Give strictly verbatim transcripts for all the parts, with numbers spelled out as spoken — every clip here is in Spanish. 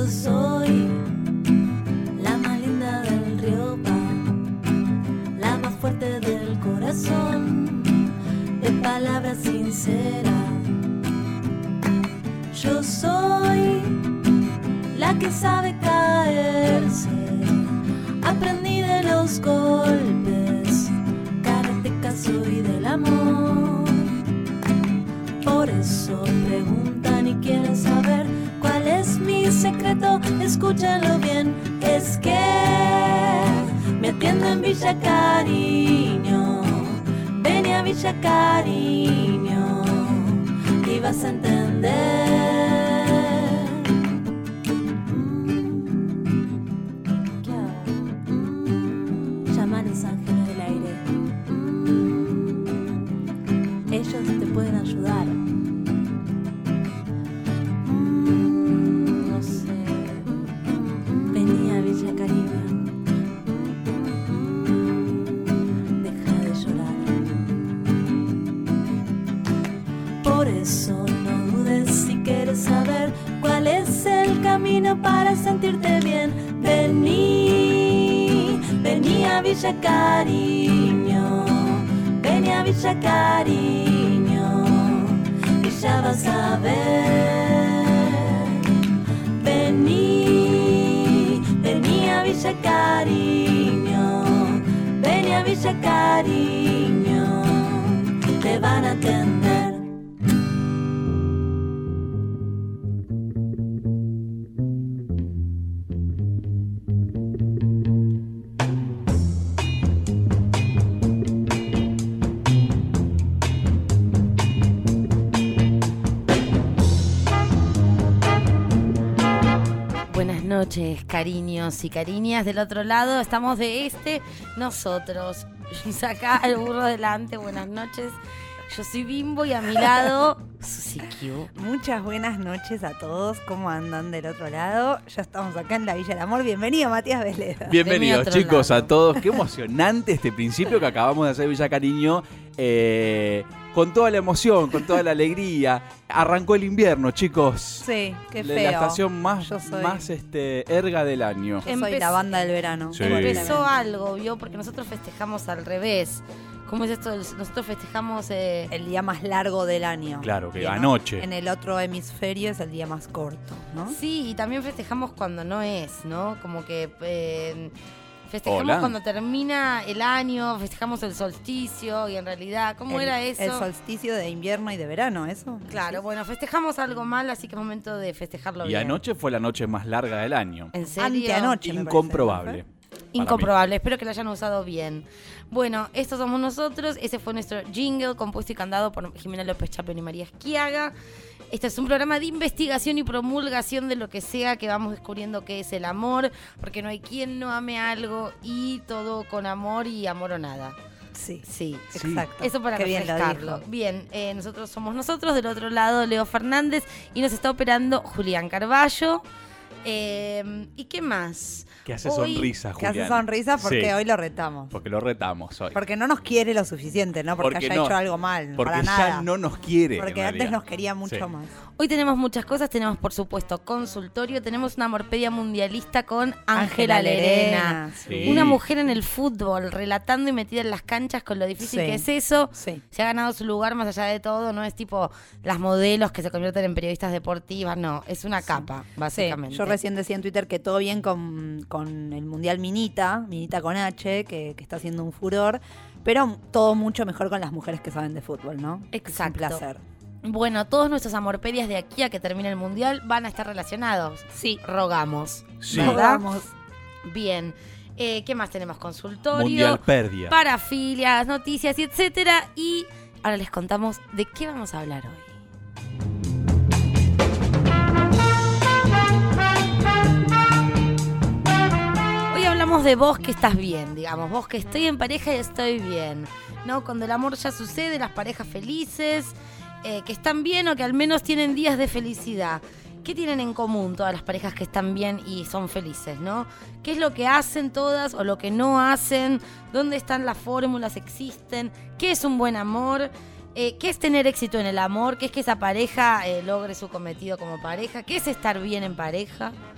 Yo soy la más linda del Riopa, la más fuerte del corazón, de palabras sinceras. Yo soy la que sabe caerse, aprendí de los golpes, karateca soy del amor. Por eso preguntan y quieren saber cuál es mi secreto, escúchenlo bien, es que me atiendo en Villa Cariño, ven a Villa Cariño y vas a entender. Ellos te pueden ayudar. Mm, no sé. Vení a Villa Cariño. Deja de llorar. Por eso no dudes si quieres saber cuál es el camino para sentirte bien. Vení, vení a Villa Cariño. Vení a Villa Cariño y ya vas a ver. Vení, vení a Villa Cariño, vení a Villa Cariño, te van a atender. Buenas noches, cariños y cariñas del otro lado. Estamos de este, nosotros. Acá el burro delante, buenas noches. Yo soy Bimbo y a mi lado, Susi Q. Muchas buenas noches a todos. ¿Cómo andan del otro lado? Ya estamos acá en la Villa del Amor. Bienvenido, Matías Veleda. Bienvenidos, chicos, lado. a todos. Qué emocionante este principio que acabamos de hacer Villa Cariño. Eh, con toda la emoción, con toda la alegría. Arrancó el invierno, chicos. Sí, qué feo. La estación más, soy... más este, erga del año. Yo soy la banda del verano. Sí. Empezó algo, ¿vio? Porque nosotros festejamos al revés. ¿Cómo es esto? Nosotros festejamos... Eh... el día más largo del año. Claro, que y anoche. En el otro hemisferio es el día más corto, ¿no? Sí, y también festejamos cuando no es, ¿no? Como que... Eh, festejamos Hola. cuando termina el año, festejamos el solsticio y en realidad, ¿cómo el, era eso? El solsticio de invierno y de verano, ¿eso? Claro, ¿sí? Bueno, festejamos algo mal, así que es momento de festejarlo y bien. Y anoche fue la noche más larga del año. ¿En serio? Anteanoche, Incomprobable. Incomprobable, espero que lo hayan usado bien. Bueno, estos somos nosotros, ese fue nuestro jingle compuesto y cantado por Jimena López Chapel y María Esquiaga. Este es un programa de investigación y promulgación de lo que sea que vamos descubriendo qué es el amor, porque no hay quien no ame algo y todo con amor y amor o nada. Sí, sí, sí, exacto. Eso para Qué refrescarlo. Bien, bien eh, nosotros somos nosotros, del otro lado Leo Fernández y nos está operando Julián Carballo. Eh, ¿Y qué más? Que hace hoy, sonrisa, Julián. Que hace sonrisa porque sí. hoy lo retamos. Porque lo retamos hoy. Porque no nos quiere lo suficiente, ¿no? Porque, porque haya no. hecho algo mal. Porque para ya nada. no nos quiere. Porque antes nos quería mucho sí. más. Hoy tenemos muchas cosas. Tenemos, por supuesto, consultorio. Tenemos una amorpedia mundialista con Ángela Lerena. Sí. Una mujer en el fútbol, relatando y metida en las canchas con lo difícil sí. que es eso. Sí. Se ha ganado su lugar más allá de todo. No es tipo las modelos que se convierten en periodistas deportivas. No, es una sí. capa, básicamente. Sí. Yo recién decía en Twitter que todo bien con, con el Mundial Minita, Minita con H, que, que está haciendo un furor, pero todo mucho mejor con las mujeres que saben de fútbol, ¿no? Exacto. Es un placer. Bueno, todos nuestros amorpedias de aquí a que termine el Mundial van a estar relacionados. Sí. Rogamos. Sí. Rogamos. Bien. Eh, ¿Qué más tenemos? Consultorio. Mundial Perdia. Parafilias, noticias y etcétera. Y ahora les contamos de qué vamos a hablar hoy. Hablamos de vos que estás bien, digamos, vos que estoy en pareja y estoy bien, ¿no? Cuando el amor ya sucede, las parejas felices, eh, que están bien o que al menos tienen días de felicidad. ¿Qué tienen en común todas las parejas que están bien y son felices, no? ¿Qué es lo que hacen todas o lo que no hacen? ¿Dónde están las fórmulas? ¿Existen? ¿Qué es un buen amor? Eh, ¿Qué es tener éxito en el amor? ¿Qué es que esa pareja eh, logre su cometido como pareja? ¿Qué es estar bien en pareja?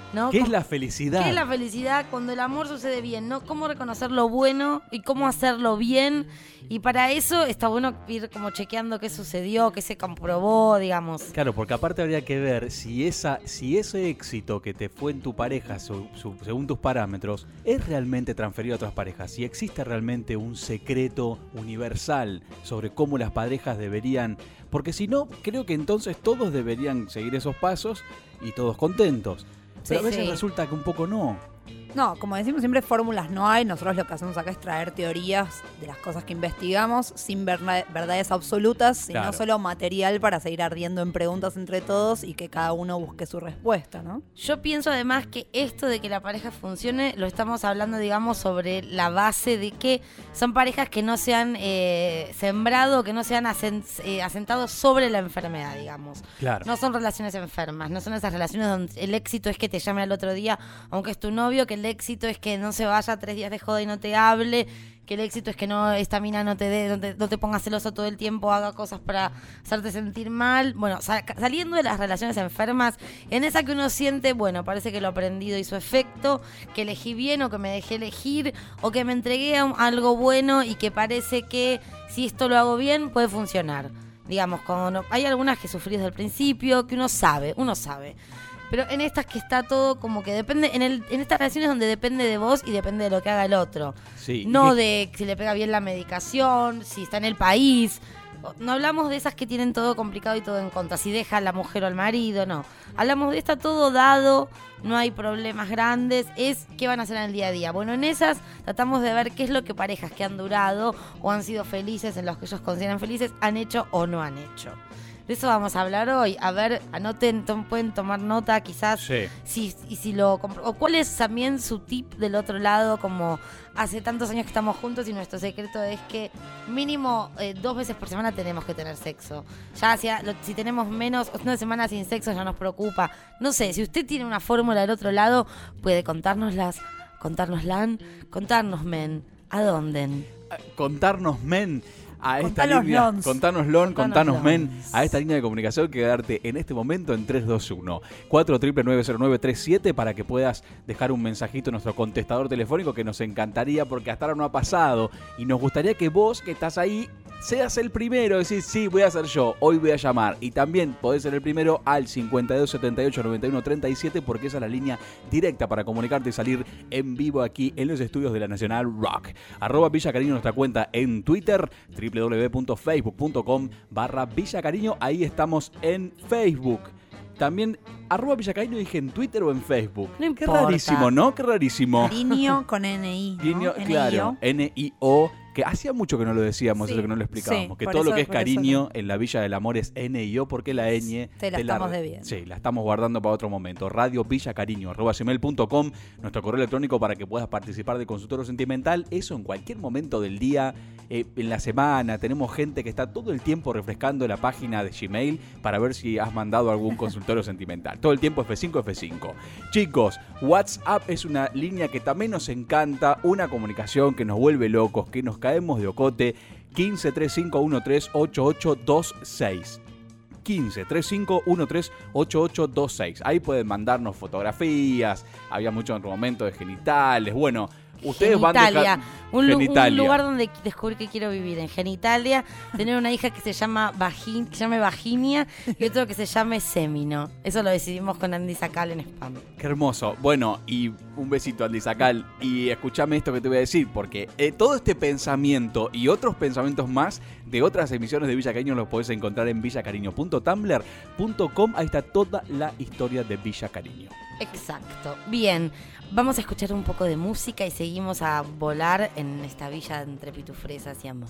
¿no? ¿Qué es ¿Cómo- la felicidad? ¿Qué es la felicidad cuando el amor sucede bien, ¿no? Cómo reconocer lo bueno y cómo hacerlo bien. Y para eso está bueno ir como chequeando qué sucedió, qué se comprobó, digamos. Claro, porque aparte habría que ver si esa, si ese éxito que te fue en tu pareja, su- su- según tus parámetros, es realmente transferido a otras parejas. Si existe realmente un secreto universal sobre cómo las parejas deberían... Porque si no, creo que entonces todos deberían seguir esos pasos y todos contentos. Pero Sí, a veces sí. resulta que un poco no. No, como decimos siempre, fórmulas no hay. Nosotros lo que hacemos acá es traer teorías de las cosas que investigamos sin verna- verdades absolutas, sino Claro. solo material para seguir ardiendo en preguntas entre todos y que cada uno busque su respuesta, ¿no? Yo pienso además que esto de que la pareja funcione lo estamos hablando, digamos, sobre la base de que son parejas que no se han eh, sembrado, que no se han asen- eh, asentado sobre la enfermedad, digamos. Claro. No son relaciones enfermas, no son esas relaciones donde el éxito es que te llame al otro día, aunque es tu novio, que el éxito es que no se vaya tres días de joda y no te hable, que el éxito es que no esta mina no te dé, no te, no te ponga celoso todo el tiempo, haga cosas para hacerte sentir mal. Bueno, sa- saliendo de las relaciones enfermas, en esa que uno siente, bueno, parece que lo aprendido hizo efecto, que elegí bien o que me dejé elegir, o que me entregué a un- algo bueno y que parece que si esto lo hago bien puede funcionar. Digamos, como no- hay algunas que sufrí desde el principio, que uno sabe, uno sabe. Pero en estas que está todo como que depende, en, el, en estas relaciones donde depende de vos y depende de lo que haga el otro. Sí. No de si le pega bien la medicación, si está en el país. No hablamos de esas que tienen todo complicado y todo en contra. Si deja a la mujer o al marido, no. Hablamos de está todo dado, no hay problemas grandes. Es qué van a hacer en el día a día. Bueno, en esas tratamos de ver qué es lo que parejas que han durado o han sido felices, en los que ellos consideran felices, han hecho o no han hecho. De eso vamos a hablar hoy. A ver, anoten, tom- pueden tomar nota quizás. Sí. Si, y si lo compro- o cuál es también su tip del otro lado, como hace tantos años que estamos juntos y nuestro secreto es que mínimo eh, dos veces por semana tenemos que tener sexo. Ya si, a- lo- si tenemos menos, una semana sin sexo ya nos preocupa. No sé, si usted tiene una fórmula del otro lado, puede contárnoslas, contárnosla, contarnos, men, ¿a dónde? Contarnos, men, a esta Contanos línea. lons. Contanos, lon, Contanos contanos, men, lons. a esta línea de comunicación que darte en este momento en tres dos uno cuatro nueve nueve nueve cero nueve tres siete para que puedas dejar un mensajito en nuestro contestador telefónico, que nos encantaría porque hasta ahora no ha pasado y nos gustaría que vos que estás ahí seas el primero, decir sí, voy a ser yo, hoy voy a llamar, y también podés ser el primero al cincuenta y dos setenta y ocho noventa y uno treinta y siete porque esa es la línea directa para comunicarte y salir en vivo aquí en los estudios de la Nacional Rock. Arroba Villa Cariño nuestra cuenta en Twitter, doble u doble u doble u punto facebook punto com barra Villa Cariño, ahí estamos en Facebook. También, arroba Villa Cariño, dije en Twitter o en Facebook. No Qué importa. rarísimo, ¿no? Qué rarísimo. Niño con N I, ¿no? Guiño, N I O. claro, N I O, que hacía mucho que no lo decíamos, Sí, eso que no lo explicábamos, sí, que por todo lo eso- que es por eso cariño en la Villa del Amor es N I O, porque la ñ Te la estamos debiendo. Sí, la estamos guardando para otro momento. Radio Villa Cariño, arroba gmail punto com, nuestro correo electrónico para que puedas participar de Consultorio Sentimental, eso en cualquier momento del día, eh, en la semana. Tenemos gente que está todo el tiempo refrescando la página de Gmail para ver si has mandado algún consultorio sentimental. Todo el tiempo F cinco, F cinco. Chicos, WhatsApp es una línea que también nos encanta, una comunicación que nos vuelve locos, que nos caemos de ocote. quince treinta y cinco trece ochenta y ocho veintiséis. quince treinta y cinco trece ochenta y ocho veintiséis. Ahí pueden mandarnos fotografías. Había mucho en otro momento de genitales. Bueno, ustedes van a Genitalia, dejar un, lu- un Genitalia. lugar donde descubrí que quiero vivir, en Genitalia, tener una hija que se llama Vagin, que se llame Vaginia y otro que se llame Semino. Eso lo decidimos con Andy Sacal en Spam. Qué hermoso. Bueno, y un besito, Andy Sacal. Y escúchame esto que te voy a decir, porque eh, todo este pensamiento y otros pensamientos más de otras emisiones de Villa Cariño los podés encontrar en villacariño punto tumblr punto com. Ahí está toda la historia de Villa Cariño. Exacto. Bien, vamos a escuchar un poco de música y seguimos a volar en esta villa entre pitufresas y amor.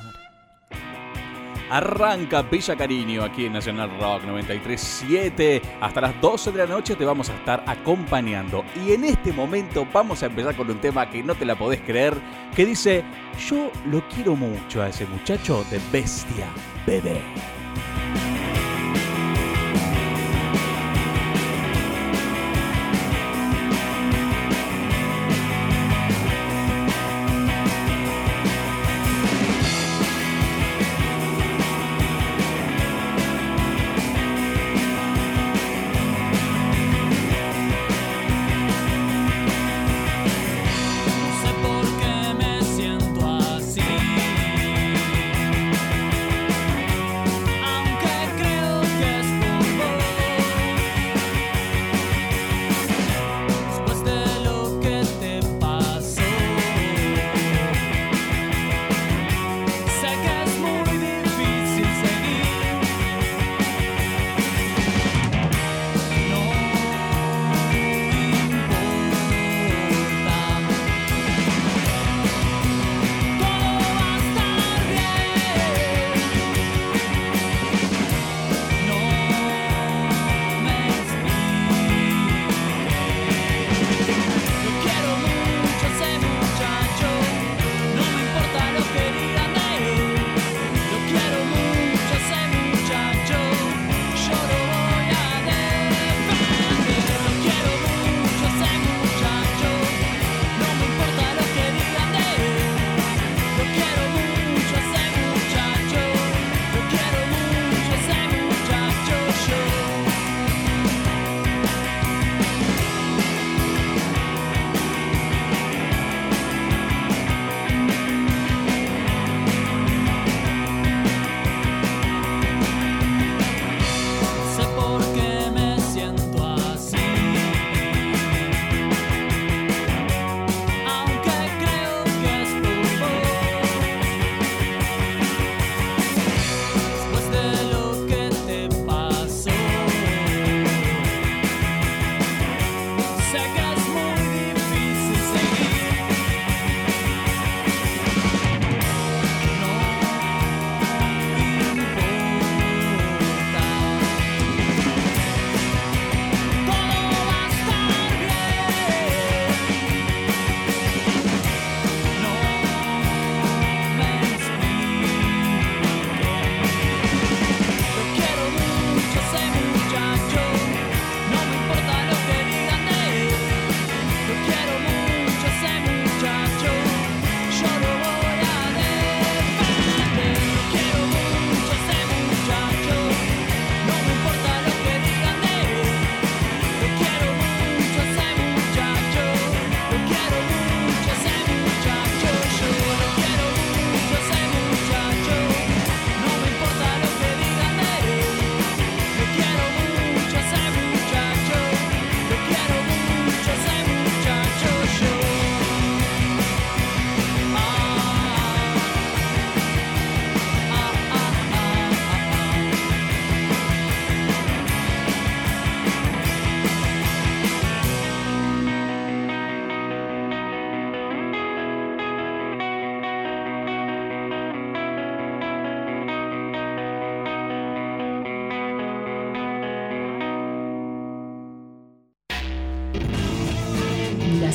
Arranca Villa Cariño aquí en Nacional Rock noventa y tres siete. Hasta las doce de la noche te vamos a estar acompañando. Y en este momento vamos a empezar con un tema que no te la podés creer, que dice: yo lo quiero mucho a ese muchacho de Bestia, bebé. Yo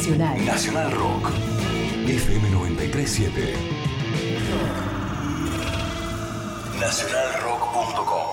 Nacional. Nacional Rock. F M noventa y tres punto siete. nacional rock punto com.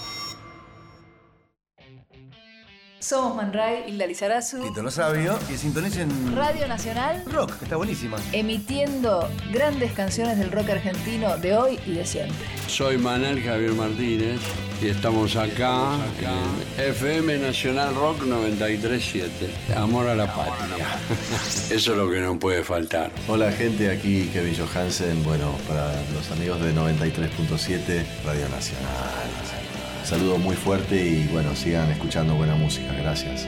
Somos Man Ray, Hilda Lizarazu, Tito Lo Sabio, y sintonicen Radio Nacional, Rock, que está buenísima. emitiendo grandes canciones del rock argentino de hoy y de siempre. Soy Manuel Javier Martínez y estamos acá en F M Nacional Rock noventa y tres punto siete. Amor a la patria. Eso es lo que no puede faltar. Hola gente, aquí Kevin Johansen. Bueno, para los amigos de noventa y tres punto siete, Radio Nacional. Un saludo muy fuerte y bueno, sigan escuchando buena música. Gracias.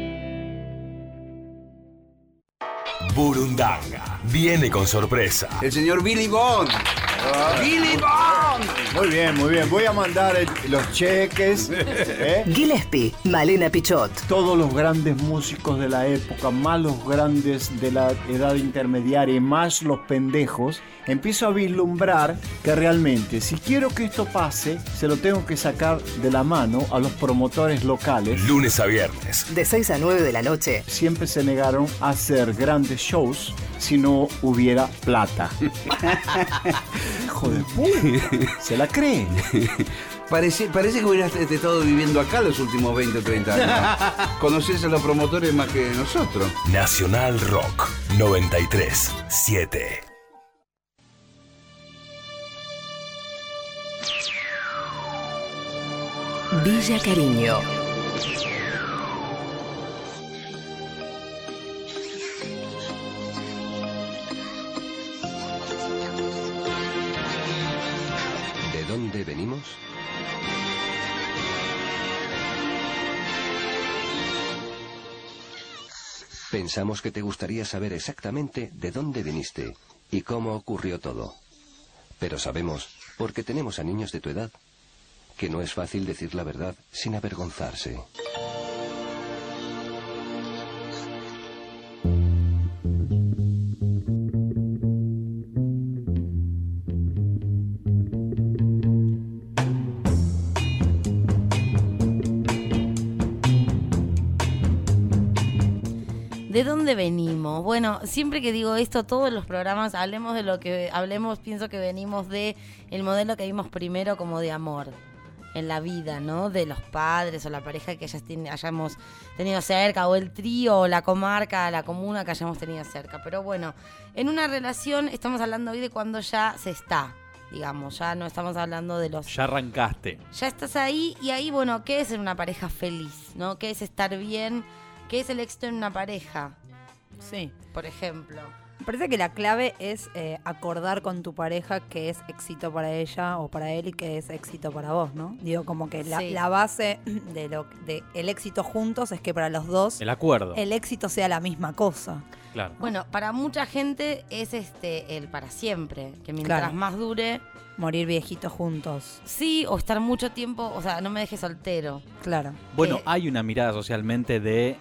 Burundanga viene con sorpresa. El señor Billy Bond. ¡Billy Bond! Muy bien, muy bien. Voy a mandar el- los cheques. ¿eh? Gillespie, Malena Pichot. Todos los grandes músicos de la época, más los grandes de la edad intermediaria y más los pendejos, empiezo a vislumbrar que realmente, si quiero que esto pase, se lo tengo que sacar de la mano a los promotores locales. Lunes a viernes. De seis a nueve de la noche. Siempre se negaron a hacer grandes shows si no hubiera plata. Hijo de puta, se la creen. Parece, parece que hubieras estado viviendo acá los últimos veinte o treinta años. Conoces a los promotores más que nosotros. Nacional Rock noventa y tres punto siete. Villa Cariño. ¿De dónde venimos? Pensamos que te gustaría saber exactamente de dónde viniste y cómo ocurrió todo. Pero sabemos, porque tenemos a niños de tu edad, que no es fácil decir la verdad sin avergonzarse. ¿De dónde venimos? Bueno, siempre que digo esto, todos los programas, hablemos de lo que hablemos, pienso que venimos de el modelo que vimos primero como de amor en la vida, ¿no? De los padres o la pareja que hayas ten- hayamos tenido cerca, o el trío, o la comarca, la comuna que hayamos tenido cerca. Pero bueno, en una relación estamos hablando hoy de cuando ya se está, digamos, ya no estamos hablando de los... Ya arrancaste. Ya estás ahí, y ahí, bueno, ¿qué es ser una pareja feliz? ¿No? ¿Qué es estar bien? ¿Qué es el éxito en una pareja? Sí. Por ejemplo. Me parece que la clave es eh, acordar con tu pareja que es éxito para ella o para él y que es éxito para vos, ¿no? Digo, como que la, Sí. la base de lo de el éxito juntos es que para los dos El acuerdo. el éxito sea la misma cosa. Claro. Bueno, para mucha gente es este el para siempre, que mientras Claro. más dure, Morir viejitos juntos. sí, o estar mucho tiempo, o sea, no me dejes soltero. Claro. Bueno, que- hay una mirada socialmente de,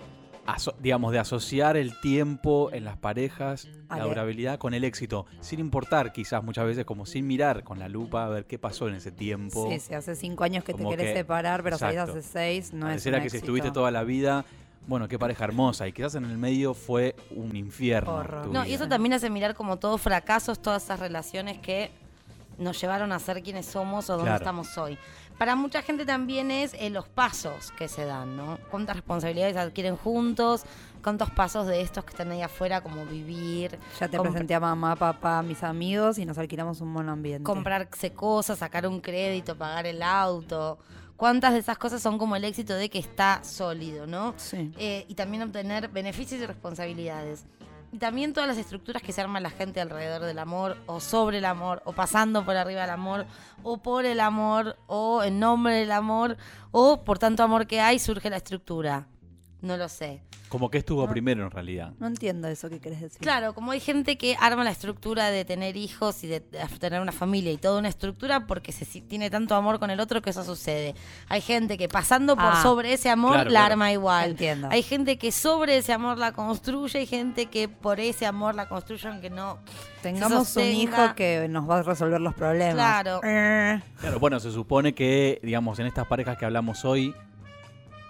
aso- digamos, de asociar el tiempo en las parejas, la Ale. durabilidad con el éxito, sin importar quizás muchas veces, como sin mirar con la lupa a ver qué pasó en ese tiempo. Sí, si hace cinco años que te Como querés que- separar, pero salís exacto. hace seis, no es Pareciera un que si éxito. estuviste toda la vida, bueno, qué pareja hermosa, y quizás en el medio fue un infierno. Horror. tu No, vida. y eso también hace mirar como todos fracasos, todas esas relaciones que nos llevaron a ser quienes somos o donde Claro. estamos hoy. Para mucha gente también es eh, los pasos que se dan, ¿no? Cuántas responsabilidades adquieren juntos, cuántos pasos de estos que están ahí afuera, como vivir, Ya te compra- presenté a mamá, papá, mis amigos y nos alquilamos un monoambiente. comprarse cosas, sacar un crédito, pagar el auto. ¿Cuántas de esas cosas son como el éxito de que está sólido, no? Sí. Eh, y también obtener beneficios y responsabilidades. Y también todas las estructuras que se arma la gente alrededor del amor, o sobre el amor, o pasando por arriba del amor, o por el amor, o en nombre del amor, o por tanto amor que hay surge la estructura. No lo sé. Como que estuvo No. primero en realidad. No entiendo eso que querés decir. Claro, como hay gente que arma la estructura de tener hijos y de, de tener una familia y toda una estructura porque se si- tiene tanto amor con el otro que eso sucede. Hay gente que pasando por Ah, sobre ese amor claro, la claro. arma igual. Entiendo. Hay gente que sobre ese amor la construye, hay gente que por ese amor la construye aunque no Tengamos se un sostenga. hijo que nos va a resolver los problemas. Claro. Eh. Claro, bueno, se supone que, digamos, en estas parejas que hablamos hoy,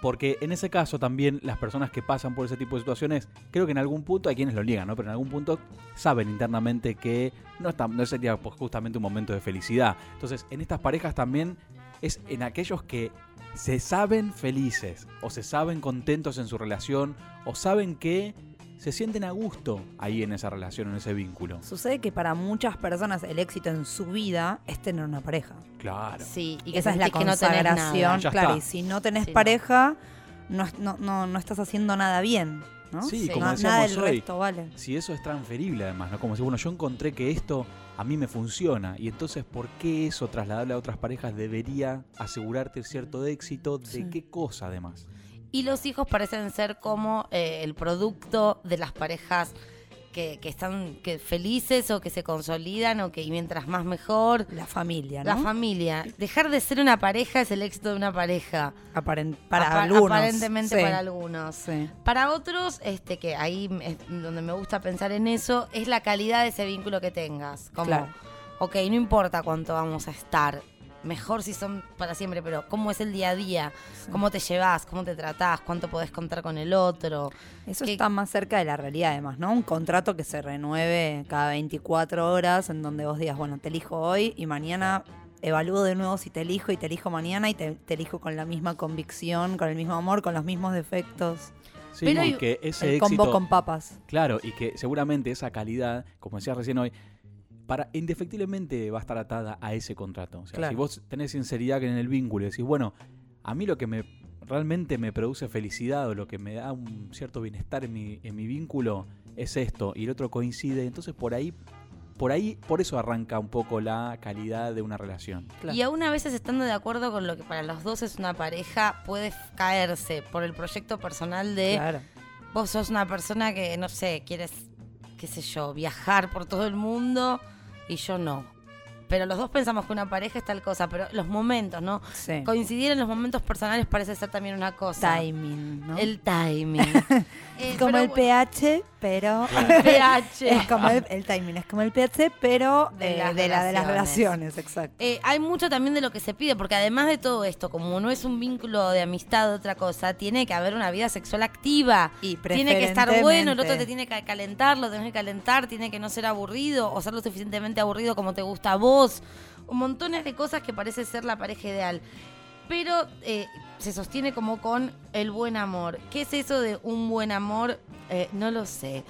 Porque en ese caso también las personas que pasan por ese tipo de situaciones, creo que en algún punto, hay quienes lo niegan, ¿no? Pero en algún punto saben internamente que no, está, no sería pues, justamente un momento de felicidad. Entonces, en estas parejas también es en aquellos que se saben felices, o se saben contentos en su relación, o saben que se sienten a gusto ahí en esa relación, en ese vínculo. Sucede que para muchas personas el éxito en su vida es tener una pareja. Claro. Sí, y que esa es la sentís que no tenés consagración. nada. Claro, está. y si no tenés Sí, pareja, no. No, no, no estás haciendo nada bien, ¿no? Sí, Sí. como No- decíamos nada del hoy, resto vale. si eso es transferible además, ¿no? Como si, bueno, yo encontré que esto a mí me funciona, y entonces, ¿por qué eso trasladable a otras parejas debería asegurarte cierto éxito? ¿De Sí. qué cosa además? Y los hijos parecen ser como eh, el producto de las parejas que, que están que felices o que se consolidan o que y mientras más mejor. La familia, ¿no? La familia. Dejar de ser una pareja es el éxito de una pareja. Aparen- para Apa- algunos. Aparentemente Sí. para algunos. Sí. Para otros, este que ahí es donde me gusta pensar en eso, es la calidad de ese vínculo que tengas. Como, Claro. ok, no importa cuánto vamos a estar. Mejor si son para siempre, pero ¿cómo es el día a día? ¿Cómo te llevas? ¿Cómo te tratás? ¿Cuánto podés contar con el otro? Eso ¿Qué- está más cerca de la realidad además, ¿no? Un contrato que se renueve cada veinticuatro horas en donde vos digas, bueno, te elijo hoy y mañana evalúo de nuevo si te elijo y te elijo mañana y te, te elijo con la misma convicción, con el mismo amor, con los mismos defectos. Sí, Pero y hay- que ese El combo éxito, con papas. claro, y que seguramente esa calidad, como decías recién hoy, para indefectiblemente va a estar atada a ese contrato. O sea, Claro. si vos tenés sinceridad en el vínculo y decís, bueno, a mí lo que me realmente me produce felicidad o lo que me da un cierto bienestar en mi, en mi vínculo es esto, y el otro coincide, entonces por ahí, por ahí, por eso arranca un poco la calidad de una relación. Claro. Y aún a veces estando de acuerdo con lo que para los dos es una pareja, puede caerse por el proyecto personal de Claro. vos sos una persona que, no sé, quieres, qué sé yo, viajar por todo el mundo y yo no. Pero los dos pensamos que una pareja es tal cosa, pero los momentos, ¿no? Sí. Coincidir en los momentos personales parece ser también una cosa. Timing, ¿no? El timing. Eh, como pero el bueno, pH, pero... el pH. Es como el, el timing, es como el pH, pero De eh, las de, la, de las relaciones. relaciones, exacto. Eh, hay mucho también de lo que se pide, porque además de todo esto, como no es un vínculo de amistad o otra cosa, tiene que haber una vida sexual activa. Y Tiene que estar bueno, el otro te preferentemente- tiene que calentar, lo tenés que calentar, tiene que no ser aburrido o ser lo suficientemente aburrido como te gusta a vos. Montones de cosas que parece ser la pareja ideal. Pero eh, se sostiene como con el buen amor. ¿Qué es eso de un buen amor? Eh, no lo sé.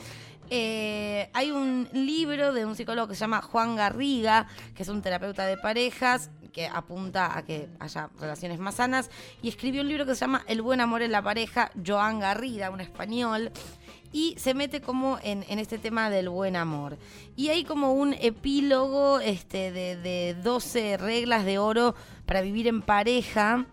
Eh, hay un libro de un psicólogo que se llama Juan Garriga, que es un terapeuta de parejas, que apunta a que haya relaciones más sanas, y escribió un libro que se llama El buen amor en la pareja, Joan Garriga, un español, y se mete como en, en este tema del buen amor. Y hay como un epílogo este, de, de doce reglas de oro para vivir en pareja.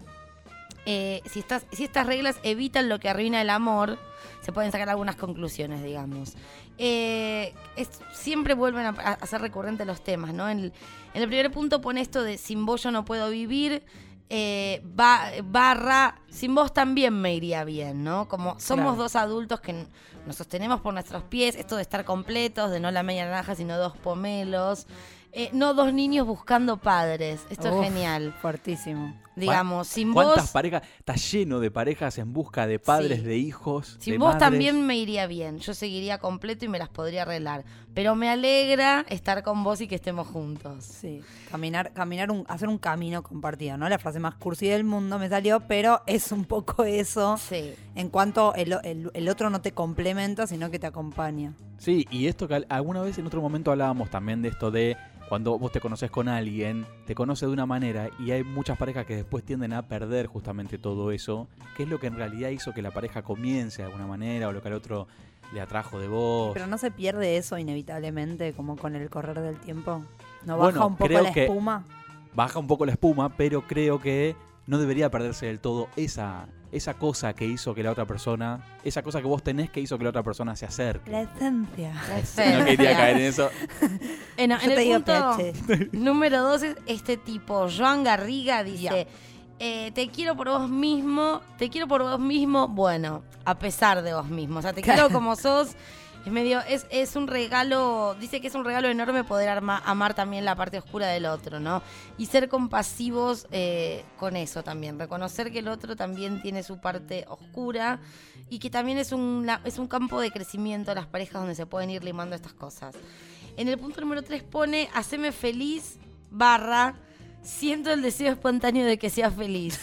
Eh, si, estas, si estas reglas evitan lo que arruina el amor, se pueden sacar algunas conclusiones, digamos. Eh, es- siempre vuelven a, a ser recurrentes los temas, ¿no? En el, en el primer punto pone esto de sin vos yo no puedo vivir, eh, ba- barra sin vos también me iría bien, ¿no? Como somos Claro. dos adultos que n- nos sostenemos por nuestros pies, esto de estar completos, de no la media naranja, sino dos pomelos, eh, no dos niños buscando padres, esto Uf, es genial. Fuertísimo. Digamos, sin ¿Cuántas vos... parejas? Está lleno de parejas en busca de padres, Sí. de hijos, Sin de vos madres. también me iría bien, yo seguiría completo y me las podría arreglar. Pero me alegra estar con vos y que estemos juntos. Sí, caminar, caminar un, hacer un camino compartido, ¿no? La frase más cursi del mundo me salió, pero es un poco eso. Sí. En cuanto el, el, el otro no te complementa, sino que te acompaña. Sí, y esto que al- alguna vez en otro momento hablábamos también de esto de cuando vos te conoces con alguien, te conoce de una manera y hay muchas parejas que después tienden a perder justamente todo eso, que es lo que en realidad hizo que la pareja comience de alguna manera o lo que al otro le atrajo de vos. Pero no se pierde eso inevitablemente, como con el correr del tiempo. ¿No Bueno, baja un poco creo la que- espuma? Baja un poco la espuma, pero creo que no debería perderse del todo esa, esa cosa que hizo que la otra persona, esa cosa que vos tenés que hizo que la otra persona se acerque. La esencia. No quería caer en eso. Eh, no, Yo en te el digo punto pH. número dos es este tipo, Joan Garriga, dice, eh, te quiero por vos mismo, te quiero por vos mismo, bueno, a pesar de vos mismo, o sea, te Claro. quiero como sos Es medio, es, es un regalo, dice que es un regalo enorme poder arma, amar también la parte oscura del otro, ¿no? Y ser compasivos eh, con eso también, reconocer que el otro también tiene su parte oscura y que también es un, la, es un campo de crecimiento las parejas donde se pueden ir limando estas cosas. En el punto número tres pone, haceme feliz, barra, siento el deseo espontáneo de que seas feliz.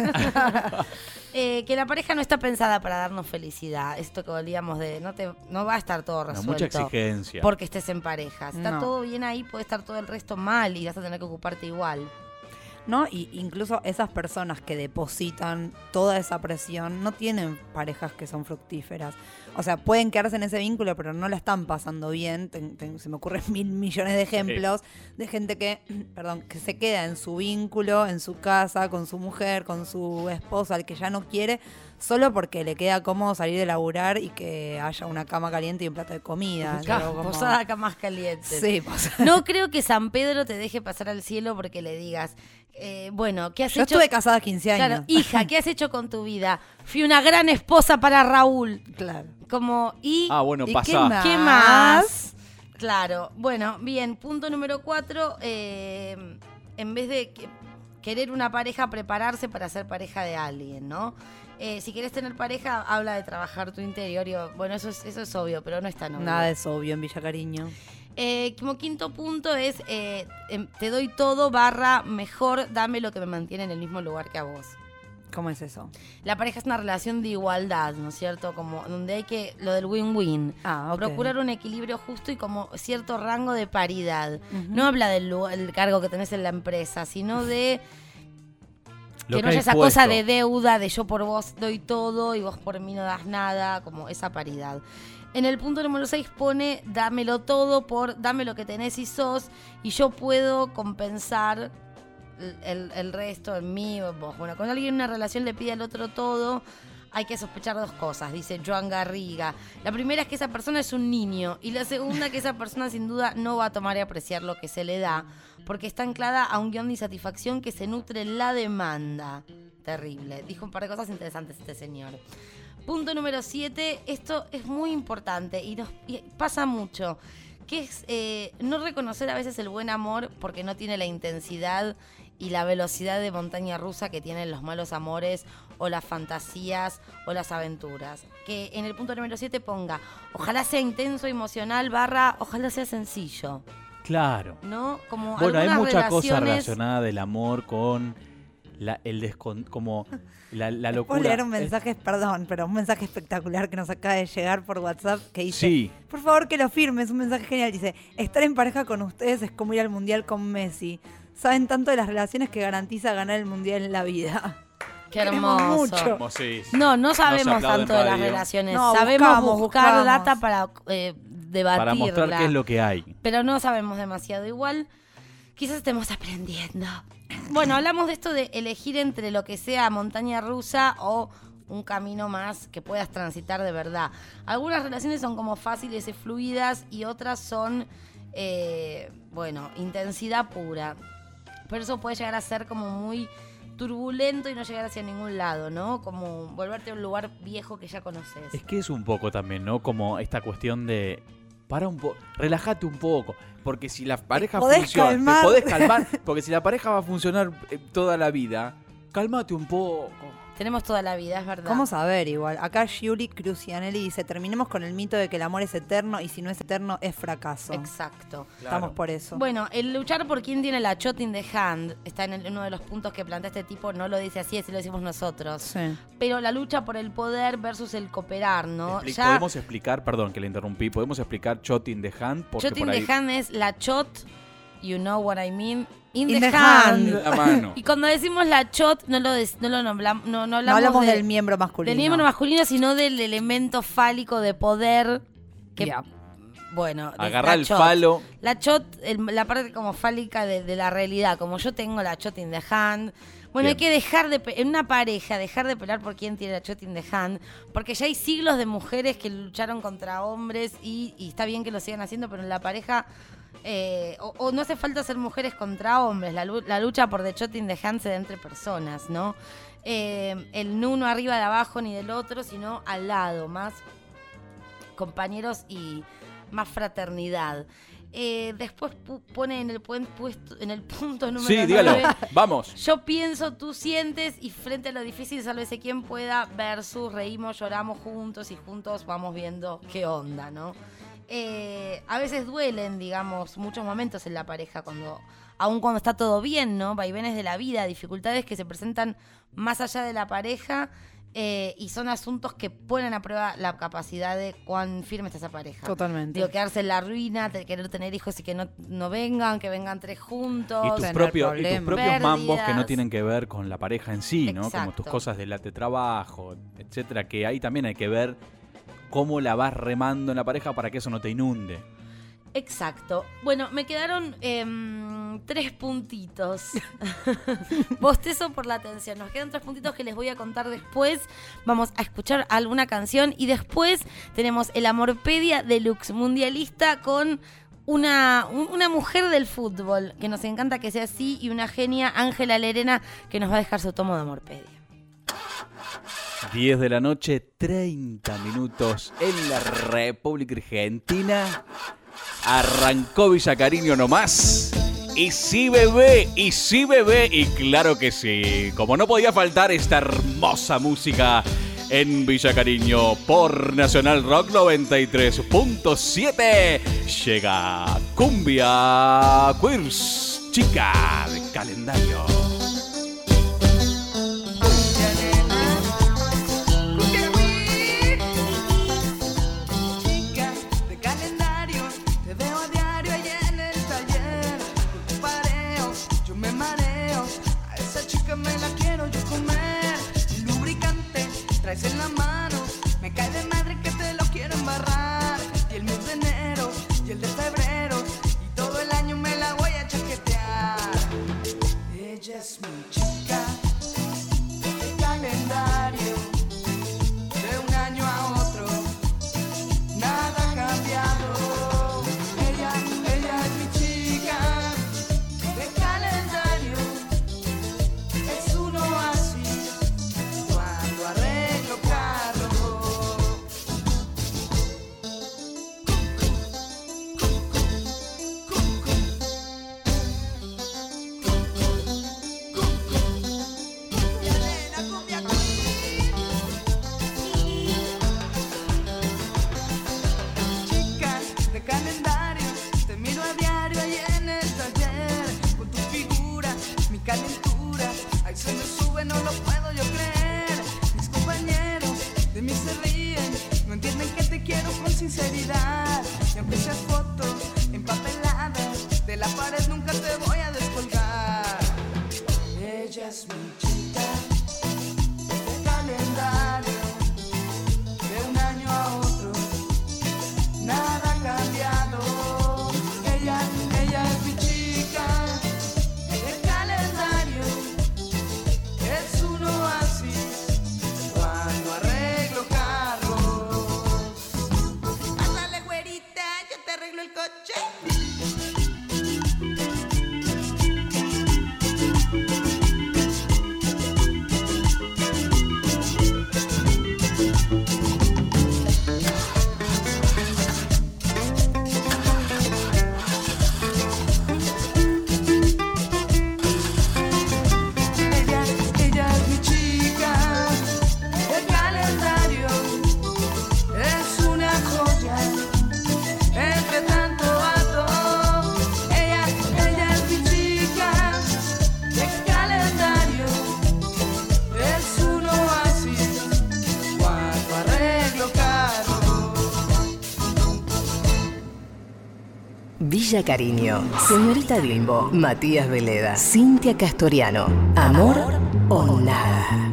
Eh, que la pareja no está pensada para darnos felicidad. Esto que volvíamos de... No te no va a estar todo resuelto. No, mucha exigencia. Porque estés en pareja. Si está No. todo bien ahí, puede estar todo el resto mal y vas a tener que ocuparte igual. ¿No? Y incluso esas personas que depositan toda esa presión no tienen parejas que son fructíferas. O sea, pueden quedarse en ese vínculo, pero no la están pasando bien. Ten- ten- se me ocurren mil millones de ejemplos de gente que, perdón, que se queda en su vínculo, en su casa, con su mujer, con su esposa, al que ya no quiere, solo porque le queda cómodo salir de laburar y que haya una cama caliente y un plato de comida. Ca- Algo como- Posada camas calientes. Sí, posada. No creo que San Pedro te deje pasar al cielo porque le digas, eh, bueno, ¿qué has Yo hecho? estuve casada quince años. Claro, hija, ¿qué has hecho con tu vida? Fui una gran esposa para Raúl. Claro. Como, ¿y, Ah, bueno, ¿y pasá. qué más? ¿Qué más? Claro, bueno, bien, punto número cuatro, eh, en vez de que- querer una pareja, prepararse para ser pareja de alguien, ¿no? Eh, si querés tener pareja, habla de trabajar tu interior. Y, bueno, eso es, eso es obvio, pero no es tan obvio. Nada es obvio en Villa Cariño. Eh, como quinto punto es, eh, em, te doy todo, barra, mejor, dame lo que me mantiene en el mismo lugar que a vos. ¿Cómo es eso? La pareja es una relación de igualdad, ¿no es cierto? Como donde hay que, lo del win-win. Ah, ok. Procurar un equilibrio justo y como cierto rango de paridad. No habla del lu- el cargo que tenés en la empresa, sino de Lo que no que haya hay esa puesto. cosa de deuda, de yo por vos doy todo y vos por mí no das nada, como esa paridad. En el punto número seis pone, dámelo todo por, dame lo que tenés y sos, y yo puedo compensar el, el- el resto en mí o vos. Bueno, cuando alguien en una relación le pide al otro todo, hay que sospechar dos cosas, dice Joan Garriga. La primera es que esa persona es un niño, y la segunda que esa persona sin duda no va a tomar y apreciar lo que se le da, porque está anclada a un guión de insatisfacción que se nutre en la demanda. Terrible. Dijo un par de cosas interesantes este señor. Punto número siete, esto es muy importante y nos y pasa mucho, que es eh, no reconocer a veces el buen amor porque no tiene la intensidad y la velocidad de montaña rusa que tienen los malos amores o las fantasías o las aventuras. Que en el punto número siete ponga, ojalá sea intenso, emocional, barra, ojalá sea sencillo. Claro. ¿No? Como Bueno, hay algunas mucha cosa relaciones- relacionada del amor con la, el descon, como la, la ¿Puedo locura. leer un mensaje, perdón, pero un mensaje espectacular que nos acaba de llegar por WhatsApp que dice, Sí. por favor que lo firmes, un mensaje genial, dice, estar en pareja con ustedes es como ir al Mundial con Messi. Saben tanto de las relaciones que garantiza ganar el Mundial en la vida. Qué Queremos hermoso. mucho. Hermosísimo. No, no No se sabemos aplaude tanto en de las radio. relaciones. No, Sabemos buscamos, buscar buscamos. data para eh, debatirla. Para mostrar qué es lo que hay. Pero no sabemos demasiado. Igual, quizás estemos aprendiendo. Bueno, hablamos de esto de elegir entre lo que sea montaña rusa o un camino más que puedas transitar de verdad. Algunas relaciones son como fáciles y fluidas y otras son, eh, bueno, intensidad pura. Pero eso puede llegar a ser como muy turbulento y no llegar hacia ningún lado, ¿no? Como volverte a un lugar viejo que ya conoces. Es que es un poco también, ¿no? Como esta cuestión de para un poco, relájate un poco, porque si la pareja podés funciona, calmar. te podés calmar, porque si la pareja va a funcionar eh, toda la vida, cálmate un poco. Tenemos toda la vida, es verdad. ¿Cómo saber igual? Acá Giuli Crucianelli dice, terminemos con el mito de que el amor es eterno y si no es eterno es fracaso. Exacto. Estamos por eso. Bueno, el luchar por quién tiene la shot in the hand está en el- uno de los puntos que plantea este tipo, no lo dice así, así lo decimos nosotros. Sí. Pero la lucha por el poder versus el cooperar, ¿no? Expli- Ya Podemos explicar, perdón que le interrumpí, podemos explicar shot in the hand, porque shot in por ahí the hand es la shot, you know what I mean, in, In the, the hand. hand. la mano. Y cuando decimos la shot, no lo, des- no lo nombramos, no, no No hablamos, hablamos de- del miembro masculino. del miembro masculino, sino del elemento fálico de poder que, Ya. bueno, de Agarrar la el shot. falo. La shot, el- la parte como fálica de, de la realidad, como yo tengo la shot in the hand. Bueno, hay Bien. que dejar de, pe- en una pareja, dejar de pelear por quién tiene la shot in the hand, porque ya hay siglos de mujeres que lucharon contra hombres y, y está bien que lo sigan haciendo, pero en la pareja, eh, o, o no hace falta ser mujeres contra hombres, la, lu- la lucha por the shot in the hand se da entre personas, ¿no? Eh, el no uno arriba de abajo ni del otro, sino al lado, más compañeros y más fraternidad. Eh, después pu- pone en el, puen- puesto, en el punto número Sí, dígalo. nueve, Vamos. yo pienso, tú sientes, y frente a lo difícil, sálvese quien pueda, versus reímos, lloramos juntos y juntos vamos viendo qué onda, ¿no? Eh, a veces duelen, digamos, muchos momentos en la pareja, cuando aun cuando está todo bien, ¿no? Vaivenes de la vida, dificultades que se presentan más allá de la pareja. Eh, y son asuntos que ponen a prueba la capacidad de cuán firme está esa pareja. Totalmente. Digo, quedarse en la ruina, de querer tener hijos y que no, no vengan, que vengan tres juntos. Y tus, tener propios, y tus problemas. propios mambos que no Pérdidas. tienen que ver con la pareja en sí, ¿no? Como tus Exacto. cosas de, la, de trabajo, etcétera, que ahí también hay que ver cómo la vas remando en la pareja para que eso no te inunde. Exacto. Bueno, me quedaron em, tres puntitos. Bostezo por la atención. Nos quedan tres puntitos que les voy a contar después. Vamos a escuchar alguna canción y después tenemos el Amorpedia Deluxe Mundialista con una, un- una mujer del fútbol que nos encanta que sea así y una genia, Ángela Lerena, que nos va a dejar su tomo de Amorpedia. diez de la noche, treinta minutos en la República Argentina. Arrancó Villa Cariño nomás. Y sí, bebé, y sí, bebé, y claro que sí. Como no podía faltar esta hermosa música en Villa Cariño por Nacional Rock noventa y tres punto siete. Llega Cumbia Queers, chica de calendario. Chica de calendario, te veo a diario ahí en el taller. Con tu pareo, yo me mareo. A esa chica me la quiero yo comer. El lubricante traes en la mano. Me cae de madre que te lo quiero embarrar. Y el mes de enero y el de febrero. Y todo el año me la voy a chaquetear. Ella es mi chica de calendario. De un año a otro nada ha cambiado. Ella, ella es mi chica de calendario. Es un oasis cuando arreglo carro. Chica de calendario, te miro a diario ahí en el taller. Con tu figura, mi calentura, ahí se me sube, no lo puedo yo creer. Mis compañeros de mí se ríen, no entienden que te quiero con sinceridad. Y aunque seas foto empapelada, de la pared nunca te voy a descolgar. Ella es mi chica de calendario, de un año a otro nada ha cambiado. Ella, ella es mi chica de calendario. Es un oasis cuando arreglo carros. Ándale, güerita, yo te arreglo el coche. Ella, ella es mi chica de calendario. Es una joya entre tanto hato. Ella, ella es mi chica de calendario. Es un oasis cuando arreglo carro. Villa Cariño, Señorita Bimbo, Matías Veleda, Cintia Castoriano. Amor o nada.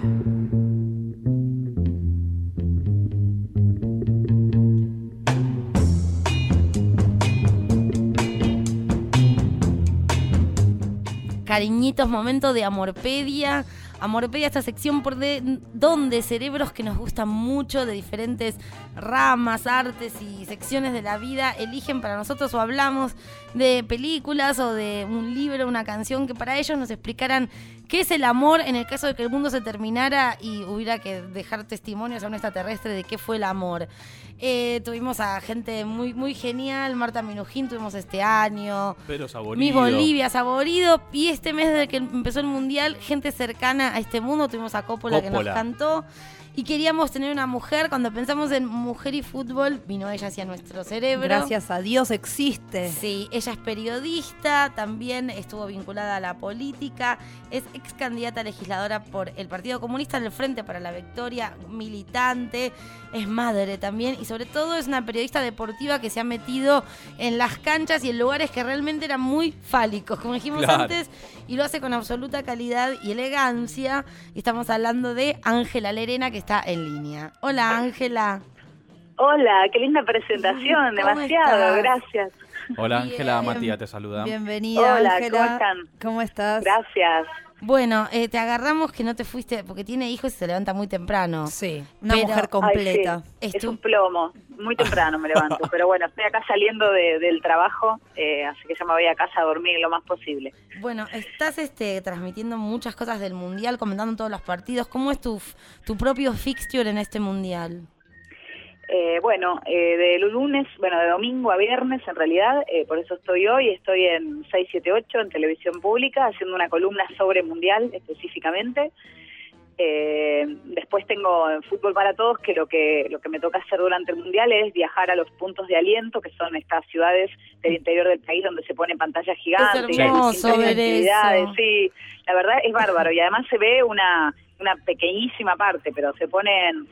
Cariñitos, momento de Amorpedia. Amorpedia, esta sección por de, donde cerebros que nos gustan mucho de diferentes ramas, artes y secciones de la vida eligen para nosotros o hablamos de películas o de un libro, una canción que para ellos nos explicaran ¿Qué es el amor en el caso de que el mundo se terminara y hubiera que dejar testimonios a un extraterrestre de qué fue el amor? Eh, tuvimos a gente muy muy genial, Marta Minujín tuvimos este año, Pero Saborido. Miss Bolivia, Saborido, y este mes desde que empezó el Mundial, gente cercana a este mundo, tuvimos a Coppola, Coppola. que nos cantó. Y queríamos tener una mujer, cuando pensamos en mujer y fútbol, vino ella hacia nuestro cerebro. Gracias a Dios existe. Sí, ella es periodista, también estuvo vinculada a la política, es ex candidata a legisladora por el Partido Comunista del Frente para la Victoria, militante, es madre también y sobre todo es una periodista deportiva que se ha metido en las canchas y en lugares que realmente eran muy fálicos, como dijimos Claro. antes, y lo hace con absoluta calidad y elegancia. Y estamos hablando de Ángela Lerena, que está en línea. Hola, Ángela. Hola, qué linda presentación, ¿Cómo demasiado, estás? gracias. Hola Ángela, Bien. Matías te saluda. Bienvenida, Hola, Ángela. ¿cómo están? ¿Cómo estás? Gracias. Bueno, eh, te agarramos que no te fuiste, porque tiene hijos y se levanta muy temprano. Sí, una Pero- mujer completa. Ay, sí, es un plomo, muy temprano me levanto, pero bueno, estoy acá saliendo de- del trabajo, eh, así que ya me voy a casa a dormir lo más posible. Bueno, estás este, transmitiendo muchas cosas del Mundial, comentando todos los partidos. ¿Cómo es tu, f- tu propio fixture en este Mundial? Eh, bueno, eh, de lunes, bueno, de domingo a viernes en realidad, eh, por eso estoy hoy, estoy en seis siete ocho en televisión pública haciendo una columna sobre Mundial específicamente. Eh, después tengo en Fútbol para Todos, que lo que lo que me toca hacer durante el Mundial es viajar a los puntos de aliento, que son estas ciudades del interior del país donde se ponen pantallas gigantes, Es y hay hermoso distintas ver actividades, eso. sí, la verdad es bárbaro y además se ve una, una pequeñísima parte, pero se ponen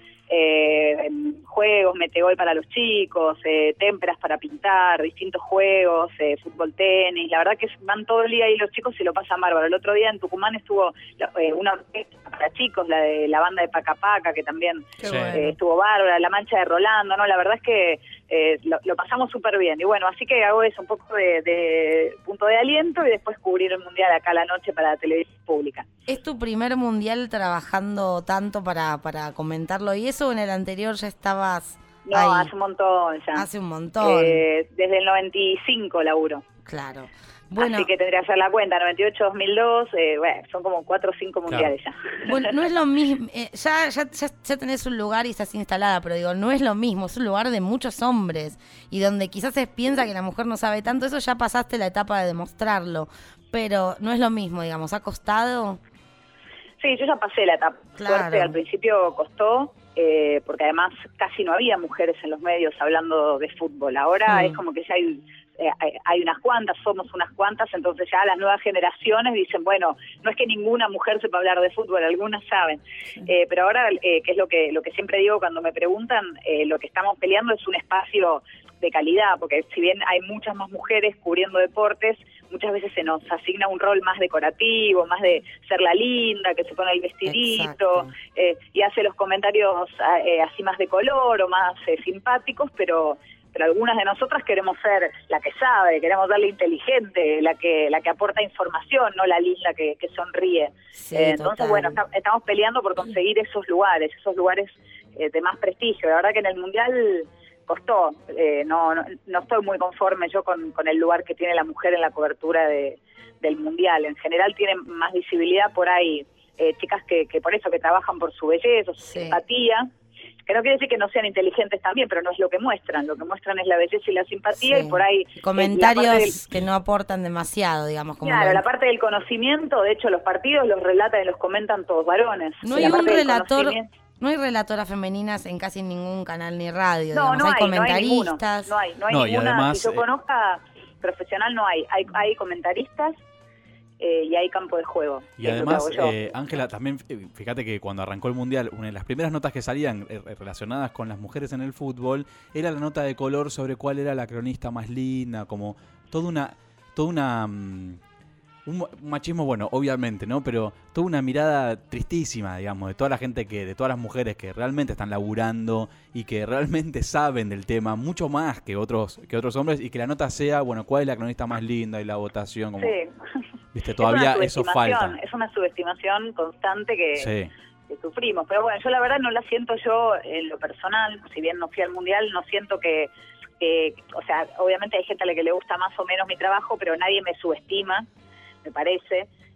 eh, juegos, metegol para los chicos, eh, témperas para pintar, distintos juegos, eh, fútbol, tenis, la verdad que van todo el día ahí los chicos y lo pasan bárbaro. El otro día en Tucumán estuvo eh, una orquesta para chicos, la de la banda de Paca Paca, que también Qué eh, bueno. estuvo bárbara, la mancha de Rolando, ¿no? La verdad es que eh, lo, lo pasamos súper bien. Y bueno, así que hago eso, un poco de, de punto de aliento y después cubrir el Mundial acá a la noche para la televisión pública. ¿Es tu primer Mundial trabajando tanto para, para comentarlo y eso o en el anterior ya estabas No, ahí? hace un montón ya. Hace un montón. Eh, desde el noventa y cinco laburo. Claro. Bueno, Así que tendría que hacer la cuenta, noventa y ocho, dos mil dos, eh, bueno, son como cuatro o cinco mundiales ya. bueno, no es lo mismo, eh, ya, ya, ya, ya tenés un lugar y estás instalada, pero digo, no es lo mismo, es un lugar de muchos hombres y donde quizás se piensa que la mujer no sabe tanto, eso ya pasaste la etapa de demostrarlo, pero no es lo mismo, digamos, ¿ha costado? Sí, yo ya pasé la etapa. Claro. Suerte, al principio costó, eh, porque además casi no había mujeres en los medios hablando de fútbol. Ahora Mm. es como que ya hay, eh, hay, hay unas cuantas, somos unas cuantas, entonces ya las nuevas generaciones dicen, bueno, no es que ninguna mujer sepa hablar de fútbol, algunas saben. Eh, pero ahora, eh, que es lo que, lo que siempre digo cuando me preguntan, eh, lo que estamos peleando es un espacio de calidad, porque si bien hay muchas más mujeres cubriendo deportes, muchas veces se nos asigna un rol más decorativo, más de ser la linda, que se pone el vestidito, eh, y hace los comentarios eh, así más de color o más eh, simpáticos, pero pero algunas de nosotras queremos ser la que sabe, queremos ser la inteligente, la que la que aporta información, no la linda que, que sonríe. Sí, Eh, entonces, total. bueno, está- estamos peleando por conseguir esos lugares, esos lugares eh, de más prestigio. La verdad que en el Mundial costó, eh, no, no no estoy muy conforme yo con, con el lugar que tiene la mujer en la cobertura de, del Mundial. En general tienen más visibilidad por ahí eh, chicas que, que por eso que trabajan por su belleza, su simpatía, que no quiere decir que no sean inteligentes también, pero no es lo que muestran, lo que muestran es la belleza y la simpatía Sí. y por ahí... eh, Comentarios la parte del- que no aportan demasiado, digamos. Como Claro, lo- la parte del conocimiento, de hecho los partidos los relatan y los comentan todos varones. No Y hay la un parte del relator, conocimiento- no hay relatoras femeninas en casi ningún canal ni radio, No, digamos. no hay, hay, no hay ninguno. comentaristas. No hay, no hay No, y ninguna, además, que yo eh, conozca profesional no hay. Hay, hay comentaristas eh, y hay campo de juego. Y que es lo que además, hago yo. eh, Ángela, también eh, fíjate que cuando arrancó el Mundial, una de las primeras notas que salían eh, relacionadas con las mujeres en el fútbol era la nota de color sobre cuál era la cronista más linda, como toda una... Toda una mm, un ma- machismo, bueno, obviamente, ¿no? Pero toda una mirada tristísima, digamos, de toda la gente que, de todas las mujeres que realmente están laburando y que realmente saben del tema mucho más que otros, que otros hombres, y que la nota sea, bueno, cuál es la cronista más linda y la votación, como, Sí. viste, Es todavía una eso subestimación, falta. Es una subestimación constante que, Sí. que sufrimos. Pero bueno, yo la verdad no la siento yo en lo personal, si bien no fui al Mundial, no siento que, que, o sea, obviamente hay gente a la que le gusta más o menos mi trabajo, pero nadie me subestima, me parece.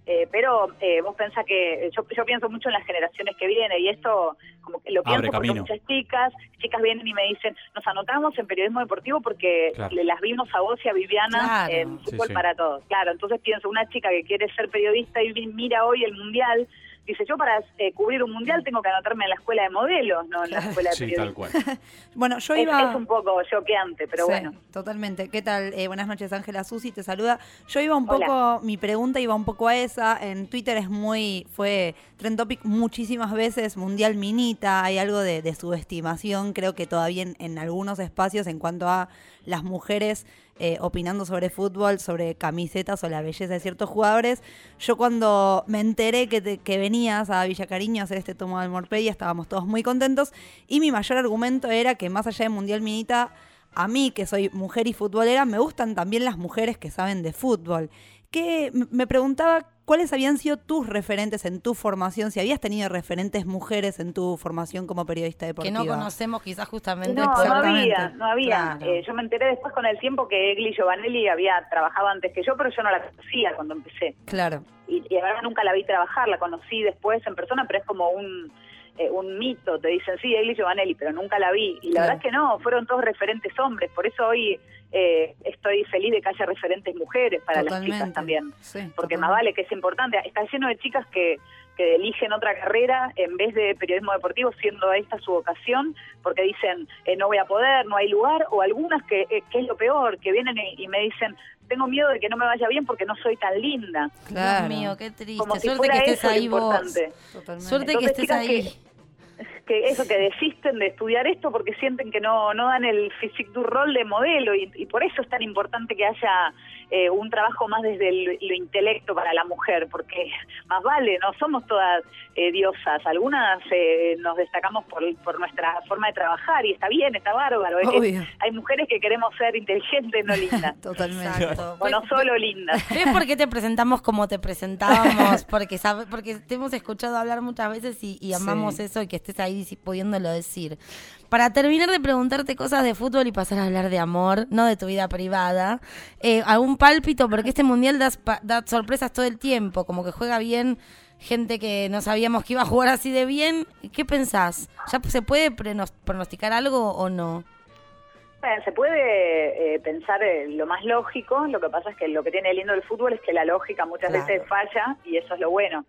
Eh, pero eh, vos pensás que, yo, yo pienso mucho en las generaciones que vienen y esto como que lo Abre pienso porque camino. muchas chicas, chicas vienen y me dicen, nos anotamos en periodismo deportivo porque Claro. le las vimos a vos y a Viviana Claro. en Sí, Fútbol sí. para Todos. Claro, entonces pienso, una chica que quiere ser periodista y vi- mira hoy el Mundial, dice, yo para eh, cubrir un Mundial tengo que anotarme en la escuela de modelos, no en la escuela de Sí, periodismo. tal cual. Bueno, yo Es, iba... es un poco choqueante, pero Sí, bueno. totalmente. ¿Qué tal? Eh, buenas noches, Ángela. Susi te saluda. Yo iba un Hola. poco, mi pregunta iba un poco a esa. En Twitter es muy, fue trend topic muchísimas veces, Mundial Minita, hay algo de, de subestimación, creo que todavía en, en algunos espacios en cuanto a las mujeres eh, opinando sobre fútbol, sobre camisetas o la belleza de ciertos jugadores. Yo cuando me enteré que, te- que venías a Villa Cariño a hacer este tomo de Morpedia, estábamos todos muy contentos y mi mayor argumento era que más allá de Mundial Minita, a mí, que soy mujer y futbolera, me gustan también las mujeres que saben de fútbol. Que m- me preguntaba cuáles habían sido tus referentes en tu formación, si habías tenido referentes mujeres en tu formación como periodista Que deportiva. no conocemos quizás justamente. No, no Exactamente. había, no había. Claro. Eh, yo me enteré después con el tiempo que Egli Giovanelli había trabajado antes que yo, pero yo no la conocía cuando empecé. Claro. Y, y la verdad nunca la vi trabajar, la conocí después en persona, pero es como un eh, un mito. Te dicen, sí, Egli Giovanelli, pero nunca la vi. Y la Claro. verdad es que no, fueron todos referentes hombres. Por eso hoy eh, estoy feliz de que haya referentes mujeres para las Totalmente. chicas también. Sí, Porque totalmente. más vale que es importante. Está lleno de chicas que, que eligen otra carrera en vez de periodismo deportivo, siendo esta su vocación, porque dicen, eh, no voy a poder, no hay lugar, o algunas que, eh, que es lo peor, que vienen y, y me dicen, tengo miedo de que no me vaya bien porque no soy tan linda. Claro. Dios mío, qué triste. Como si Suerte fuera que estés eso lo ahí vos. importante. Totalmente. Suerte que Entonces, estés chicas ahí. que- que eso, que desisten de estudiar esto porque sienten que no, no dan el physique du rol de modelo y, y por eso es tan importante que haya eh, un trabajo más desde el, lo intelecto para la mujer, porque más vale, no somos todas eh, diosas, algunas eh, nos destacamos por, por nuestra forma de trabajar y está bien, está bárbaro, es que Obvio. hay mujeres que queremos ser inteligentes, no lindas, Totalmente. Exacto. o no solo lindas. ¿Ves por qué te presentamos como te presentábamos? Porque sabe, porque te hemos escuchado hablar muchas veces y, y amamos Sí. eso y que estés ahí si- pudiéndolo decir. Para terminar de preguntarte cosas de fútbol y pasar a hablar de amor, no de tu vida privada, eh, algún pálpito, porque este mundial da, spa- da sorpresas todo el tiempo, como que juega bien gente que no sabíamos que iba a jugar así de bien. ¿Qué pensás? ¿Ya se puede prenos- pronosticar algo o no? Bueno, se puede eh, pensar eh, lo más lógico, lo que pasa es que lo que tiene lindo el fútbol es que la lógica muchas Claro. veces falla y eso es lo bueno.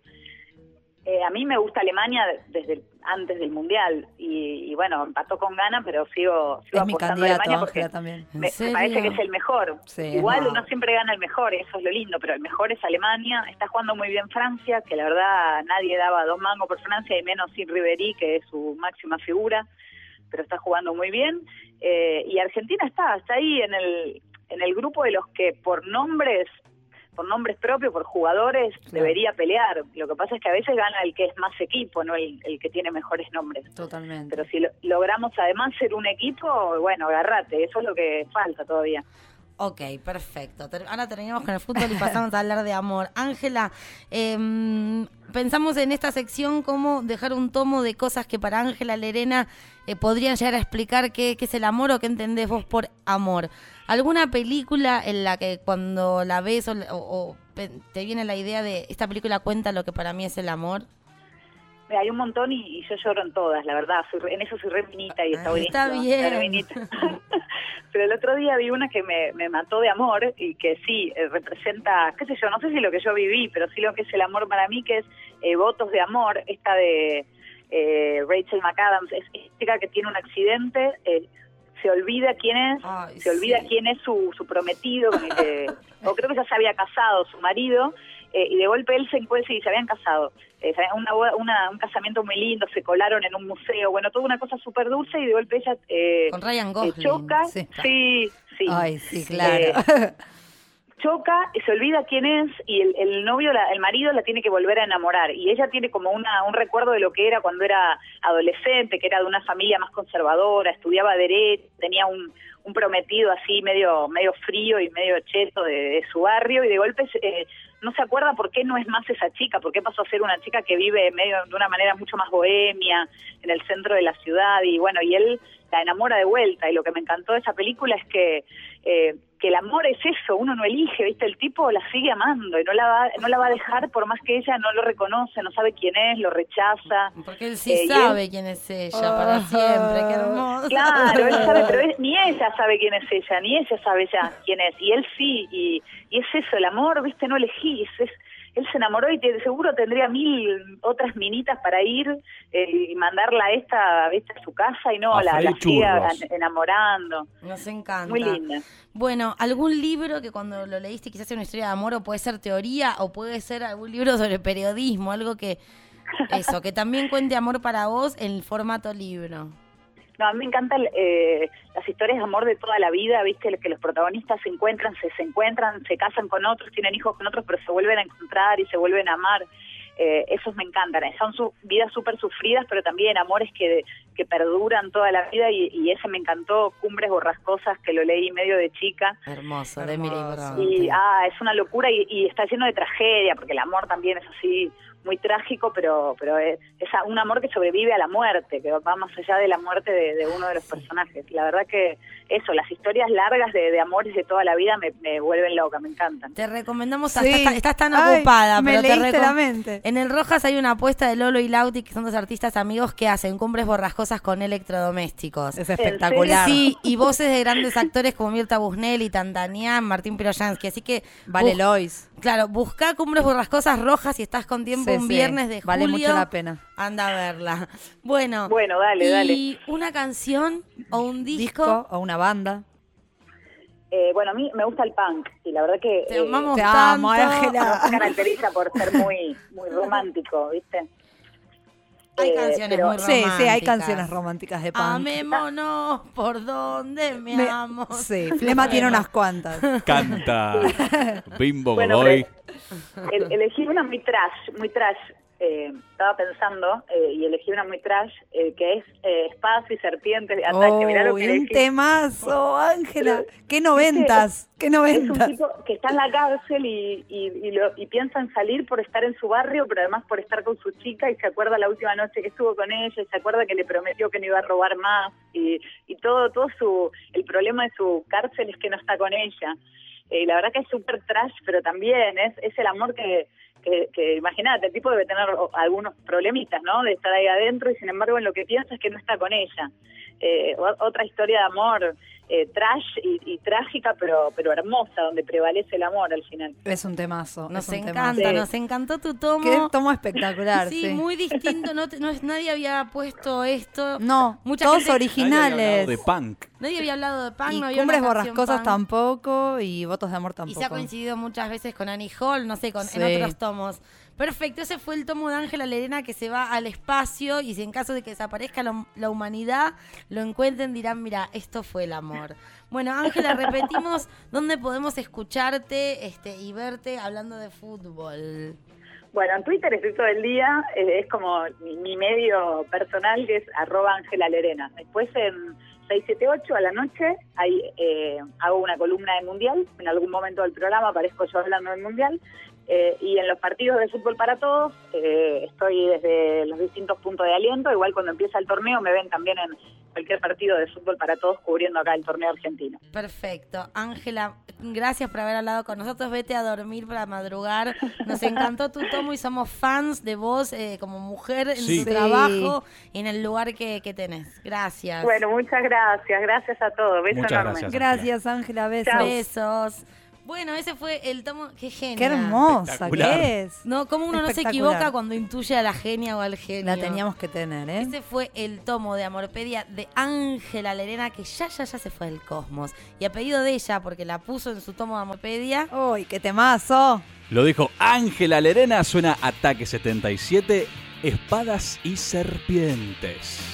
Eh, a mí me gusta Alemania desde antes del Mundial y, y bueno, empató con Ghana, pero sigo, sigo Es mi apostando a candidato, Alemania porque Ángela, también. me, me serio? parece que es el mejor. Sí, Igual wow. no siempre gana el mejor, y eso es lo lindo, pero el mejor es Alemania. Está jugando muy bien Francia, que la verdad nadie daba dos mangos por Francia, y menos sin Ribéry, que es su máxima figura, pero está jugando muy bien. Eh, y Argentina está, está ahí en el, en el grupo de los que por nombres por nombres propios, por jugadores, Claro. debería pelear. Lo que pasa es que a veces gana el que es más equipo, no el, el que tiene mejores nombres. Totalmente. Pero si lo- logramos además ser un equipo, bueno, agarrate, eso es lo que falta todavía. Ok, perfecto. Ter- Ahora terminamos con el fútbol y pasamos a hablar de amor. Ángela, em, pensamos en esta sección cómo dejar un tomo de cosas que para Ángela Lerena eh, podrían llegar a explicar qué, qué es el amor o qué entendés vos por amor. ¿Alguna película en la que cuando la ves o, o- o pe- te viene la idea de esta película cuenta lo que para mí es el amor? Mira, hay un montón y, y yo lloro en todas, la verdad. Soy re- en eso soy re minita y está Ay, buenísimo. está bien. ser minita. Pero el otro día vi una que me, me mató de amor y que sí, eh, representa, qué sé yo, no sé si lo que yo viví, pero sí lo que es el amor para mí, que es eh, Votos de Amor, esta de eh, Rachel McAdams. Es esta chica que tiene un accidente, eh, se olvida quién es, Ay, se olvida sí. quién es su, su prometido, con el que- o creo que ya se había casado, su marido, eh, y de golpe él se encuentra y se habían casado. Eh, se habían- una, boda- una- un casamiento muy lindo, se colaron en un museo, bueno, toda una cosa súper dulce, y de golpe ella eh, Con Ryan eh, Gosling. choca, sí. sí, sí, Ay, sí, Eh, claro. choca y se olvida quién es, y el, el novio, la- el marido la tiene que volver a enamorar, y ella tiene como una un recuerdo de lo que era cuando era adolescente, que era de una familia más conservadora, estudiaba derecho, tenía un, un prometido así medio medio frío y medio cheto de, de su barrio, y de golpe eh, no se acuerda por qué no es más esa chica, por qué pasó a ser una chica que vive medio de una manera mucho más bohemia, en el centro de la ciudad, y bueno, y él la enamora de vuelta, y lo que me encantó de esa película es que eh, que que el amor es eso, uno no elige, ¿viste? El tipo la sigue amando y no la va, no la va a dejar por más que ella no lo reconoce, no sabe quién es, lo rechaza. Porque él sí Eh, y sabe él- quién es ella para siempre, qué hermoso. Claro, él sabe, pero él- ni ella sabe quién es ella, ni ella sabe ya quién es, y él sí, y, y es eso, el amor, ¿viste? No elegís, es, él se enamoró y te- seguro tendría mil otras minitas para ir eh, y mandarla a esta, ¿viste? A su casa y no, A la, la freír sigue churros. enamorando. Nos encanta. Muy linda. Bueno, ¿algún libro que cuando lo leíste quizás sea una historia de amor o puede ser teoría o puede ser algún libro sobre periodismo, algo que, eso, que también cuente amor para vos en formato libro? No, a mí me encantan eh, las historias de amor de toda la vida, ¿viste? Que los protagonistas se encuentran, se, se encuentran, se casan con otros, tienen hijos con otros, pero se vuelven a encontrar y se vuelven a amar. Eh, esos me encantan. Son su, vidas súper sufridas, pero también amores que, que perduran toda la vida y, y ese me encantó, Cumbres Borrascosas, que lo leí medio de chica. Hermoso, de Emily Bronte. Y ah, es una locura y, y está lleno de tragedia, porque el amor también es así muy trágico, pero pero es, es un amor que sobrevive a la muerte, que va más allá de la muerte de, de uno de los personajes. La verdad que eso, las historias largas de, de amores de toda la vida me, me vuelven loca, me encantan. Te recomendamos, Sí. estás, estás tan Ay, ocupada, me pero te leíste recom- la mente. En el Rojas hay una apuesta de Lolo y Lauti, que son dos artistas amigos que hacen Cumbres Borrascosas con electrodomésticos. Es espectacular. Sí, y voces de grandes actores como Mirta Busnelli, Tantanian, Martín Piroyansky, así que Vale bus- Lois. Claro, buscá Cumbres Borrascosas Rojas si estás con tiempo Sí, un sí, viernes de julio. vale mucho la pena. Anda a verla. Bueno, Bueno, dale, y dale. una canción o un disco. Disco o una banda. Eh, bueno, a mí me gusta el punk y la verdad que Te eh, amamos Te tanto. amo, Ángela. nos caracteriza por ser muy muy romántico, ¿viste? Hay Eh, canciones pero- muy Sí, sí, hay románticas. canciones románticas de punk. Amémonos por donde me, Me- amo. Sí, Flema tiene unas cuantas. Canta Bimbo Bueno, Godoy. El- elegí una muy trash, muy trash. Eh, estaba pensando eh, y elegí una muy trash eh, que es eh, Espadas y Serpientes de Ataque. Mirá lo Oh, que un elegí. temazo, Ángela. Pero, Qué noventas, qué Es un noventas. tipo que está en la cárcel y, y, y, lo- y piensa en salir por estar en su barrio, pero además por estar con su chica y se acuerda la última noche que estuvo con ella y se acuerda que le prometió que no iba a robar más y, y todo todo su el problema de su cárcel es que no está con ella. Eh, la verdad que es súper trash, pero también es, es el amor que, que, que imagínate, el tipo debe tener o- algunos problemitas, ¿no? De estar ahí adentro y sin embargo en lo que piensa es que no está con ella. Eh, o- otra historia de amor eh, trash y, y trágica, pero pero hermosa, donde prevalece el amor al final. Es un temazo. Nos es un encanta, temazo. nos encantó tu tomo. Qué tomo espectacular, Sí, sí. muy distinto. No, te- no es- nadie había puesto esto. No, Mucha todos gente- originales. De punk. Nadie había hablado de punk, Y no había Cumbres una canción Borrascosas punk. tampoco y Votos de Amor Y tampoco. se ha coincidido muchas veces con Annie Hall, no sé, con, Sí. en otros tomos. Perfecto, ese fue el tomo de Ángela Lerena que se va al espacio y si en caso de que desaparezca la, la humanidad, lo encuentren, dirán, mira, esto fue el amor. Bueno, Ángela, repetimos dónde podemos escucharte este, y verte hablando de fútbol. Bueno, en Twitter estoy todo el día, eh, es como mi, mi medio personal, que es arroba Ángela Lerena. Después en seis siete ocho a la noche ahí eh, hago una columna de Mundial, en algún momento del programa aparezco yo hablando del Mundial, eh, y en los partidos de Fútbol para Todos eh, estoy desde los distintos puntos de aliento, igual cuando empieza el torneo me ven también en cualquier partido de Fútbol para Todos cubriendo acá el torneo argentino. Perfecto. Ángela, gracias por haber hablado con nosotros. Vete a dormir para madrugar. Nos encantó tu tomo y somos fans de vos eh, como mujer en Sí. tu Sí. trabajo y en el lugar que, que tenés. Gracias. Bueno, muchas gracias, gracias a todos, beso Muchas enorme. gracias. Gracias, Ángela, besos. Chao. Besos. Bueno, ese fue el tomo. Qué genia. Qué hermosa Espectacular. que es. No, como uno no se Espectacular. equivoca cuando intuye a la genia o al genio. La teníamos que tener, ¿eh? Ese fue el tomo de Amorpedia de Ángela Lerena, que ya, ya, ya se fue del cosmos. Y a pedido de ella, porque la puso en su tomo de Amorpedia. ¡Uy, qué temazo! Lo dijo Ángela Lerena, suena Ataque setenta y siete, Espadas y Serpientes.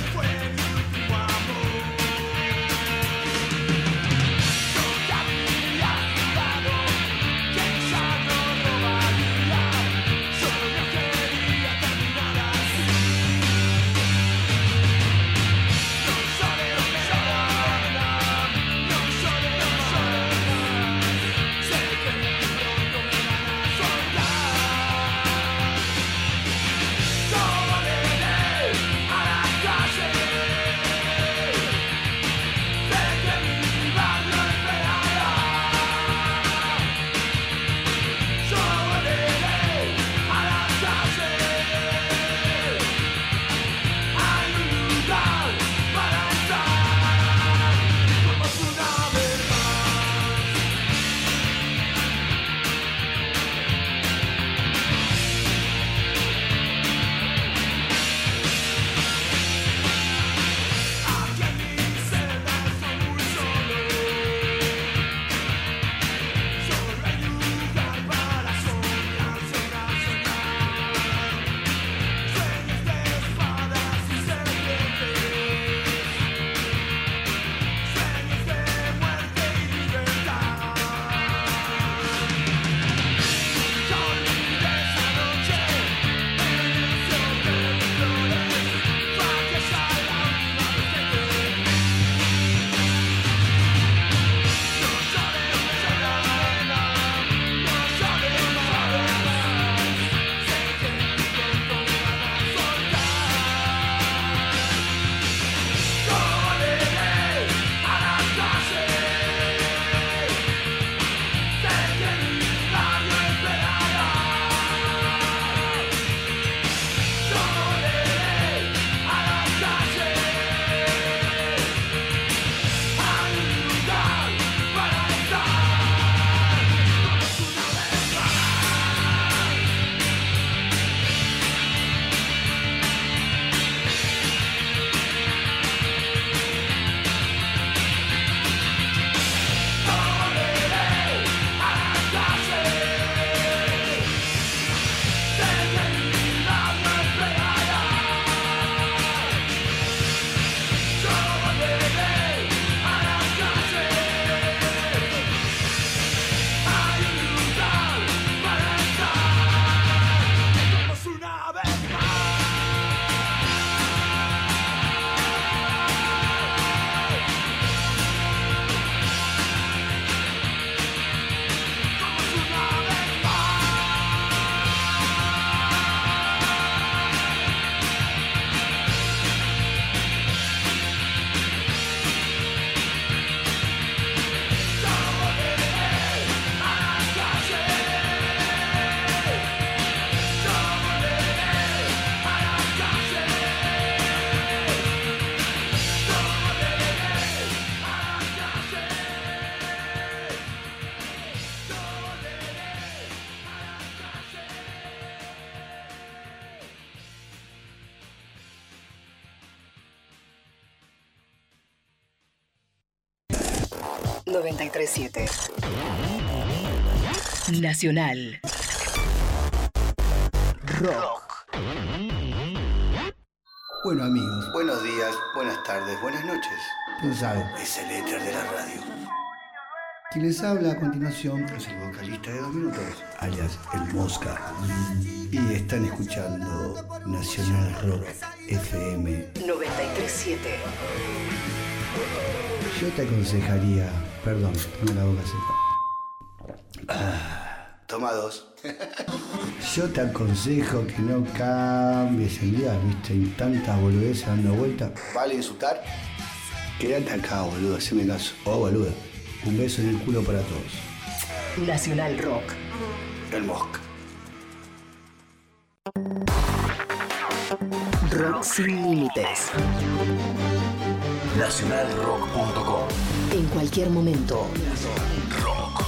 También fue mi último amor. Yo ya vi noventa y tres siete. Nacional Rock. Bueno amigos, buenos días, buenas tardes, buenas noches. Tú sabes, es el éter de la radio. Quien les habla a continuación es el vocalista de Dos Minutos, alias El Mosca. Y están escuchando Nacional Rock F M noventa y tres siete. Yo te aconsejaría, perdón, no la boca seca. Ah, toma dos. Yo te aconsejo que no cambies el día, viste, hay tantas boludeces dando vueltas. ¿Vale insultar? Quédate acá, boludo, haceme caso. Oh, boludo. Un beso en el culo para todos. Nacional Rock. El Mosca. Rock sin límites. nacional rock punto com. En cualquier momento. Rock.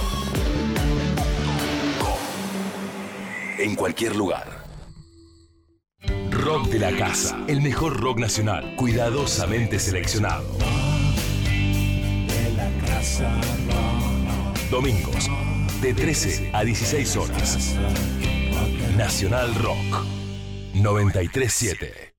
En cualquier lugar. Rock de la casa. El mejor rock nacional. Cuidadosamente seleccionado. Domingos, de trece a dieciséis horas. Nacional Rock noventa y tres siete.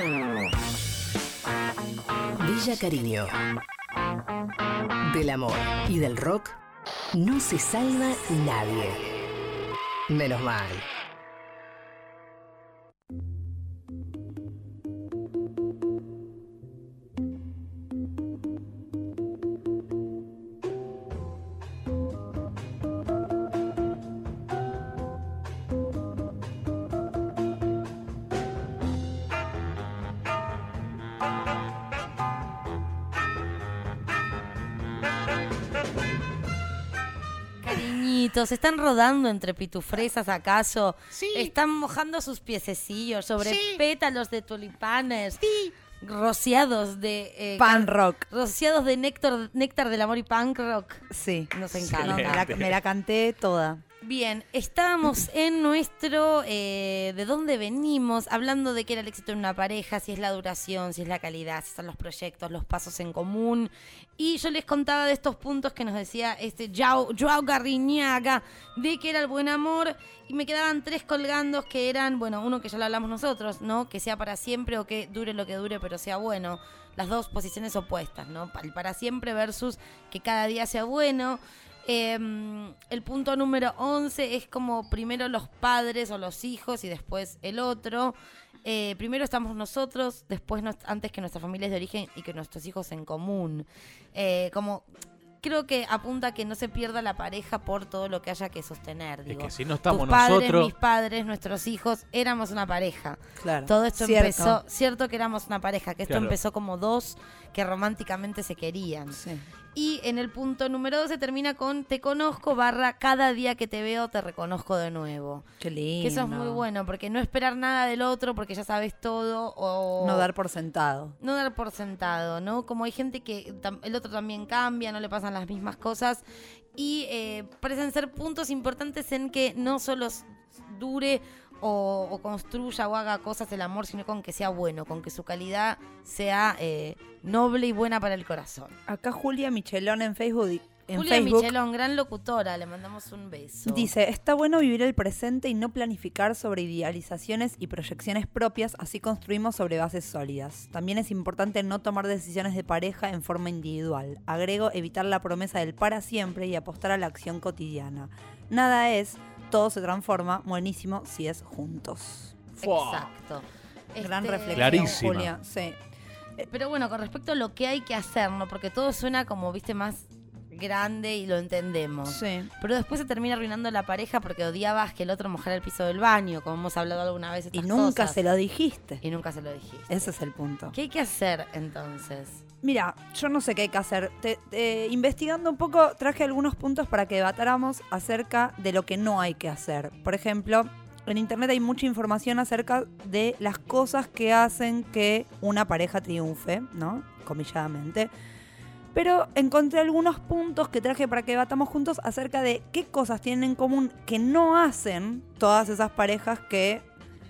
Villa Cariño. Del amor y del rock no se salva nadie. Menos mal. ¿Se están rodando entre pitufresas acaso? Sí. ¿Están mojando sus piececillos sobre Sí. pétalos de tulipanes? Sí. Rociados de... Eh, Pan rock. Rociados de néctar, néctar del amor y punk rock. Sí. Nos encanta. Me la, me la canté toda. Bien, estábamos en nuestro eh, de dónde venimos, hablando de qué era el éxito en una pareja, si es la duración, si es la calidad, si son los proyectos, los pasos en común. Y yo les contaba de estos puntos que nos decía este Joao, Joao Garriñaga, de que era el buen amor. Y me quedaban tres colgandos que eran, bueno, uno que ya lo hablamos nosotros, ¿no? Que sea para siempre o que dure lo que dure, pero sea bueno. Las dos posiciones opuestas, ¿no? El para siempre versus que cada día sea bueno. Eh, el punto número once es como primero los padres o los hijos y después el otro. Eh, primero estamos nosotros, después nos, antes que nuestras familias de origen y que nuestros hijos en común. Eh, como creo que apunta a que no se pierda la pareja por todo lo que haya que sostener. Digo, es que si no estamos tus padres, nosotros, mis padres, nuestros hijos, éramos una pareja. Claro. Todo esto Cierto. empezó, cierto que éramos una pareja, que esto Claro. empezó como dos que románticamente se querían. Sí. Y en el punto número doce termina con te conozco barra cada día que te veo te reconozco de nuevo. Qué lindo. Que eso es muy bueno, porque no esperar nada del otro porque ya sabes todo o... No dar por sentado. No dar por sentado, ¿no? Como hay gente que tam- el otro también cambia, no le pasan las mismas cosas y eh, parecen ser puntos importantes en que no solo s- dure o, o construya o haga cosas el amor, sino con que sea bueno, con que su calidad sea eh, noble y buena para el corazón. Acá Julia Michelón en Facebook, en Julia Facebook Michelón, gran locutora, le mandamos un beso. dice, está bueno vivir el presente y no planificar sobre idealizaciones y proyecciones propias, así construimos sobre bases sólidas. También es importante no tomar decisiones de pareja en forma individual. Agrego, evitar la promesa del para siempre y apostar a la acción cotidiana. Nada es, todo se transforma, buenísimo si es juntos. Exacto. Gran Este, reflexión, Clarísima. Julia. Sí. Pero bueno, con respecto a lo que hay que hacer, ¿no? Porque todo suena como, viste, más grande y lo entendemos. Sí. Pero después se termina arruinando la pareja porque odiabas que el otro mojara el piso del baño, como hemos hablado alguna vez. Y estas nunca cosas. se lo dijiste. Y nunca se lo dijiste. Ese es el punto. ¿Qué hay que hacer entonces? Mira, yo no sé qué hay que hacer. Te- te- investigando un poco, traje algunos puntos para que debatáramos acerca de lo que no hay que hacer. Por ejemplo, en internet hay mucha información acerca de las cosas que hacen que una pareja triunfe, ¿no? Comilladamente. Pero encontré algunos puntos que traje para que debatamos juntos acerca de qué cosas tienen en común que no hacen todas esas parejas que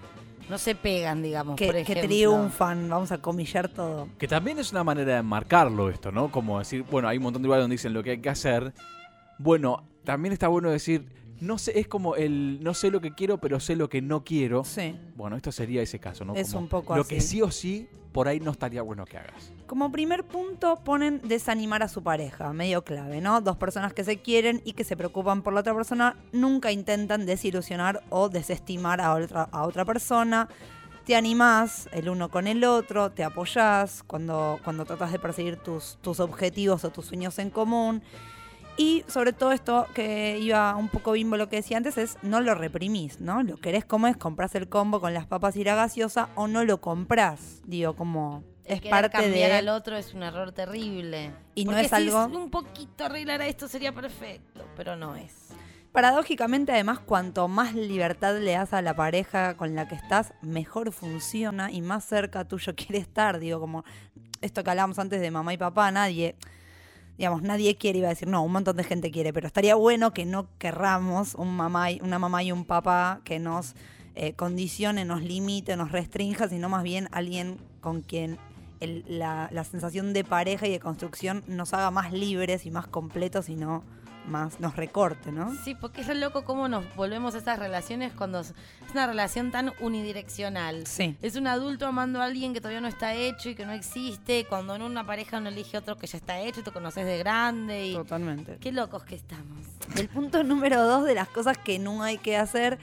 no se pegan, digamos, que, por que ejemplo. triunfan, vamos a comillar todo. Que también es una manera de marcarlo esto, ¿no? Como decir, bueno, hay un montón de lugares donde dicen lo que hay que hacer. Bueno, también está bueno decir, no sé, es como el no sé lo que quiero, pero sé lo que no quiero. Sí. Bueno, esto sería ese caso, ¿no? Es Como un poco lo así. que sí o sí, por ahí no estaría bueno que hagas. Como primer punto ponen desanimar a su pareja, medio clave, ¿no? Dos personas que se quieren y que se preocupan por la otra persona nunca intentan desilusionar o desestimar a otra, a otra persona. Te animás el uno con el otro, te apoyás cuando, cuando tratas de perseguir tus, tus objetivos o tus sueños en común. Y sobre todo esto que iba un poco bimbo lo que decía antes es no lo reprimís, ¿no? Lo querés como es, comprás el combo con las papas y la gaseosa o no lo comprás. Digo, como El es querer parte cambiar de... al otro es un error terrible. Y no Porque es si algo... un poquito arreglara esto sería perfecto, pero no es. Paradójicamente, además, cuanto más libertad le das a la pareja con la que estás, mejor funciona y más cerca tuyo quiere estar. Digo, como esto que hablábamos antes de mamá y papá, nadie... Digamos, nadie quiere, iba a decir, no, un montón de gente quiere, pero estaría bueno que no querramos un mamá y, una mamá y un papá que nos eh, condicione, nos limite, nos restrinja, sino más bien alguien con quien el, la, la sensación de pareja y de construcción nos haga más libres y más completos y no más nos recorte, ¿no? Sí, porque es re loco cómo nos volvemos a esas relaciones cuando es una relación tan unidireccional. Sí. Es un adulto amando a alguien que todavía no está hecho y que no existe, cuando en una pareja uno elige otro que ya está hecho y te conoces de grande. Y Totalmente. qué locos que estamos. El punto número dos de las cosas que no hay que hacer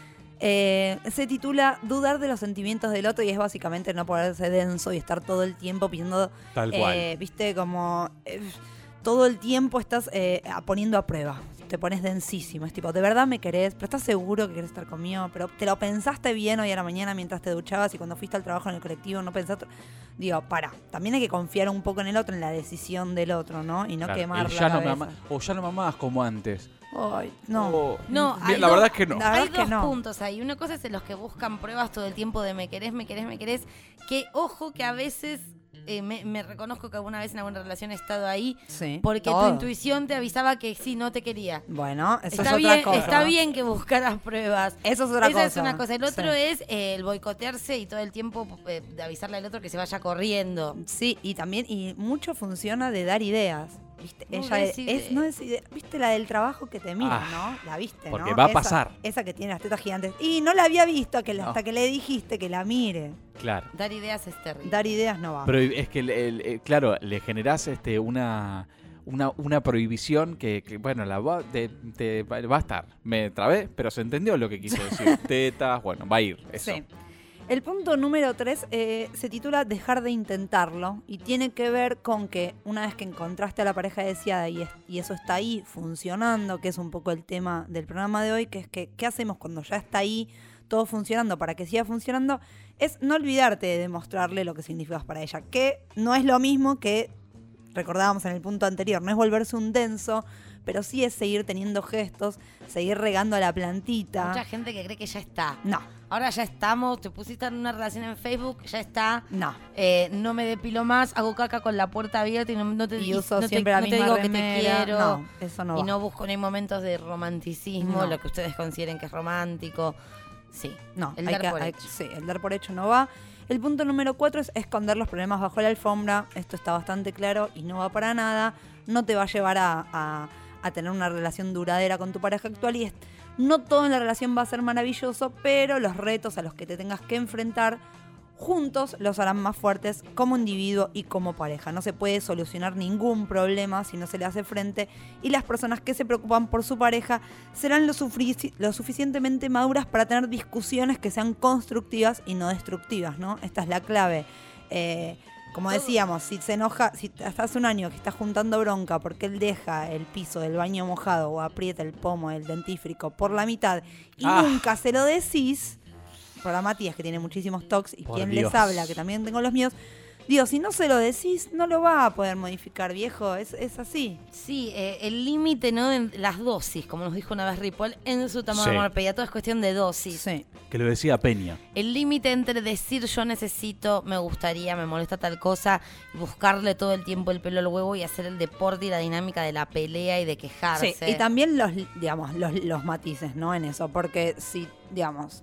eh, se titula Dudar de los sentimientos del otro y es básicamente no ponerse denso y estar todo el tiempo pidiendo, Tal eh, cual. viste, como eh, todo el tiempo estás eh, poniendo a prueba. Te pones densísimo. Es tipo, ¿de verdad me querés? ¿Pero estás seguro que querés estar conmigo? ¿Pero te lo pensaste bien hoy a la mañana mientras te duchabas y cuando fuiste al trabajo en el colectivo no pensaste? Digo, para. También hay que confiar un poco en el otro, en la decisión del otro, ¿no? Y no Claro, quemar el la ya no me cabeza. ama- o ya no me amás como antes. Ay, no. O- No, Bien, hay la dos- verdad es que no. La verdad Hay es que dos no. puntos ahí. Una cosa es en los que buscan pruebas todo el tiempo de me querés, me querés, me querés. Que ojo que a veces eh, me, me reconozco que alguna vez en alguna relación he estado ahí. Sí, Porque todo. tu intuición te avisaba que sí, no te quería. Bueno, eso Está es bien, otra cosa. está bien que buscaras pruebas. Eso es otra Esa cosa. es una cosa. El otro Sí. es eh, el boicotearse y todo el tiempo eh, de avisarle al otro que se vaya corriendo. Sí, y también, y mucho funciona de dar ideas. ¿Viste? No Ella des es, idea. es- no es idea- ¿viste la del trabajo que te mira, Ah, no? La viste, porque ¿no? va a Esa- pasar. Esa que tiene las tetas gigantes. Y no la había visto que la- No. hasta que le dijiste que la mire. Claro. Dar ideas es terrible. Dar ideas no va. Pero es que, el- el- el- claro, le generás este, una, una, una prohibición que, que, bueno, la va, te, te- va a estar. Me trabé, pero se entendió lo que quiso decir. Tetas, bueno, va a ir. Eso. Sí. El punto número tres eh, se titula Dejar de intentarlo y tiene que ver con que una vez que encontraste a la pareja deseada y, es- y eso está ahí funcionando, que es un poco el tema del programa de hoy, que es que ¿qué hacemos cuando ya está ahí todo funcionando para que siga funcionando? Es no olvidarte de demostrarle lo que significas para ella, que no es lo mismo que recordábamos en el punto anterior, no es volverse un denso, pero sí es seguir teniendo gestos, seguir regando a la plantita. Mucha gente que cree que ya está. No. Ahora ya estamos, te pusiste en una relación en Facebook, ya está. No. Eh, no me depilo más, hago caca con la puerta abierta y no, no te, Y uso no te- siempre la no te misma digo remera. que te quiero. No, eso no Y va. no busco, no hay momentos de romanticismo, No. lo que ustedes consideren que es romántico. Sí. No, el hay dar que- por hay- hecho. sí, el dar por hecho no va. El punto número cuatro es esconder los problemas bajo la alfombra. Esto está bastante claro y no va para nada. No te va a llevar a, a- a tener una relación duradera con tu pareja actual y es- no todo en la relación va a ser maravilloso, pero los retos a los que te tengas que enfrentar juntos los harán más fuertes como individuo y como pareja. No se puede solucionar ningún problema si no se le hace frente y las personas que se preocupan por su pareja serán lo, sufri- lo suficientemente maduras para tener discusiones que sean constructivas y no destructivas, ¿no? Esta es la clave. Eh, como decíamos, si se enoja, si hasta hace un año que está juntando bronca porque él deja el piso del baño mojado o aprieta el pomo del dentífrico por la mitad y Ah. nunca se lo decís, para Matías, que tiene muchísimos tocs, y Por quien Dios. les habla, que también tengo los míos, digo, si no se lo decís, no lo va a poder modificar, viejo, es, es así. Sí, eh, el límite, ¿no? De las dosis, como nos dijo una vez Ripoll en su tamaño Sí. de amor, todo es cuestión de dosis. Sí. Que lo decía Peña. El límite entre decir yo necesito, me gustaría, me molesta tal cosa, y buscarle todo el tiempo el pelo al huevo y hacer el deporte y la dinámica de la pelea y de quejarse. Sí, y también los, digamos, los, los matices, ¿no? En eso, porque si, digamos,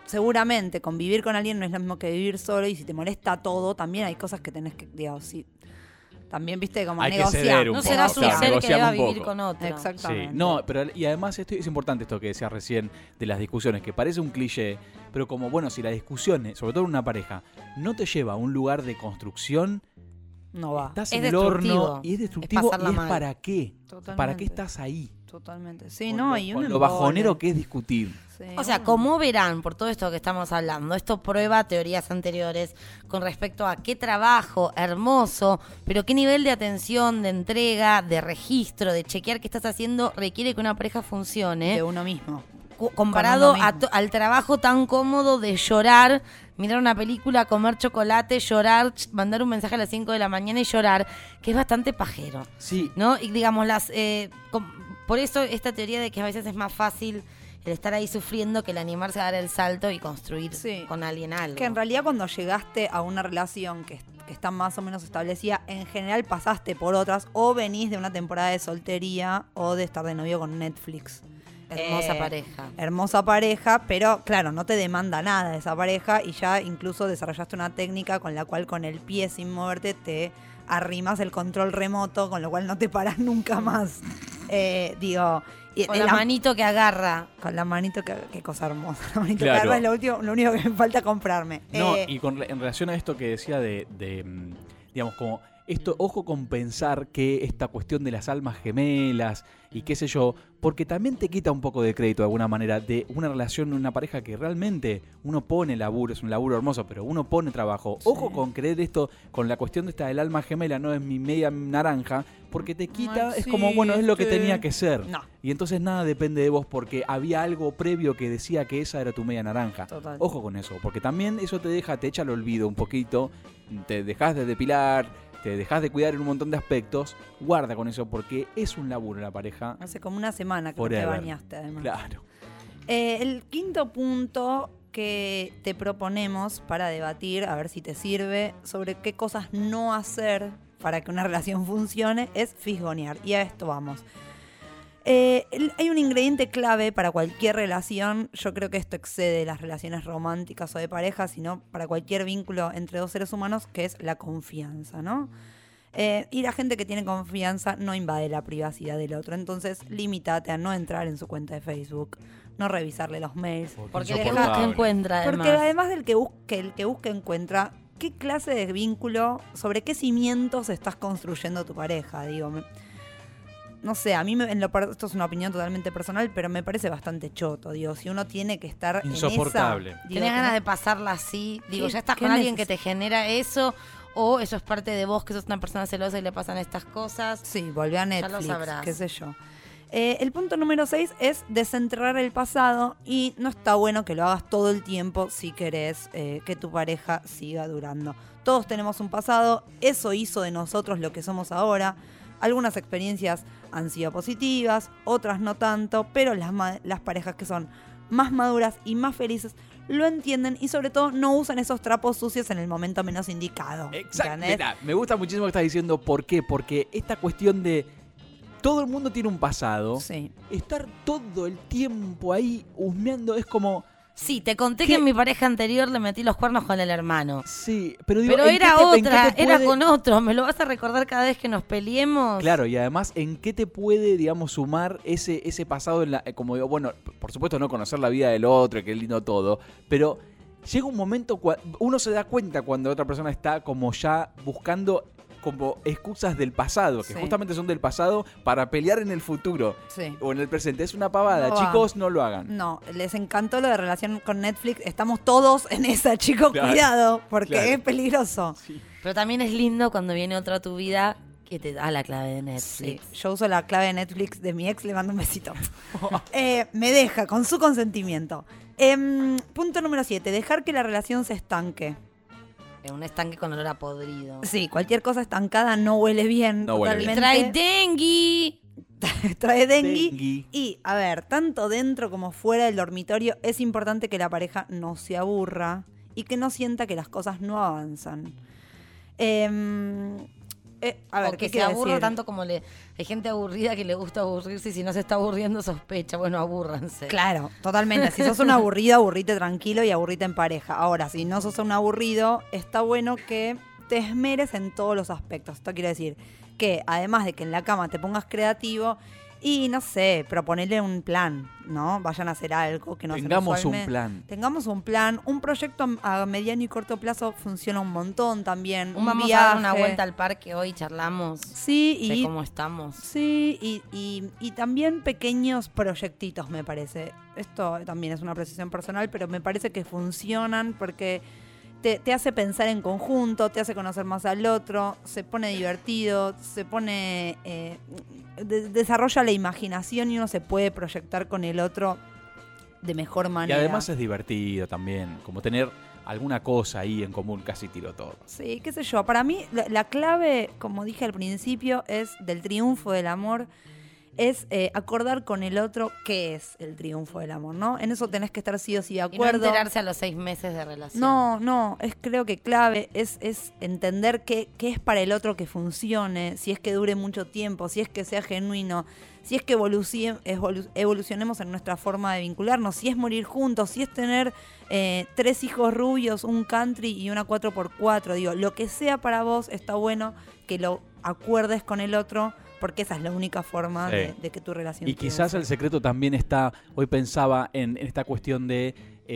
seguramente convivir con alguien no es lo mismo que vivir solo, y si te molesta todo, también hay cosas que tenés que, digamos, sí, también, viste, como Hay que negociar. ceder un No poco, serás un claro, ser que negociamos deba un vivir poco. con otro. Exactamente. Sí, no, pero y además esto es importante esto que decías recién de las discusiones, que parece un cliché, pero como, bueno, si la discusión, sobre todo en una pareja, no te lleva a un lugar de construcción, No va. estás Es en el destructivo. horno y es destructivo. Es pasarla y es mal. para qué. Totalmente. ¿Para qué estás ahí? Totalmente. Sí, Con no, lo, y con un lo embole. bajonero que es discutir. Sí, O sea, uno- como verán, por todo esto que estamos hablando, esto prueba teorías anteriores con respecto a qué trabajo hermoso, pero qué nivel de atención, de entrega, de registro, de chequear qué estás haciendo requiere que una pareja funcione. de uno mismo. cu- comparado Con uno a mismo. to- al trabajo tan cómodo de llorar, mirar una película, comer chocolate, llorar, ch- mandar un mensaje a las cinco de la mañana y llorar, que es bastante pajero. Sí. ¿No? Y digamos, las eh, com- por eso esta teoría de que a veces es más fácil el estar ahí sufriendo que el animarse a dar el salto y construir Sí. con alguien algo. Que en realidad cuando llegaste a una relación que, que está más o menos establecida, en general pasaste por otras, o venís de una temporada de soltería o de estar de novio con Netflix. Hermosa Eh, pareja. Hermosa pareja, pero claro, no te demanda nada esa pareja y ya incluso desarrollaste una técnica con la cual con el pie sin moverte te arrimas el control remoto, con lo cual no te paras nunca más. Eh, digo... y- Con el la am- manito que agarra. Con la manito que... Qué cosa hermosa. La manito Claro. que agarra es lo, último, lo único que me falta comprarme. No, Eh, y con, en relación a esto que decía de, de, mm, digamos, como esto, ojo con pensar que esta cuestión de las almas gemelas y qué sé yo, porque también te quita un poco de crédito de alguna manera de una relación, una pareja que realmente uno pone laburo, es un laburo hermoso, pero uno pone trabajo. Ojo con creer esto, con la cuestión de esta del alma gemela, no es mi media naranja, porque te quita, No es como, bueno, es lo que existe. tenía que ser. No. Y entonces nada depende de vos porque había algo previo que decía que esa era tu media naranja. Total. Ojo con eso, porque también eso te deja, te echa al olvido un poquito, te dejas de depilar, te dejas de cuidar en un montón de aspectos. Guarda con eso porque es un laburo la pareja. Hace como una semana que no Forever. te bañaste, además. Claro. Eh, el quinto punto que te proponemos para debatir, a ver si te sirve, sobre qué cosas no hacer para que una relación funcione, es fisgonear. Y a esto vamos. Eh, el- hay un ingrediente clave para cualquier relación. Yo creo que esto excede las relaciones románticas o de pareja, sino para cualquier vínculo entre dos seres humanos, que es la confianza, ¿no? Eh, y la gente que tiene confianza no invade la privacidad del otro. Entonces, limítate a no entrar en su cuenta de Facebook, no revisarle los mails. Porque el que busca encuentra, además. Porque además del que busque, el que busca encuentra. ¿Qué clase de vínculo, sobre qué cimientos estás construyendo tu pareja? Digo, me- no sé, a mí me- en lo, par- esto es una opinión totalmente personal, pero me parece bastante choto. Digo, si uno tiene que estar Insoportable. en esa... digo, Tenés ganas de tenés- pasarla así. Digo, ¿Qué- ya estás qué con alguien que neces- te genera eso. O eso es parte de vos, que sos una persona celosa y le pasan estas cosas. Sí, volví a Ya Netflix, lo sabrás. qué sé yo. Eh, el punto número seis es desenterrar el pasado y no está bueno que lo hagas todo el tiempo si querés eh, que tu pareja siga durando. Todos tenemos un pasado, eso hizo de nosotros lo que somos ahora. Algunas experiencias han sido positivas, otras no tanto, pero las, ma- las parejas que son más maduras y más felices lo entienden y sobre todo no usan esos trapos sucios en el momento menos indicado. Exacto. ¿entendés? Mirá, me gusta muchísimo lo que estás diciendo. ¿Por qué? Porque esta cuestión de todo el mundo tiene un pasado. Sí. Estar todo el tiempo ahí husmeando es como... Sí, te conté que en mi pareja anterior le metí los cuernos con el hermano. Sí, pero digo, Pero ¿en qué era te- en qué otra, te era puede- con otro. ¿Me lo vas a recordar cada vez que nos peleemos? Claro, y además, ¿en qué te puede, digamos, sumar ese, ese pasado? En la, eh, como digo, bueno, p- por supuesto no conocer la vida del otro, que es lindo todo, pero llega un momento, cua- uno se da cuenta cuando otra persona está como ya buscando como excusas del pasado, que Sí. justamente son del pasado para pelear en el futuro Sí. o en el presente. Es una pavada, No va. chicos, no lo hagan. No, les encantó lo de relación con Netflix. Estamos todos en esa, chicos, Claro, cuidado, porque claro. es peligroso. Pero también es lindo cuando viene otro a tu vida que te da la clave de Sí, Netflix. yo uso la clave de Netflix de mi ex, le mando un besito. Eh, me deja, con su consentimiento. Em, punto número siete, dejar que la relación se estanque. Es un estanque con olor a podrido. Sí, cualquier cosa estancada no huele bien. No huele bien. totalmente. Trae dengue. Trae dengue. Dengue. Y, a ver, tanto dentro como fuera del dormitorio, es importante que la pareja no se aburra y que no sienta que las cosas no avanzan. Em, Eh, a ver, o que ¿qué se quiero aburra decir? tanto como le... Hay gente aburrida que le gusta aburrirse y si no se está aburriendo sospecha. Bueno, abúrranse. Claro, totalmente. Si sos un aburrido, aburrite tranquilo y aburrite en pareja. Ahora, si no sos un aburrido, está bueno que te esmeres en todos los aspectos. Esto quiere decir que además de que en la cama te pongas creativo y, no sé, proponerle un plan, ¿no? Vayan a hacer algo que no Tengamos se un plan. Tengamos un plan. Un proyecto a mediano y corto plazo funciona un montón también. Un Vamos viaje. a dar una vuelta al parque hoy, charlamos. Sí, de y cómo estamos. Sí, y, y, y también pequeños proyectitos, me parece. Esto también es una apreciación personal, pero me parece que funcionan porque te, te hace pensar en conjunto, te hace conocer más al otro, se pone divertido, se pone... Eh, de- desarrolla la imaginación y uno se puede proyectar con el otro de mejor Y manera. además es divertido también, como tener alguna cosa ahí en común, casi tiro todo. Sí, qué sé yo. Para mí, la, la clave, como dije al principio, es del triunfo del amor, es eh, acordar con el otro qué es el triunfo del amor, ¿no? En eso tenés que estar sí o sí de Y no acuerdo. enterarse a los seis meses de relación. No, no, es creo que clave, es, es entender qué, qué es para el otro que funcione, si es que dure mucho tiempo, si es que sea genuino, si es que evoluci- evolu- evolucionemos en nuestra forma de vincularnos, si es morir juntos, si es tener eh, tres hijos rubios, un country y una cuatro por cuatro. Digo, lo que sea para vos está bueno que lo acuerdes con el otro, porque esa es la única forma Sí. de, de que tu relación Y quizás triunfe. el secreto también está, hoy pensaba en, en esta cuestión de,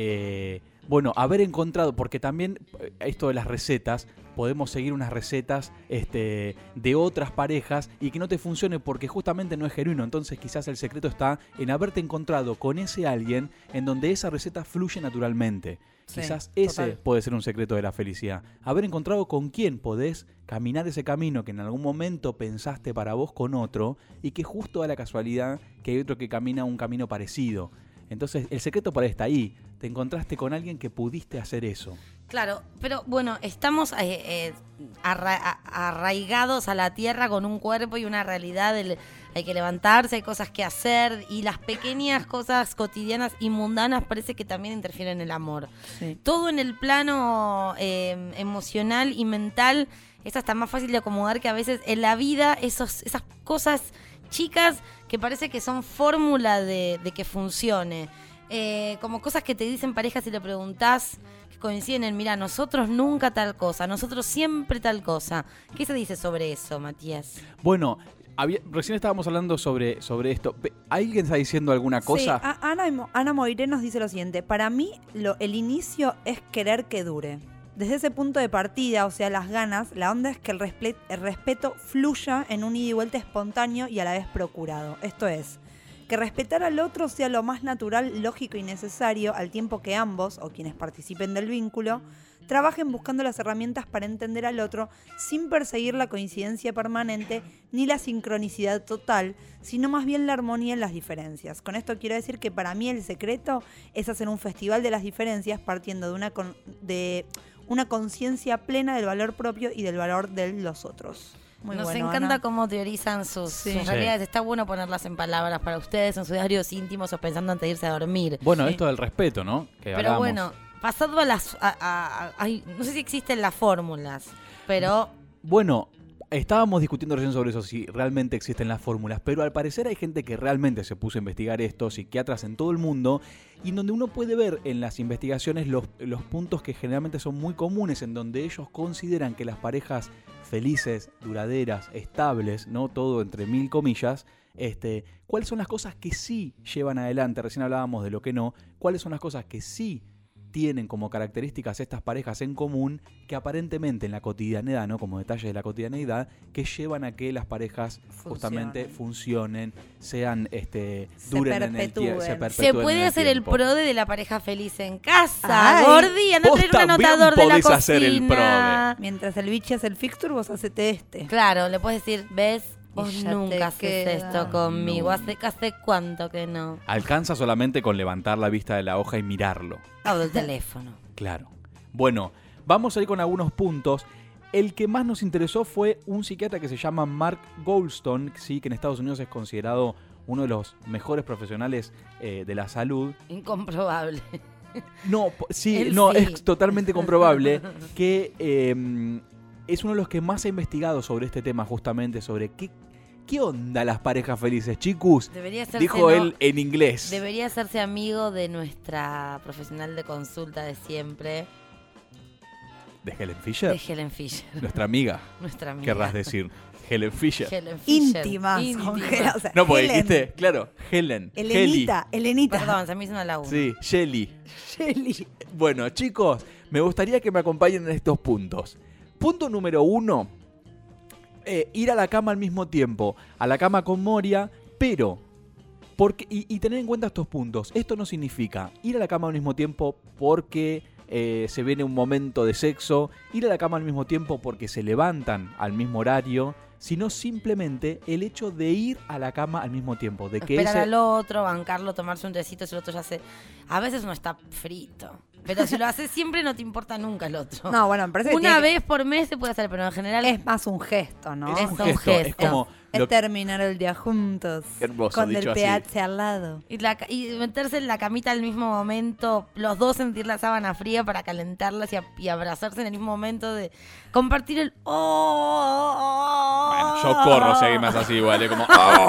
eh, bueno, haber encontrado, porque también eh, esto de las recetas, podemos seguir unas recetas este, de otras parejas y que no te funcione porque justamente no es genuino. Entonces quizás el secreto está en haberte encontrado con ese alguien en donde esa receta fluye naturalmente. Sí, Quizás ese total. puede ser un secreto de la felicidad. Haber encontrado con quién podés caminar ese camino que en algún momento pensaste para vos con otro y que justo da la casualidad que hay otro que camina un camino parecido. Entonces el secreto por ahí está ahí. Te encontraste con alguien que pudiste hacer eso. Claro, pero bueno, estamos eh, eh, arra- a- arraigados a la tierra con un cuerpo y una realidad. del- hay que levantarse, hay cosas que hacer y las pequeñas cosas cotidianas y mundanas parece que también interfieren en el amor. Sí. Todo en el plano eh, emocional y mental es hasta más fácil de acomodar que a veces en la vida esos, esas cosas chicas que parece que son fórmula de, de que funcione. Eh, como cosas que te dicen parejas si le preguntás, que coinciden en, mira, nosotros nunca tal cosa, nosotros siempre tal cosa. ¿Qué se dice sobre eso, Matías? Bueno, había- recién estábamos hablando sobre, sobre esto. Pe- ¿Alguien está diciendo alguna cosa? Sí, a- Ana, Mo- Ana Moiré nos dice lo siguiente. Para mí, lo, el inicio es querer que dure. Desde ese punto de partida, o sea, las ganas, la onda es que el, respe- el respeto fluya en un ida y vuelta espontáneo y a la vez procurado. Esto es, que respetar al otro sea lo más natural, lógico y necesario, al tiempo que ambos, o quienes participen del vínculo, trabajen buscando las herramientas para entender al otro sin perseguir la coincidencia permanente ni la sincronicidad total, sino más bien la armonía en las diferencias. Con esto quiero decir que para mí el secreto es hacer un festival de las diferencias partiendo de una, con- de una conciencia plena del valor propio y del valor de los otros. Muy Nos bueno, encanta Ana. cómo teorizan sus, Sí. sus Sí. realidades. Está bueno ponerlas en palabras para ustedes, en sus diarios íntimos o pensando antes de irse a dormir. Bueno, esto del respeto, ¿no? Que Pero hablábamos. bueno, pasado a las... a- a- a- ay, no sé si existen las fórmulas, pero... Bueno, estábamos discutiendo recién sobre eso, si realmente existen las fórmulas, pero al parecer hay gente que realmente se puso a investigar esto, psiquiatras en todo el mundo, y en donde uno puede ver en las investigaciones los, los puntos que generalmente son muy comunes, en donde ellos consideran que las parejas felices, duraderas, estables, no todo entre mil comillas, este, cuáles son las cosas que sí llevan adelante, recién hablábamos de lo que no, cuáles son las cosas que sí tienen como características estas parejas en común que aparentemente en la cotidianidad, ¿no? Como detalles de la cotidianeidad, que llevan a que las parejas justamente funcionen, sean, este, Se duren en el tiempo, se Se perpetúen puede en el hacer el tiempo. prode de la pareja feliz en casa. Ay, Gordi, anda a vos traer un también anotador de la podés cocina. hacer el prode. Mientras el bichi hace el fixture, vos hacete este. Claro, le puedes decir, ¿ves? Vos Y ya te nunca haces queda. esto conmigo. No. Hace, hace cuánto que no. Alcanza solamente con levantar la vista de la hoja y mirarlo. O del teléfono. Claro. Bueno, vamos a ir con algunos puntos. El que más nos interesó fue un psiquiatra que se llama Mark Goldstone, sí, que en Estados Unidos es considerado uno de los mejores profesionales eh, de la salud. Incomprobable. No, po- sí, Él no, sí. es totalmente comprobable que eh, es uno de los que más ha investigado sobre este tema, justamente, sobre qué, qué onda las parejas felices, chicos. Debería hacerse, Dijo no, él en inglés. Debería hacerse amigo de nuestra profesional de consulta de siempre. ¿De Helen Fisher? De Helen Fisher. Nuestra amiga. Nuestra amiga. Querrás decir. Helen Fisher. Helen Fisher. Íntimas. Íntima. Con Helen, o sea, No, porque Helen. dijiste, claro, Helen. Elenita, Elenita. Perdón, se me hizo una laguna. Sí, Shelly. Shelly. Bueno, chicos, me gustaría que me acompañen en estos puntos. Punto número uno, eh, ir a la cama al mismo tiempo. A la cama con Moria, pero... Porque, y, y tener en cuenta estos puntos. Esto no significa ir a la cama al mismo tiempo porque eh, se viene un momento de sexo. Ir a la cama al mismo tiempo porque se levantan al mismo horario. Sino simplemente el hecho de ir a la cama al mismo tiempo. De que Esperar ese... al otro, bancarlo, tomarse un tecito si el otro ya se... A veces uno está frito. Pero si lo haces siempre no te importa nunca el otro. No, bueno, me parece que Una tiene vez por mes se puede hacer, pero en general... Es más un gesto, ¿no? Es un gesto, es como Es lo- terminar el día juntos. Hermoso, con dicho el así. pH al lado. Y, la ca- y meterse en la camita al mismo momento, los dos sentir la sábana fría para calentarlas y, a- y abrazarse en el mismo momento de compartir el... ¡Oh! Bueno, yo corro si alguien más así igual, es como...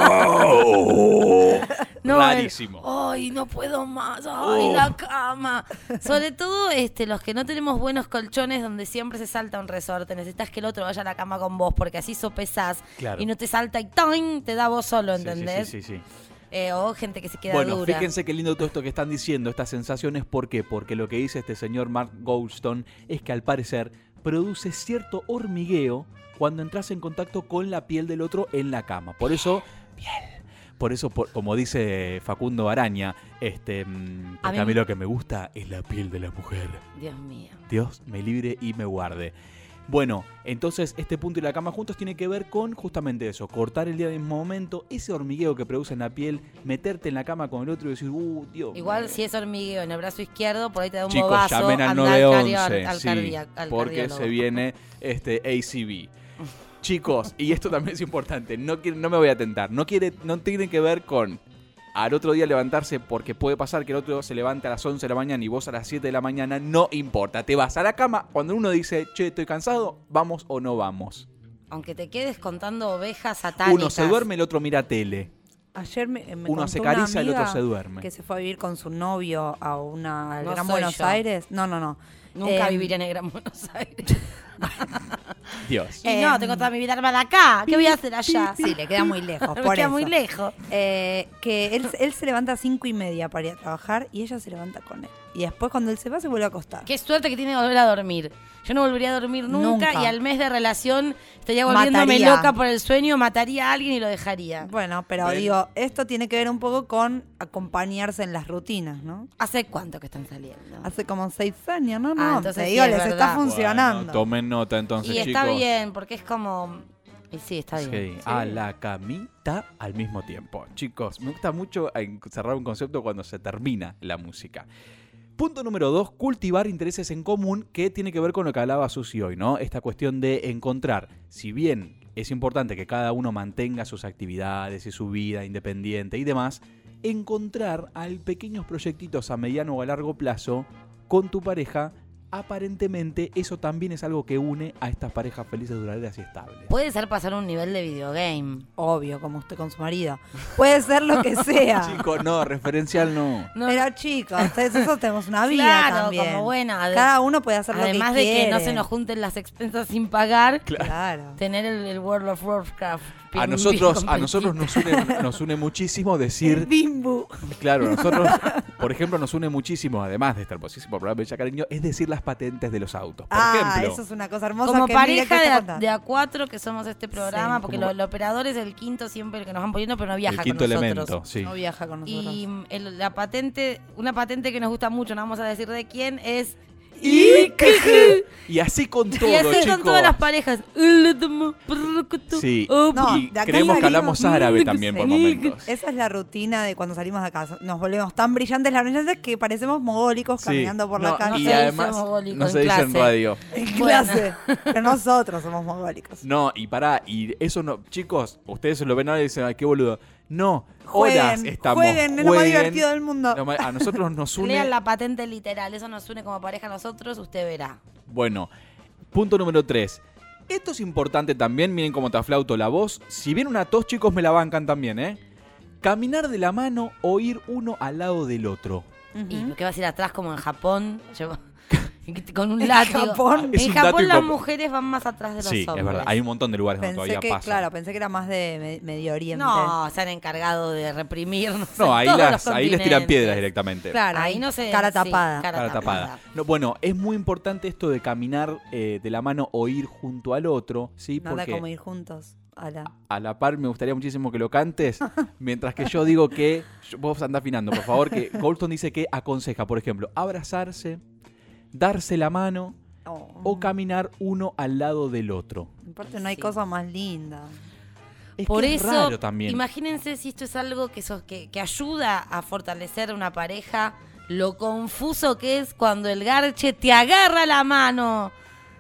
¡Oh! No, Rarísimo. el, ¡ay, no puedo más! ¡Ay, Oh. la cama! Sobre todo este, los que no tenemos buenos colchones donde siempre se salta un resorte. Necesitas que el otro vaya a la cama con vos porque así sopesás Claro. y no te salta y ¡toing! Te da vos solo, Sí, sí, ¿entendés? Sí, sí, sí. Eh, o gente que se queda Bueno, dura. fíjense qué lindo todo esto que están diciendo, estas sensaciones. ¿Por qué? Porque lo que dice este señor Mark Goldstone es que al parecer produce cierto hormigueo cuando entras en contacto con la piel del otro en la cama. Por eso, por eso, por- como dice Facundo Araña, este, mm, porque a A mí, mí- lo que me gusta es la piel de la mujer. Dios mío. Dios me libre y me guarde. Bueno, entonces este punto y la cama juntos tiene que ver con justamente eso, cortar el día del mismo momento, ese hormigueo que produce en la piel, meterte en la cama con el otro y decir, uh, Dios. Igual si es hormigueo en el brazo izquierdo, por ahí te da un Chicos, bobazo. llamen al anda nueve once, cardio- al sí, cardia- al porque cardiólogo. se viene este A C V. Chicos, y esto también es importante, no, quiere- no me voy a tentar, no, quiere, no tiene que ver con al otro día levantarse, porque puede pasar que el otro se levante a las once de la mañana y vos a las siete de la mañana, no importa, te vas a la cama, cuando uno dice, che, estoy cansado, vamos o no vamos. Aunque te quedes contando ovejas satánicas. Uno se duerme, el otro mira tele. Ayer me, me Uno contó se una acaricia, el otro amiga se duerme. que se fue a vivir con su novio a una al No Gran soy Buenos yo. Aires. No, no, no. Nunca Eh, viviría en el Gran Buenos Aires. Dios. Y Em, no, tengo toda mi vida armada acá. ¿Qué voy a hacer allá? Sí, le queda muy lejos. Me por queda eso. muy lejos. Eh, que él, él se levanta a cinco y media para ir a trabajar y ella se levanta con él. Y después cuando él se va se vuelve a acostar. Qué suerte que tiene de volver a dormir. Yo no volvería a dormir nunca, Nunca. y al mes de relación estaría volviéndome Mataría. loca por el sueño, mataría a alguien y lo dejaría. Bueno, pero Ven. digo, esto tiene que ver un poco con acompañarse en las rutinas, ¿no? ¿Hace cuánto que están saliendo? Hace como seis años, ¿no? No, Ah, entonces te sí, digo, es les verdad. está funcionando. Bueno, tomen nota entonces, y está chicos. bien, porque es como... Y sí, está bien. Sí, Sí. a la camita al mismo tiempo. Chicos, me gusta mucho cerrar un concepto cuando se termina la música. Punto número dos, cultivar intereses en común, que tiene que ver con lo que hablaba Susi hoy, ¿no? Esta cuestión de encontrar, si bien es importante que cada uno mantenga sus actividades y su vida independiente y demás, encontrar al pequeños proyectitos a mediano o a largo plazo con tu pareja. Aparentemente eso también es algo que une a estas parejas felices, duraderas y estables. Puede ser pasar un nivel de videogame. Obvio, como usted con su marido. Puede ser lo que sea. Chicos, no, referencial no. Pero chicos, ustedes nosotros tenemos una vida Claro, también. como buena. ade- Cada uno puede hacer lo que Además de quiere. que no se nos junten las expensas sin pagar, Claro. tener el, el World of Warcraft. A bien- nosotros, bien a nosotros nos une, nos une muchísimo decir. Bimbo. Claro, nosotros, por ejemplo, nos une muchísimo, además de este hermosísimo programa de Bella Cariño, es decir las patentes de los autos. Por Ah, ejemplo. eso es una cosa hermosa. Como que mire pareja que de te a, contás. de a cuatro que somos este programa, Sí. porque Como- lo- el operador es el quinto siempre el que nos van poniendo, pero no viaja El quinto con nosotros. elemento, sí. No viaja con nosotros. Y mm, el- la patente, una patente que nos gusta mucho, no vamos a decir de quién, es... Y así con todo, y así chicos. con todas las parejas. Sí, No, y de acá creemos que salimos- hablamos árabe también por momentos. Esa es la rutina de cuando salimos de casa. Nos volvemos tan brillantes las brillantes que parecemos mogólicos Sí. caminando por No, la calle. y se dice además mogólico no en se dice en clase. radio. En Bueno. clase. Pero nosotros somos mogólicos. No, y pará, y eso no, chicos, ustedes se lo ven ahora y dicen, ay, qué boludo. No, Jueguen, horas estamos. jueguen, es lo más jueguen. divertido del mundo. Lo más- A nosotros nos une. Lean la patente literal, eso nos une como pareja a nosotros, usted verá. Bueno, punto número tres. Esto es importante también, miren cómo te aflauto la voz. Si viene una tos, chicos, me la bancan también, ¿eh? Caminar de la mano o ir uno al lado del otro. Uh-huh. ¿Y qué vas a ir atrás como en Japón? Yo... Con un ¿En látigo. Japón? En un Japón las dato mujeres van más atrás de los Sí, hombres. es verdad. Hay un montón de lugares Pensé donde todavía que, pasa. claro, pensé que era más de me- Medio Oriente. No, se han encargado de reprimirnos. No, en ahí, todos las, los ahí les tiran continentes. piedras directamente. Claro, Ahí no se... cara sí, tapada. cara, Cara tapada. tapada. No, bueno, es muy importante esto de caminar eh, de la mano o ir junto al otro, ¿sí? Nada Porque como ir juntos. Ala. a la par me gustaría muchísimo que lo cantes, mientras que yo digo que... Vos andá afinando, por favor, que Goldstone dice que aconseja, por ejemplo, abrazarse, darse la mano Oh. o caminar uno al lado del otro. Aparte no hay cosa más linda. Es Por que es eso, raro también. imagínense si esto es algo que, sos- que, que ayuda a fortalecer una pareja, lo confuso que es cuando el garche te agarra la mano.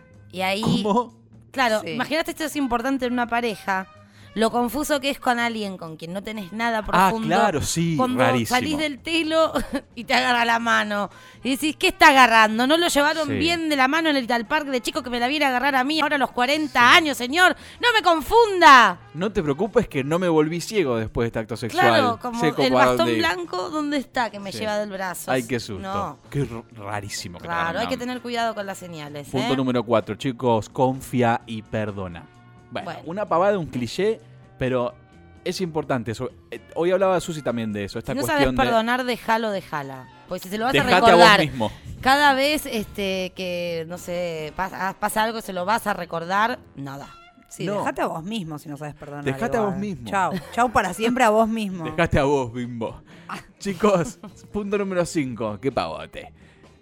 Y ahí... ¿Cómo? Claro, Sí. imagínate esto es importante en una pareja. Lo confuso que es con alguien con quien no tenés nada Ah, profundo. claro, sí, Cuando rarísimo. salís del telo y te agarra la mano. Y decís, ¿qué está agarrando? ¿No lo llevaron Sí. bien de la mano en el tal parque de chico que me la viera agarrar a mí ahora a los cuarenta años, señor? ¡No me confunda! No te preocupes que no me volví ciego después de este acto sexual. Claro, como Seco el para bastón dónde ir. blanco, ¿dónde está? Que me Sí. lleva del brazo. Ay, qué susto. No, Qué r- rarísimo. Que te claro, agarren hay que la- tener cuidado con las señales. Punto ¿eh? número cuatro, chicos, confía y perdona. Bueno, Bueno. una pavada, un cliché, pero es importante eso. Eh, Hoy hablaba Susi también de eso, esta Si no sabes cuestión de... perdonar, déjalo, déjala. Pues si se lo vas Dejate a a vos recordar mismo. cada vez este que, no sé, pasa, pasa algo, se lo vas a recordar, nada. Sí, No. dejate a vos mismo si no sabes perdonar. Dejate a igual. vos mismo. Chau. Chau para siempre a vos mismo. Dejate a vos, bimbo. Chicos, punto número cinco, qué pavote.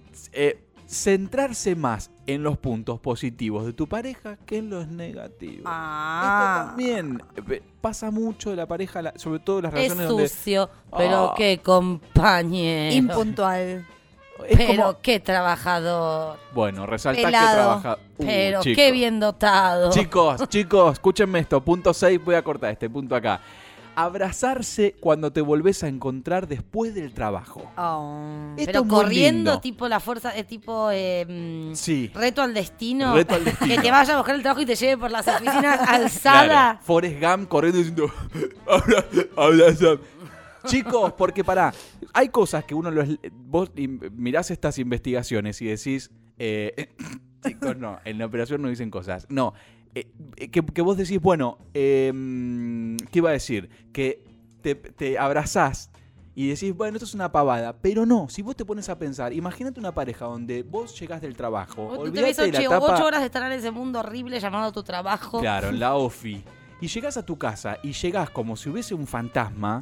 Eh, centrarse más en los puntos positivos de tu pareja que en los negativos. Ah. Esto también eh, pasa mucho de la pareja, la- sobre todo en las Es relaciones donde... sucio, pero Ah. qué compañero. Impuntual. Es pero como- qué trabajador. Bueno, resalta Pelado. que trabaja... Uh, Pero chico. qué bien dotado. Chicos, chicos, escúchenme esto. Punto seis, voy a cortar este punto acá. Abrazarse cuando te volvés a encontrar después del trabajo. Oh. Esto Pero es muy corriendo, lindo. tipo la fuerza, eh, tipo eh, mm, Sí. reto al destino. Reto al destino. Que te vaya a buscar el trabajo y te lleve por las oficinas alzada. Claro, Forrest Gump corriendo diciendo "Abra- abraza". Chicos, porque pará, hay cosas que uno los, vos im- mirás estas investigaciones y decís, eh, chicos, no, en la operación no dicen cosas. No, eh, que, que vos decís, bueno, eh, ¿qué iba a decir? Que te, te abrazás y decís, bueno, esto es una pavada. Pero no, si vos te pones a pensar, imagínate una pareja donde vos llegás del trabajo, Vos te olvídate ves de la ocho, etapa... ocho horas de estar en ese mundo horrible llamado tu trabajo. Claro, en la ofi. Y llegás a tu casa y llegás como si hubiese un fantasma,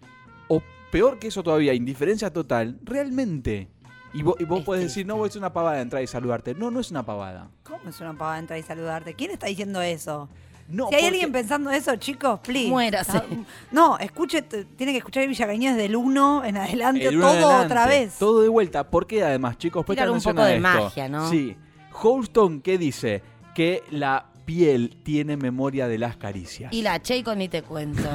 o peor que eso todavía, indiferencia total, realmente. Y vos, y vos Es podés que- decir, no, vos es una pavada entrar y saludarte. No, no es una pavada. ¿Cómo es una pavada entrar y saludarte? ¿Quién está diciendo eso? No, si hay porque- alguien pensando eso, chicos, please. Muérase. Ah, No, escuche, t- tiene que escuchar Villa Cañas desde el uno en adelante, El uno todo en adelante, otra vez. Todo de vuelta. Porque además, chicos, Tirar presten un atención poco a de esto. magia, ¿no? Sí. Holston, ¿qué dice? Que la piel tiene memoria de las caricias. Y la Cheiko ni te cuento.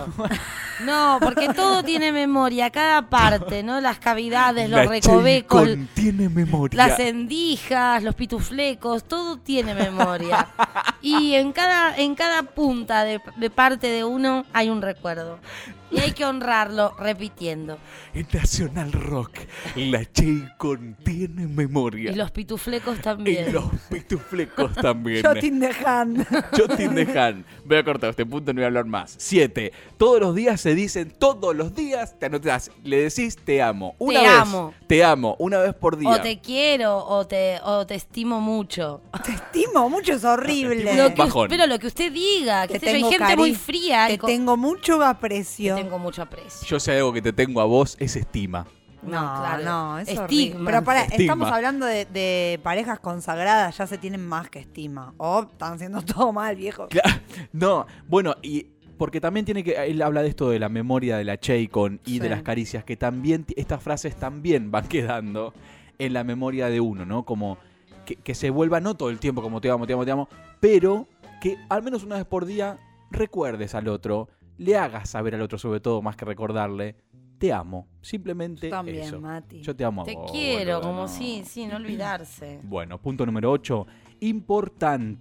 No, porque todo tiene memoria, cada parte, ¿no? Las cavidades, los La recovecos, Chaycon tiene memoria. las endijas, los pituflecos, todo tiene memoria. Y en cada, en cada punta de, de parte de uno hay un recuerdo. Y hay que honrarlo repitiendo. En Nacional Rock, la Chaycon tiene memoria. Y los pituflecos también. Y los pituflecos también. Jotin de Han. Jotin de Han. Voy a cortar este punto, no voy a hablar más. Siete. Todos los días se dicen, todos los días te anotás, le decís te amo. Una Te vez. amo. Te amo, una vez por día. O te quiero o te, o te estimo mucho. Te estimo mucho, es horrible. Lo que, Bajón. pero lo que usted diga, que Te sé yo, hay tengo gente cari- muy fría. Te y co- tengo mucho aprecio. Te tengo mucho aprecio. Yo sé algo que te tengo a vos, es estima. No, claro. no, es Estigma. horrible. Pero pará, Estigma. estamos hablando de, de parejas consagradas, ya se tienen más que estima. O están haciendo todo mal, viejo. Claro. No, bueno, y porque también tiene que, él habla de esto de la memoria de la Chaycon y Sí. de las caricias, que también, estas frases también van quedando en la memoria de uno, ¿no? Como que, que se vuelva, no todo el tiempo como te amo, te amo, te amo, pero que al menos una vez por día recuerdes al otro, le hagas saber al otro, sobre todo, más que recordarle, te amo. Simplemente Yo también, eso. Mati. Yo te amo a Te vos, quiero, boluda, como no. sí, sí, no olvidarse. Bueno, punto número ocho. Importante.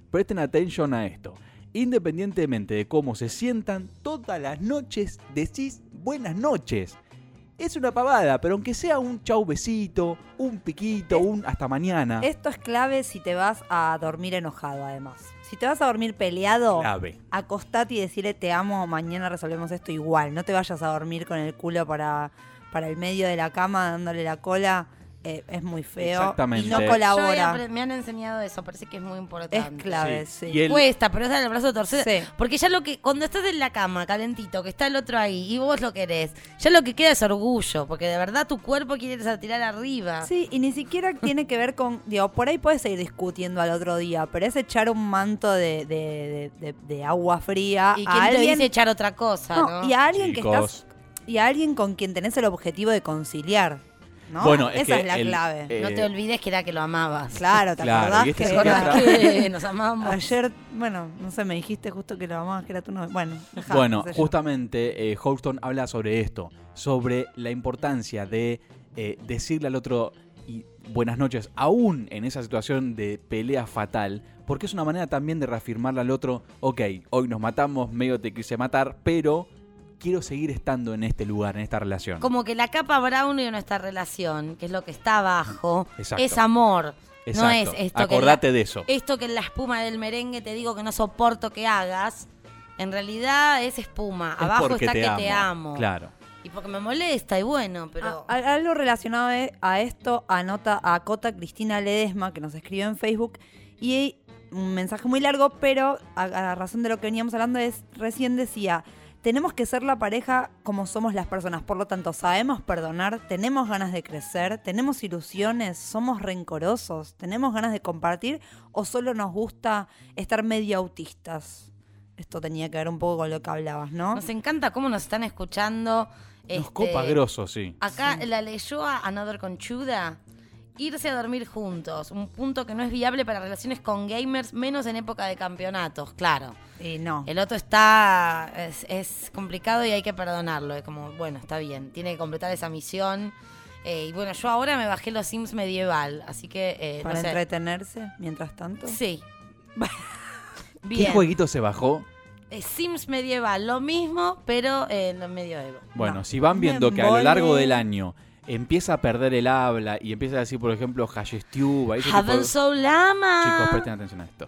presten atención a esto. Independientemente de cómo se sientan, todas las noches decís buenas noches. Es una pavada, pero aunque sea un chau besito, un piquito, un hasta mañana. Esto es clave si te vas a dormir enojado, además. Si te vas a dormir peleado, Clave. acostate y decirle te amo, mañana resolvemos esto igual. No te vayas a dormir con el culo para, para el medio de la cama dándole la cola. Eh, es muy feo. Exactamente. Y no Yo he colabora. apre- me han enseñado eso, parece que es muy importante. Es clave, sí. Y el- Cuesta, pero es dar el brazo torcido. Sí. Porque ya lo que, cuando estás en la cama, calentito, que está el otro ahí, y vos lo querés, ya lo que queda es orgullo, porque de verdad tu cuerpo quiere tirar arriba. Sí, y ni siquiera tiene que ver con, digo, por ahí puedes seguir discutiendo al otro día, pero es echar un manto de, de, de, de- de agua fría Y a quién te alguien. dice echar otra cosa, No, ¿no? y a alguien que Chicos. estás, y a alguien con quien tenés el objetivo de conciliar, ¿no? Bueno, es esa que es la el- clave. eh, No te olvides que era que lo amabas. Claro, ¿te Claro, acordás? y este que psiquiatra- que nos amamos. Ayer, bueno, no sé, me dijiste justo que lo amabas, que era tu novio. Bueno, dejá, Bueno, qué sé yo. justamente eh, Houston habla sobre esto, sobre la importancia de eh, decirle al otro y buenas noches, aún en esa situación de pelea fatal, porque es una manera también de reafirmarle al otro, ok, hoy nos matamos, medio te quise matar, pero quiero seguir estando en este lugar, en esta relación. Como que la capa Brownie de nuestra relación, que es lo que está abajo, Exacto. es amor. Exacto. No es esto Acordate que en la- de eso. Esto que en la espuma del merengue te digo que no soporto que hagas, en realidad es espuma. Es Abajo porque está te que amo. te amo. Claro. Y porque me molesta, y bueno, pero... A- a- algo relacionado e- a esto anota a Cota Cristina Ledesma, que nos escribió en Facebook, y un mensaje muy largo, pero a, a razón de lo que veníamos hablando es, recién decía, tenemos que ser la pareja como somos las personas, por lo tanto, sabemos perdonar, tenemos ganas de crecer, tenemos ilusiones, somos rencorosos, tenemos ganas de compartir, o solo nos gusta estar medio autistas. Esto tenía que ver un poco con lo que hablabas, ¿no? Nos encanta cómo nos están escuchando. Nos este, copa grosso, sí. Acá la leyó a Another Conchuda. Irse a dormir juntos, un punto que no es viable para relaciones con gamers, menos en época de campeonatos, claro. Y no. El otro está, es, es complicado y hay que perdonarlo, es como, bueno, está bien, tiene que completar esa misión. Eh, y bueno, yo ahora me bajé los Sims medieval, así que, eh, Para no sé. entretenerse, mientras tanto. Sí. ¿Qué Bien. jueguito se bajó? Eh, Sims medieval, lo mismo, pero eh, en lo medioevo. Bueno, No. si van viendo Me que a lo largo embole. del año empieza a perder el habla y empieza a decir, por ejemplo, Hashestuba, ese tipo Haven de... so lama. Chicos, presten atención a esto.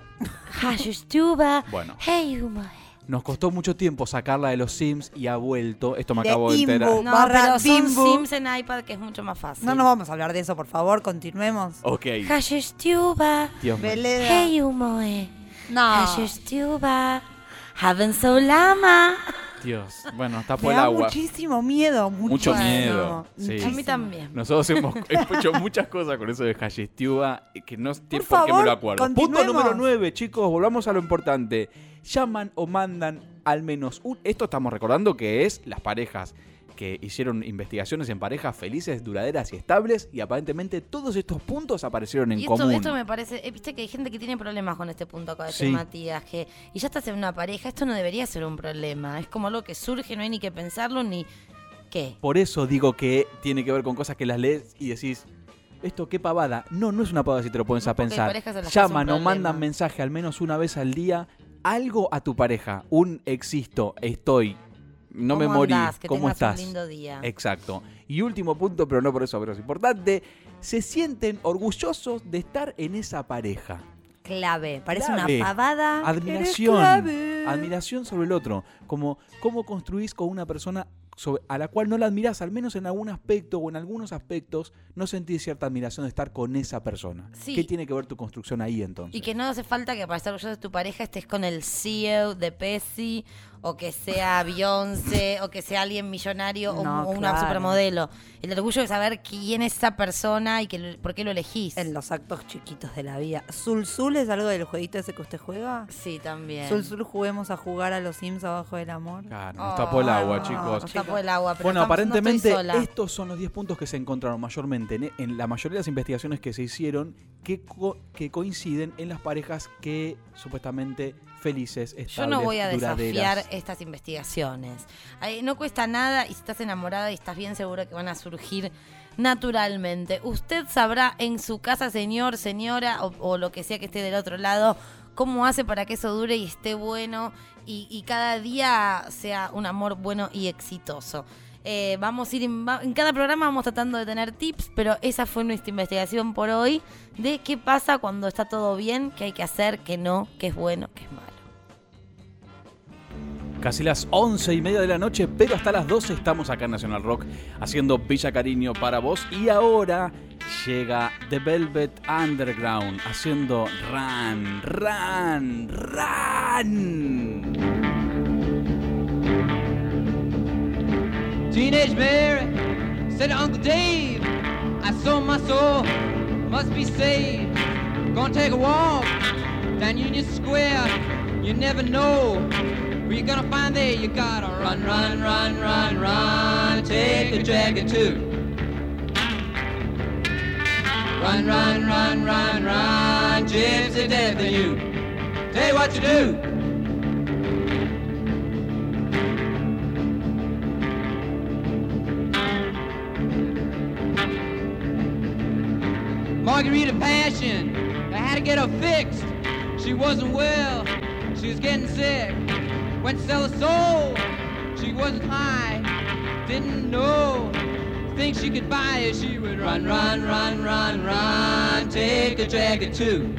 Hashestuba. Bueno. Hey, Uma. Nos costó mucho tiempo sacarla de los Sims y ha vuelto. Esto me De acabo de Imbu. enterar. No, Barra pero son Bimbo. Sims en iPad, que es mucho más fácil. No nos vamos a hablar de eso, por favor, continuemos. Ok. Hashestuba. Dios mío. Veleda. Hey, Umoe. No. Hashestuba. Haven so lama. Dios. Bueno, tapó Me el da agua. muchísimo miedo. Mucho muchísimo. miedo. Sí. A mí también. Nosotros hemos hecho muchas cosas con eso de Hashestuba que no sé por, favor, qué me lo acuerdo. Punto continuemos. número nueve, chicos. Volvamos a lo importante. Llaman o mandan al menos un... Esto estamos recordando que es las parejas que hicieron investigaciones en parejas felices, duraderas y estables, y aparentemente todos estos puntos aparecieron en Y esto, común. esto me parece, eh, viste que hay gente que tiene problemas con este punto acá de Sí. Matías, que y ya estás en una pareja, esto no debería ser un problema, es como algo que surge, no hay ni que pensarlo ni qué. Por eso digo que tiene que ver con cosas que las lees y decís, esto qué pavada. No, no es una pavada si te lo pones No, a porque hay pensar. parejas en las que es un Llaman o problema. mandan mensaje al menos una vez al día, algo a tu pareja, un existo, estoy, no me ¿Cómo morí, andás? Que ¿cómo tengas un estás? lindo día. Exacto. Y último punto, pero no por eso menos importante, se sienten orgullosos de estar en esa pareja. Clave. Parece Clave. una pavada. Admiración. Eres clave. Admiración sobre el otro. Como cómo construís con una persona sobre- a la cual no la admirás, al menos en algún aspecto o en algunos aspectos, no sentís cierta admiración de estar con esa persona. Sí. ¿Qué tiene que ver tu construcción ahí entonces? Y que no hace falta que para estar orgulloso de tu pareja estés con el C E O de Pepsi, o que sea Beyoncé, o que sea alguien millonario, o- No, o, una claro. supermodelo. El orgullo de saber quién es esa persona y que, lo- por qué lo elegís. En los actos chiquitos de la vida. ¿Zulzul es algo del jueguito ese que usted juega? Sí, también. Zulzul, juguemos a jugar a los Sims abajo del amor. Claro, nos tapó el agua, chicos. Nos tapó el agua, pero Bueno, estamos- no aparentemente estoy sola. estos son los diez puntos que se encontraron mayormente en, en la mayoría de las investigaciones que se hicieron que, co- que coinciden en las parejas que supuestamente felices, estables, Yo no voy a desafiar duraderas. estas investigaciones. Ay, no cuesta nada y si estás enamorada y estás bien seguro que van a surgir naturalmente. Usted sabrá en su casa, señor, señora o, o lo que sea que esté del otro lado, cómo hace para que eso dure y esté bueno y, y cada día sea un amor bueno y exitoso. Eh, vamos a ir en, en cada programa vamos tratando de tener tips, pero esa fue nuestra investigación por hoy de qué pasa cuando está todo bien, qué hay que hacer, qué no, qué es bueno, qué es malo. Casi las once y media de la noche, pero hasta las doce estamos acá en Nacional Rock haciendo Villa Cariño para vos. Y ahora llega The Velvet Underground haciendo Run, Run, Run. Teenage Mary said to Uncle Dave, I sold my soul, must be saved. Gonna take a walk down Union Square, you never know where you're gonna find there. You gotta run, run, run, run, run, take a dragon too. Run, run, run, run, run, gypsy death in you. Tell you what you do. Margarita Passion, I had to get her fixed. She wasn't well, she was getting sick. Went to sell her soul, she wasn't high. Didn't know things she could buy as she would run, run, run, run, run. Take a dragon too.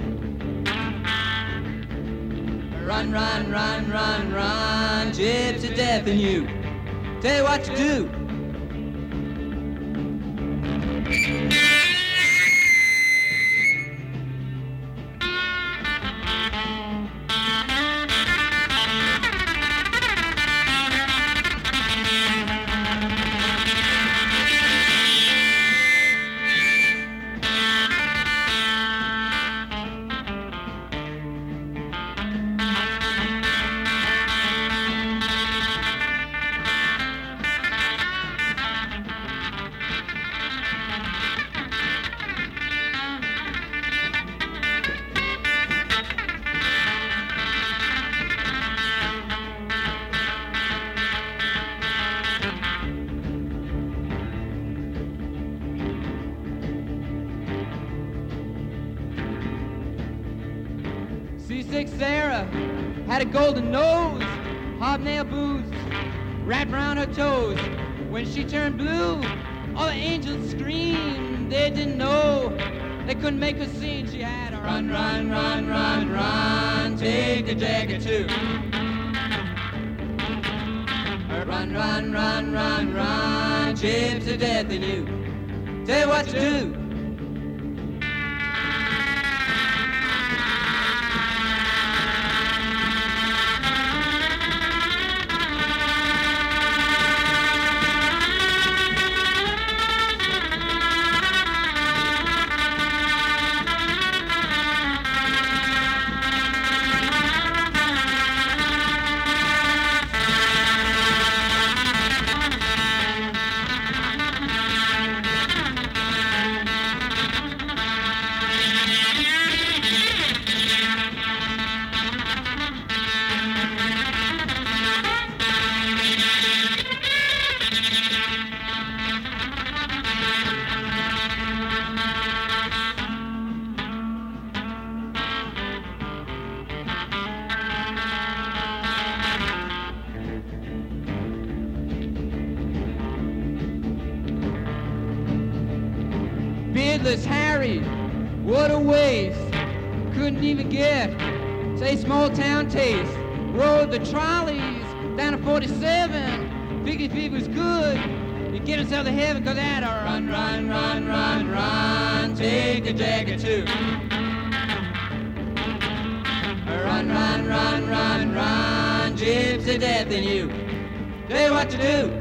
Run, run, run, run, run. Gypsy death in you. Tell you what to do. C six Sarah had a golden nose, hobnail boots wrapped around her toes. When she turned blue, all the angels screamed. They didn't know, they couldn't make her sing. She had a run, run, run, run, run, take the jacket too. Run, run, run, run, run, gypsy death in you. Tell you what to do. Beardless Harry, what a waste. Couldn't even get, say, small town taste. Rode the trolleys down to forty-seven. Figured if he was good, he'd get himself to heaven, cause that a run, run, run, run, run, take the jacket too. Run, run, run, run, run, gypsy death in you. Tell you what to do.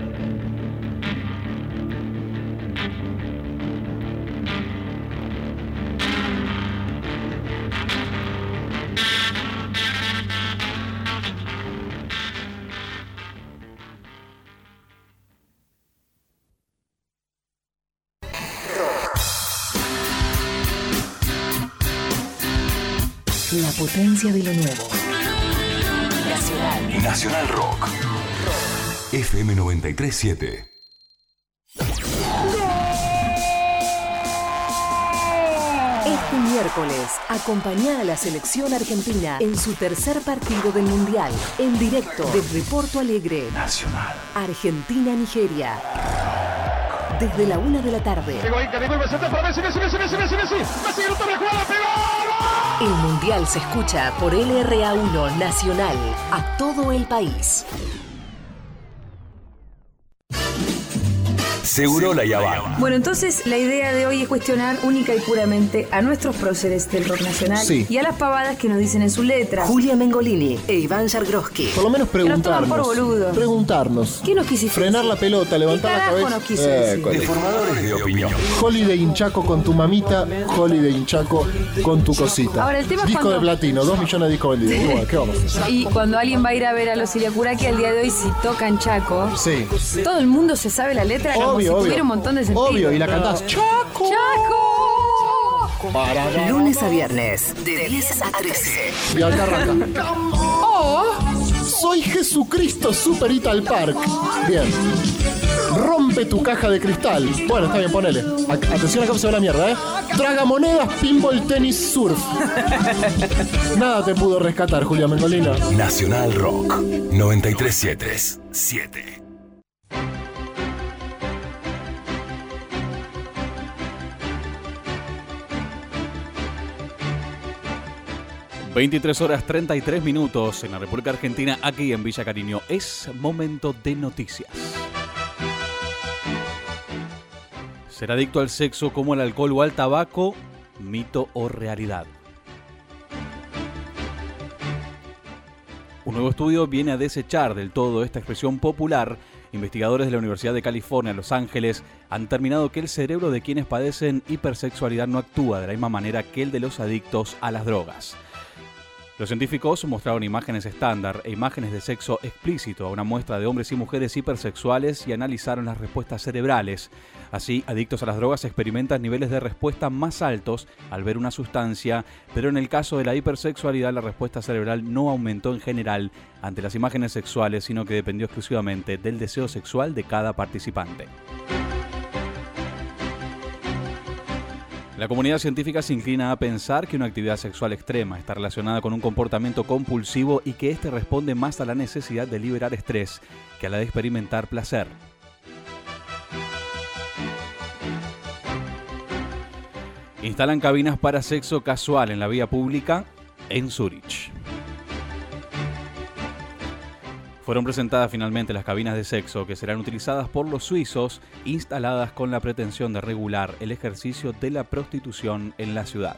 La potencia de lo nuevo. Nacional. Nacional Rock. F M noventa y tres punto siete. Esta Este miércoles, acompañá a la selección argentina en su tercer partido del Mundial. En directo desde Porto Alegre. Nacional. Argentina-Nigeria. Desde la una de la tarde. El Mundial se escucha por L R A uno Nacional a todo el país. Segurola y Habana. Bueno, entonces la idea de hoy es cuestionar única y puramente a nuestros próceres del rock nacional Sí. y a las pavadas que nos dicen en sus letras. Julia Mengolini e Iván Jargroski. Por lo menos Que nos toman preguntarnos. por boludo. Preguntarnos. ¿Qué nos quisiste Frenar la pelota, levantar ¿Qué la carajo cabeza. nos quiso decir? cuál- Deformadores de opinión. Holiday hinchaco con tu mamita, Holiday hinchaco con tu cosita. Ahora, el tema es disco cuando- de platino, dos millones de discos vendidos. Bueno, ¿qué vamos a hacer? Y cuando alguien va a ir a ver a los Iliacuraki al día de hoy, si tocan Chaco, Sí. todo el mundo se sabe la letra como si Obvio, obvio. tuviera un montón de sentido. Obvio, y la cantás. ¡Chaco! ¡Chaco! Lunes a viernes, de diez a trece. Y acá arranca. Oh, Soy Jesucristo Super Ital Park. Bien. Rompe tu caja de cristal. Bueno, está bien, ponele. A- atención, acá se va la mierda, ¿eh? Tragamonedas, pinball, tenis, surf. Nada te pudo rescatar, Julia Mengolina. Nacional Rock noventa y tres punto siete. veintitrés horas treinta y tres minutos en la República Argentina, aquí en Villa Cariño. Es momento de noticias. ¿Ser adicto al sexo como al alcohol o al tabaco? ¿Mito o realidad? Un nuevo estudio viene a desechar del todo esta expresión popular. Investigadores de la Universidad de California, Los Ángeles, han determinado que el cerebro de quienes padecen hipersexualidad no actúa de la misma manera que el de los adictos a las drogas. Los científicos mostraron imágenes estándar e imágenes de sexo explícito a una muestra de hombres y mujeres hipersexuales y analizaron las respuestas cerebrales. Así, adictos a las drogas experimentan niveles de respuesta más altos al ver una sustancia, pero en el caso de la hipersexualidad la respuesta cerebral no aumentó en general ante las imágenes sexuales, sino que dependió exclusivamente del deseo sexual de cada participante. La comunidad científica se inclina a pensar que una actividad sexual extrema está relacionada con un comportamiento compulsivo y que éste responde más a la necesidad de liberar estrés que a la de experimentar placer. Instalan cabinas para sexo casual en la vía pública en Zúrich. Fueron presentadas finalmente las cabinas de sexo que serán utilizadas por los suizos, instaladas con la pretensión de regular el ejercicio de la prostitución en la ciudad.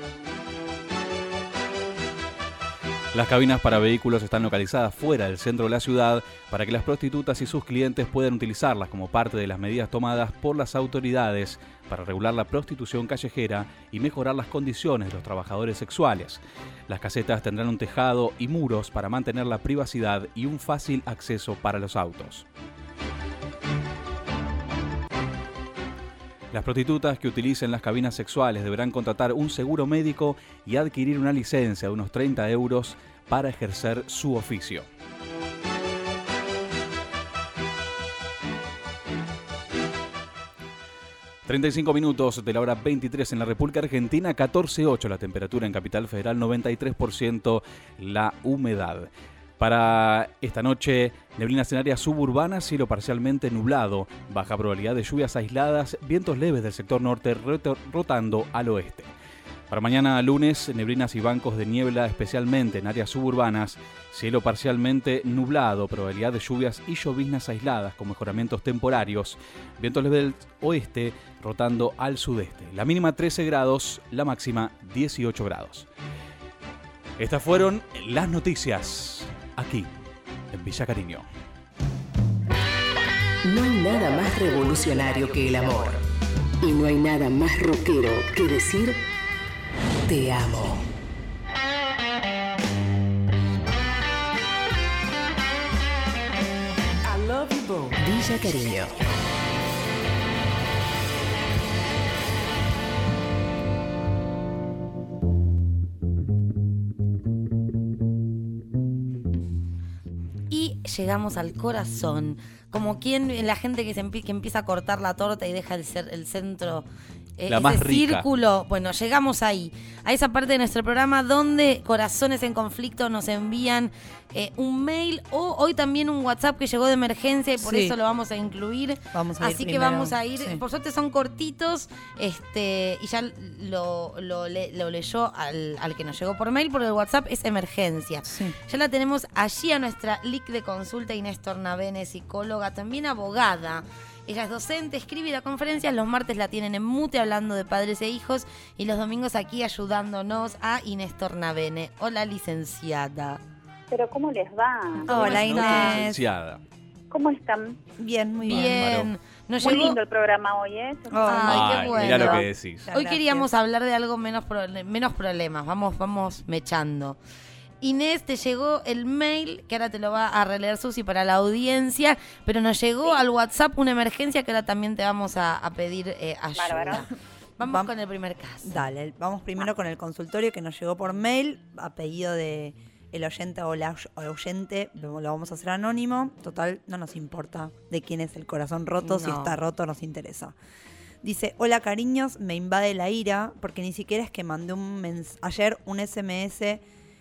Las cabinas para vehículos están localizadas fuera del centro de la ciudad para que las prostitutas y sus clientes puedan utilizarlas como parte de las medidas tomadas por las autoridades para regular la prostitución callejera y mejorar las condiciones de los trabajadores sexuales. Las casetas tendrán un tejado y muros para mantener la privacidad y un fácil acceso para los autos. Las prostitutas que utilicen las cabinas sexuales deberán contratar un seguro médico y adquirir una licencia de unos treinta euros para ejercer su oficio. treinta y cinco minutos de la hora veintitrés en la República Argentina, catorce punto ocho la temperatura en Capital Federal, noventa y tres por ciento la humedad. Para esta noche, neblinas en áreas suburbanas, cielo parcialmente nublado, baja probabilidad de lluvias aisladas, vientos leves del sector norte rotando al oeste. Para mañana lunes, neblinas y bancos de niebla, especialmente en áreas suburbanas, cielo parcialmente nublado, probabilidad de lluvias y lloviznas aisladas con mejoramientos temporarios, vientos leves del oeste rotando al sudeste. La mínima trece grados, la máxima dieciocho grados. Estas fueron las noticias aquí en Villa Cariño. No hay nada más revolucionario que el amor. Y no hay nada más rockero que decir te amo. I love you both. Villa Cariño. llegamos al corazón. Como quien, la gente que, se empie- que empieza a cortar la torta y deja el, ser, el centro... Eh, La ese más rica. círculo, bueno, llegamos ahí, a esa parte de nuestro programa donde corazones en conflicto nos envían eh, un mail o hoy también un WhatsApp que llegó de emergencia y por Sí. eso lo vamos a incluir. Vamos a ir Así que primero, vamos a ir, sí. por suerte son cortitos, este y ya lo, lo, le- lo leyó al, al que nos llegó por mail, porque el WhatsApp es emergencia. Ya la tenemos allí a nuestra L I C de consulta, Inés Tornavene, psicóloga, también abogada. Ella es docente, escribe y da conferencias, los martes la tienen en mute hablando de padres e hijos y los domingos aquí ayudándonos a Inés Tornavene. Hola, licenciada. Pero ¿cómo les va? Hola, Inés. Licenciada. ¿Cómo están? Bien, muy bien. Bien. Nos Muy llegó- lindo el programa hoy, ¿eh? Ay, Ay, qué bueno. mirá lo que decís. Hoy queríamos hablar de algo menos, prole- menos problemas. Vamos, vamos mechando. Inés, te llegó el mail, que ahora te lo va a releer Susi para la audiencia, pero nos llegó al WhatsApp una emergencia que ahora también te vamos a, a pedir eh, ayuda. Bárbaro. Vamos con el primer caso. Dale, vamos primero con el consultorio que nos llegó por mail, apellido de el oyente o la o el oyente, lo vamos a hacer anónimo. Total, no nos importa de quién es el corazón roto, si No. está roto nos interesa. Dice, hola cariños, me invade la ira porque ni siquiera es que mandé un mens- ayer un S M S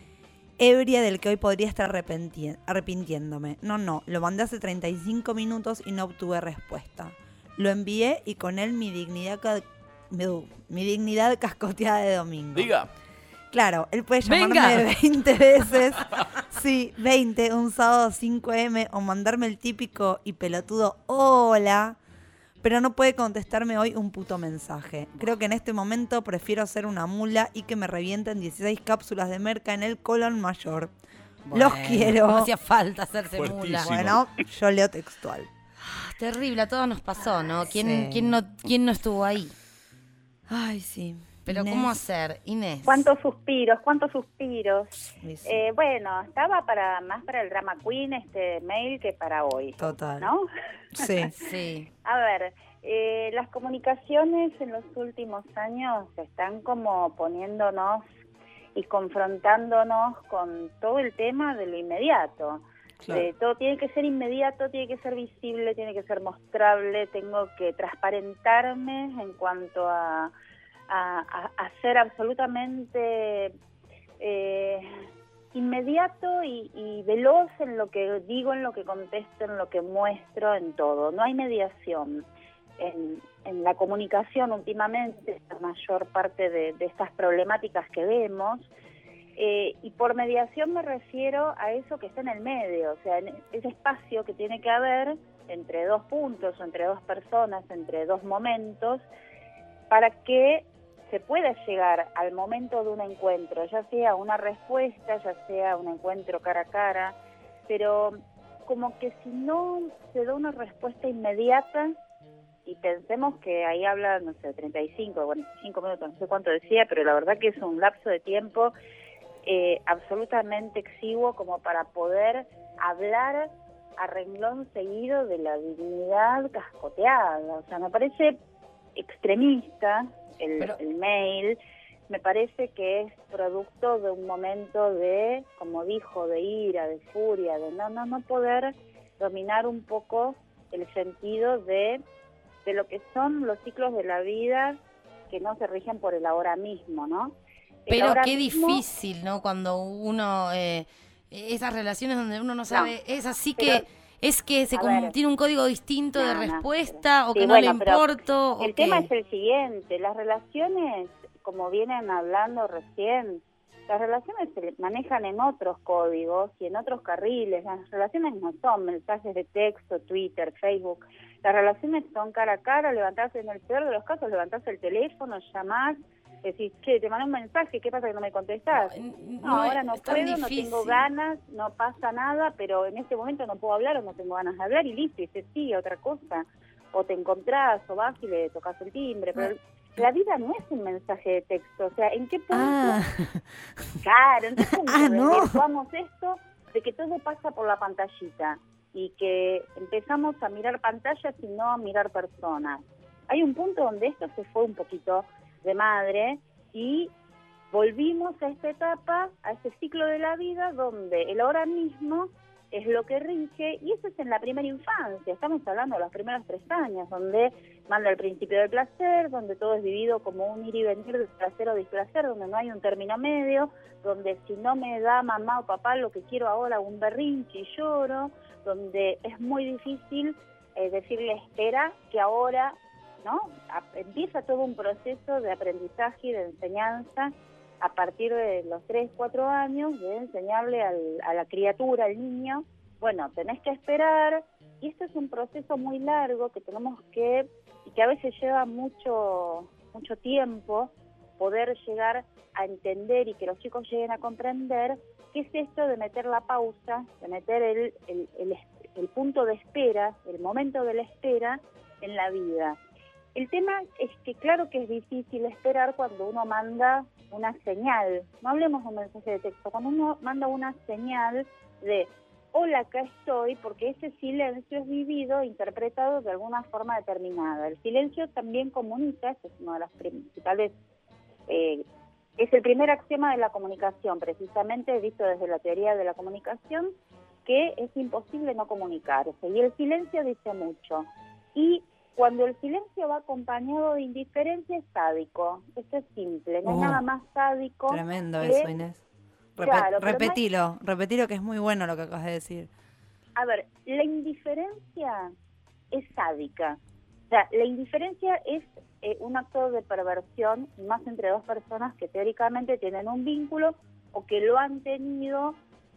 ebria del que hoy podría estar arrepenti- arrepintiéndome. No, no, lo mandé hace treinta y cinco minutos y no obtuve respuesta. Lo envié y con él mi dignidad, ca- mi, mi dignidad cascoteada de domingo. Diga. Claro, él puede Venga. llamarme veinte veces, sí, veinte, un sábado cinco eme, o mandarme el típico y pelotudo hola, pero no puede contestarme hoy un puto mensaje. Creo que en este momento prefiero ser una mula y que me revienten dieciséis cápsulas de merca en el colon mayor. Los Bueno, quiero. No hacía falta hacerse mula. Fuertísimo. Bueno, yo leo textual. Terrible, a todos nos pasó, ¿no? ¿Quién, Sí. quién, no, ¿Quién no estuvo ahí? Ay, sí. Pero Inés. ¿cómo hacer, Inés? ¿Cuántos suspiros? ¿Cuántos suspiros? Eh, bueno, estaba para más para el drama queen este mail que para hoy. Total. ¿No? Sí. Sí. A ver, eh, las comunicaciones en los últimos años están como poniéndonos y confrontándonos con todo el tema de lo inmediato. Claro. Eh, todo tiene que ser inmediato, tiene que ser visible, tiene que ser mostrable, tengo que transparentarme en cuanto a, a, a, a ser absolutamente eh, inmediato y, y veloz en lo que digo, en lo que contesto, en lo que muestro, en todo. No hay mediación. En, en la comunicación últimamente, la mayor parte de, de estas problemáticas que vemos, eh, y por mediación me refiero a eso que está en el medio, o sea, en ese espacio que tiene que haber entre dos puntos, o entre dos personas, entre dos momentos, para que se pueda llegar al momento de un encuentro, ya sea una respuesta, ya sea un encuentro cara a cara, pero como que si no se da una respuesta inmediata, y pensemos que ahí habla, no sé, treinta y cinco, cuarenta y cinco minutos, no sé cuánto decía, pero la verdad que es un lapso de tiempo eh, absolutamente exiguo como para poder hablar a renglón seguido de la dignidad cascoteada. O sea, me parece extremista el, Pero- el mail, me parece que es producto de un momento de, como dijo, de ira, de furia, de no, no, no poder dominar un poco el sentido de de lo que son los ciclos de la vida que no se rigen por el ahora mismo, ¿no? El Pero ahora qué mismo- difícil, ¿no? Cuando uno, eh, esas relaciones donde uno no sabe, es así que, pero- es que se a com- ver. tiene un código distinto de No, no, respuesta o Sí, que no bueno, le pero importo. o El tema qué. es el siguiente, las relaciones, como vienen hablando recién, las relaciones se manejan en otros códigos y en otros carriles. Las relaciones no son mensajes de texto, Twitter, Facebook. Las relaciones son cara a cara, levantarse, en el peor de los casos, levantarse el teléfono, llamar, decir, che, te mandé un mensaje, ¿qué pasa que no me contestás? No, no, ahora no es tan puedo, no difícil. tengo ganas, no pasa nada, pero en este momento no puedo hablar o no tengo ganas de hablar y listo, y se sigue otra cosa. O te encontrás o vas y le tocas el timbre, pero la vida no es un mensaje de texto, o sea, ¿en qué punto? Ah. Claro, ¿en qué punto Ah, no. desvirtuamos esto de que todo pasa por la pantallita y que empezamos a mirar pantallas y no a mirar personas? Hay un punto donde esto se fue un poquito de madre y volvimos a esta etapa, a este ciclo de la vida donde el ahora mismo es lo que rige, y eso es en la primera infancia, estamos hablando de los primeros tres años, donde manda el principio del placer, donde todo es vivido como un ir y venir de placer o displacer, donde no hay un término medio, donde si no me da mamá o papá lo que quiero ahora, un berrinche y lloro, donde es muy difícil eh, decirle espera, que ahora, ¿no? A, empieza todo un proceso de aprendizaje y de enseñanza a partir de los tres, cuatro años, de enseñarle al, a la criatura, al niño, bueno, tenés que esperar, y esto es un proceso muy largo que tenemos que, y que a veces lleva mucho, mucho tiempo, poder llegar a entender y que los chicos lleguen a comprender qué es esto de meter la pausa, de meter el, el, el, el punto de espera, el momento de la espera en la vida. El tema es que claro que es difícil esperar cuando uno manda una señal, no hablemos de un mensaje de texto, cuando uno manda una señal de hola, acá estoy, porque ese silencio es vivido, interpretado de alguna forma determinada. El silencio también comunica, este es uno de los principales, eh, es el primer axioma de la comunicación, precisamente visto desde la teoría de la comunicación, que es imposible no comunicarse, y el silencio dice mucho. Y cuando el silencio va acompañado de indiferencia es sádico, esto es simple, no Oh, es nada más sádico. Tremendo que- eso, Inés. Repe- Claro, pero no hay- repetilo, repetilo que es muy bueno lo que acabas de decir. A ver, la indiferencia es sádica. O sea, la indiferencia es eh, un acto de perversión, y más entre dos personas que teóricamente tienen un vínculo o que lo han tenido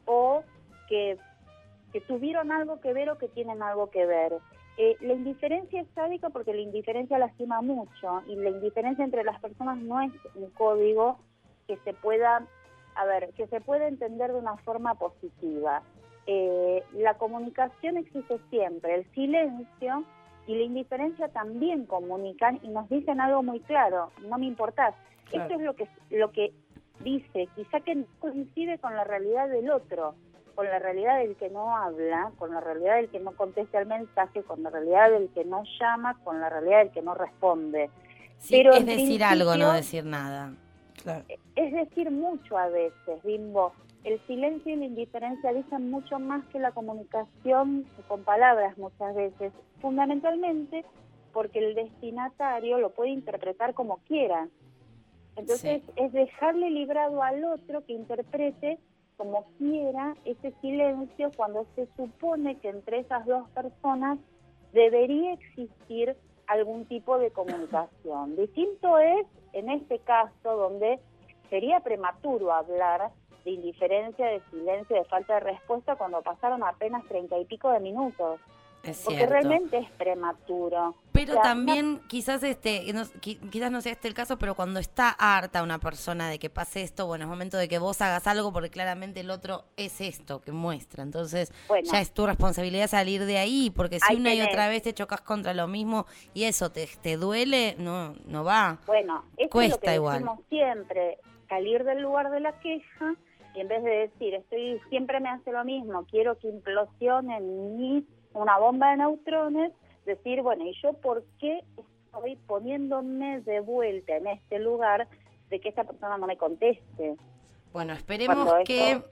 o que, que tuvieron algo que ver o que tienen algo que ver. Eh, la indiferencia es sádica porque la indiferencia lastima mucho, y la indiferencia entre las personas no es un código que se pueda, a ver, que se pueda entender de una forma positiva. Eh, la comunicación existe siempre, el silencio y la indiferencia también comunican y nos dicen algo muy claro, no me importás. Claro. Esto es lo que, lo que dice, quizá que no coincide con la realidad del otro, con la realidad del que no habla, con la realidad del que no contesta el mensaje, con la realidad del que no llama, con la realidad del que no responde. Sí, Pero es en decir algo, no principio, decir nada. Claro. es decir mucho a veces, Bimbo. El silencio y la indiferencia dicen mucho más que la comunicación con palabras muchas veces, fundamentalmente porque el destinatario lo puede interpretar como quiera. Entonces Sí. es dejarle librado al otro que interprete como quiera ese silencio, cuando se supone que entre esas dos personas debería existir algún tipo de comunicación. Distinto es en este caso donde sería prematuro hablar de indiferencia, de silencio, de falta de respuesta cuando pasaron apenas treinta y pico de minutos. Es Porque cierto. realmente es prematuro. Pero O sea, también quizás este no- qui- quizás no sea este el caso, pero cuando está harta una persona de que pase esto, bueno, es momento de que vos hagas algo porque claramente el otro es esto que muestra. Entonces Bueno. ya es tu responsabilidad salir de ahí, porque si Ahí una y tenés. otra vez te chocas contra lo mismo y eso te, te duele, no no va. Bueno, eso Cuesta es lo que igual. decimos siempre, salir del lugar de la queja, y en vez de decir, estoy siempre me hace lo mismo, quiero que implosione en mí una bomba de neutrones, decir, bueno, ¿y yo por qué estoy poniéndome de vuelta en este lugar de que esta persona no me conteste? Bueno, esperemos Cuando que esto-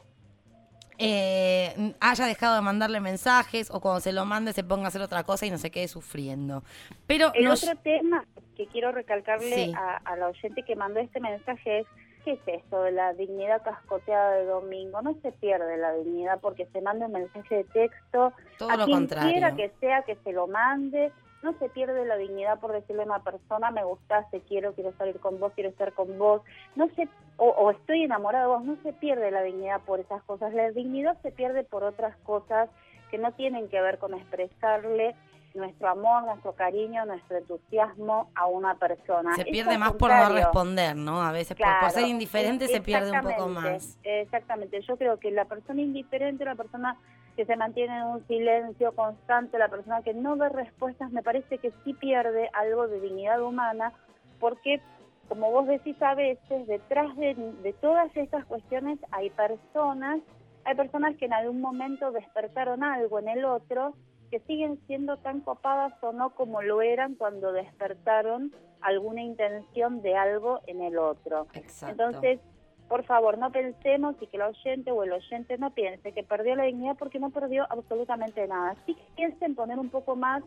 eh, haya dejado de mandarle mensajes o cuando se lo mande se ponga a hacer otra cosa y no se quede sufriendo. Pero El nos- otro tema que quiero recalcarle Sí. a, a la oyente que mandó este mensaje es, ¿qué es esto de la dignidad cascoteada de domingo? No se pierde la dignidad porque se manda un mensaje de texto, Todo a lo quien contrario. quiera que sea que se lo mande, no se pierde la dignidad por decirle a una persona, me gustaste, quiero, quiero salir con vos, quiero estar con vos, no se, o, o estoy enamorada de vos, no se pierde la dignidad por esas cosas, la dignidad se pierde por otras cosas que no tienen que ver con expresarle nuestro amor, nuestro cariño, nuestro entusiasmo a una persona. se Es pierde al más por no contrario. responder, ¿no? A veces por- por, Claro, ser indiferente es- se pierde un poco exactamente, más. Exactamente, yo creo que la persona indiferente, la persona que se mantiene en un silencio constante, la persona que no ve respuestas, me parece que sí pierde algo de dignidad humana, porque, como vos decís a veces, detrás de, de todas estas cuestiones hay personas, hay personas que en algún momento despertaron algo en el otro, que siguen siendo tan copadas o no como lo eran cuando despertaron alguna intención de algo en el otro. Exacto. Entonces, por favor, no pensemos y que el oyente o el oyente no piense que perdió la dignidad porque no perdió absolutamente nada. Sí que piensen poner un poco más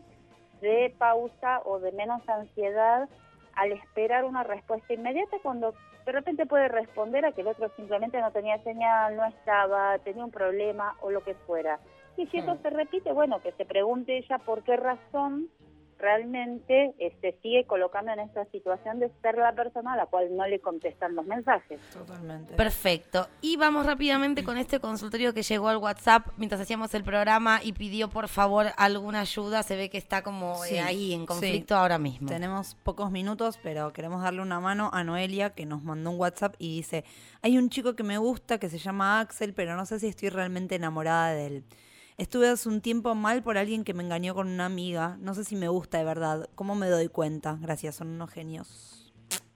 de pausa o de menos ansiedad al esperar una respuesta inmediata cuando de repente puede responder a que el otro simplemente no tenía señal, no estaba, tenía un problema o lo que fuera. Y si eso se repite, bueno, que se pregunte ella por qué razón realmente eh, se sigue colocando en esta situación de ser la persona a la cual no le contestan los mensajes. Totalmente. Perfecto. Y vamos rápidamente con este consultorio que llegó al WhatsApp mientras hacíamos el programa y pidió por favor alguna ayuda. Se ve que está como Sí, eh, ahí en conflicto sí. ahora mismo. Tenemos pocos minutos, pero queremos darle una mano a Noelia, que nos mandó un WhatsApp y dice: hay un chico que me gusta que se llama Axel, pero no sé si estoy realmente enamorada de él. Estuve hace un tiempo mal por alguien que me engañó con una amiga. No sé si me gusta de verdad. ¿Cómo me doy cuenta? Gracias, son unos genios.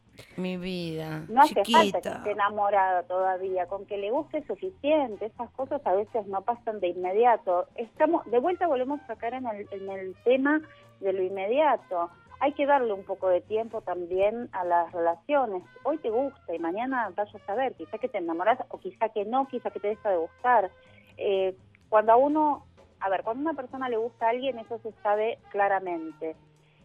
Mi vida. No hace Chiquita. falta que esté enamorada todavía, con que le guste es suficiente. Esas cosas a veces no pasan de inmediato. Estamos de vuelta, volvemos a caer en el, en el tema de lo inmediato. Hay que darle un poco de tiempo también a las relaciones. Hoy te gusta y mañana vas a saber, quizá que te enamoras o quizá que no, quizá que te deja de gustar. Eh, Cuando a uno, a ver, cuando a una persona le gusta a alguien, eso se sabe claramente.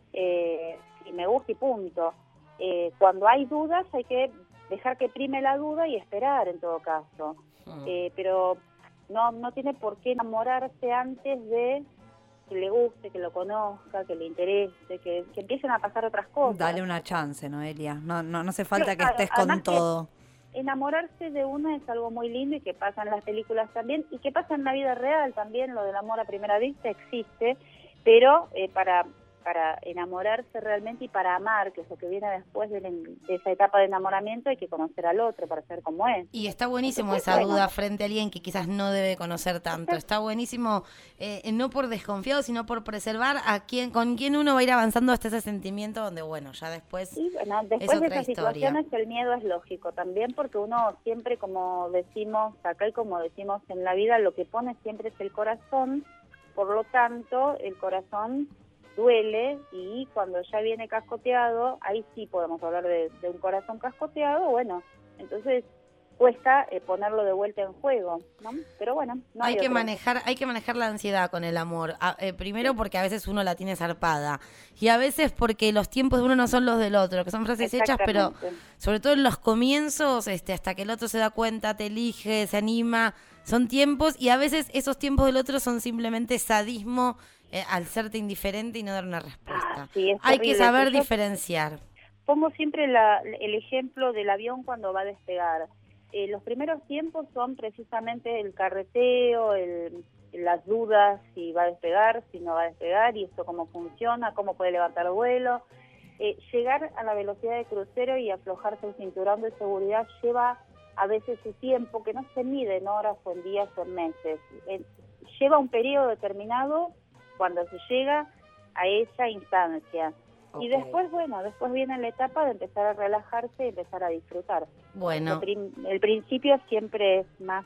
Eh, y me gusta y punto. Eh, cuando hay dudas, hay que dejar que prime la duda y esperar en todo caso. Eh, pero no no tiene por qué enamorarse antes de que le guste, que lo conozca, que le interese, que, que empiecen a pasar otras cosas. Dale una chance, Noelia. No, no, no hace falta Claro, que estés además con que todo. Enamorarse de una es algo muy lindo y que pasa en las películas también y que pasa en la vida real también. Lo del amor a primera vista existe, pero eh, para para enamorarse realmente y para amar, que es lo que viene después de, de esa etapa de enamoramiento, hay que conocer al otro para saber cómo es. Y está buenísimo Entonces, esa bueno, duda frente a alguien que quizás no debe conocer tanto. Está buenísimo, eh, no por desconfiado, sino por preservar a quien, con quien uno va a ir avanzando hasta ese sentimiento donde, bueno, ya después Y bueno, después es de otra esas historia. situaciones el miedo es lógico también, porque uno siempre, como decimos acá y como decimos en la vida, lo que pone siempre es el corazón. Por lo tanto, el corazón duele y cuando ya viene cascoteado, ahí sí podemos hablar de, de un corazón cascoteado. Bueno, entonces cuesta eh, ponerlo de vuelta en juego, ¿no? Pero bueno, no hay, hay que otra. manejar hay que manejar la ansiedad con el amor. A- eh, primero porque a veces uno la tiene zarpada y a veces porque los tiempos de uno no son los del otro, que son frases hechas, pero Exactamente. sobre todo en los comienzos, este, hasta que el otro se da cuenta, te elige, se anima, son tiempos y a veces esos tiempos del otro son simplemente sadismo eh, al serte indiferente y no dar una respuesta. Sí, es Hay que terrible. saber Yo diferenciar. Pongo siempre la- el ejemplo del avión cuando va a despegar. Eh, los primeros tiempos son precisamente el carreteo, el, las dudas si va a despegar, si no va a despegar, y esto cómo funciona, cómo puede levantar vuelo. Eh, llegar a la velocidad de crucero y aflojarse el cinturón de seguridad lleva a veces su tiempo, que no se mide en horas o en días o en meses. Eh, lleva un periodo determinado cuando se llega a esa instancia. Y después, bueno, después viene la etapa de empezar a relajarse y empezar a disfrutar. Bueno. Lo prim- el principio siempre es más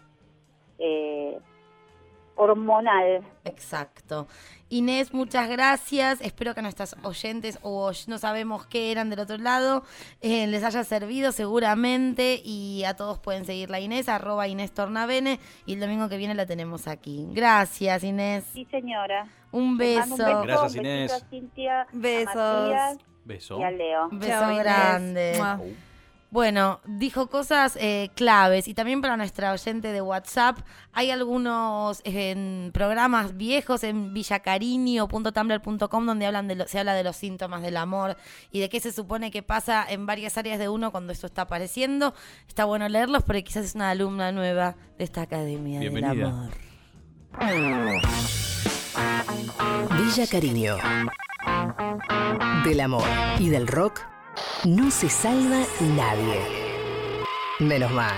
eh, hormonal. Exacto. Inés, muchas gracias. Espero que a nuestras oyentes o oy- no sabemos qué eran del otro lado, eh, les haya servido seguramente y a todos pueden seguirla Inés, arroba Inés Tornavene, y el domingo que viene la tenemos aquí. Gracias, Inés. Sí, señora. Un Les beso. mando un beso, Gracias, un besito Inés. a Cintia, Besos. a Matías Beso. y a Leo. Un beso Chao, Inés. grande. Mua. Bueno, dijo cosas eh, claves y también para nuestra oyente de WhatsApp hay algunos eh, en programas viejos en villacariño punto tumblr punto com donde hablan de lo- se habla de los síntomas del amor y de qué se supone que pasa en varias áreas de uno cuando esto está apareciendo. Está bueno leerlos porque quizás es una alumna nueva de esta Academia del Bienvenida. Amor. Villa Cariño. Del amor y del rock no se salva nadie. Menos mal.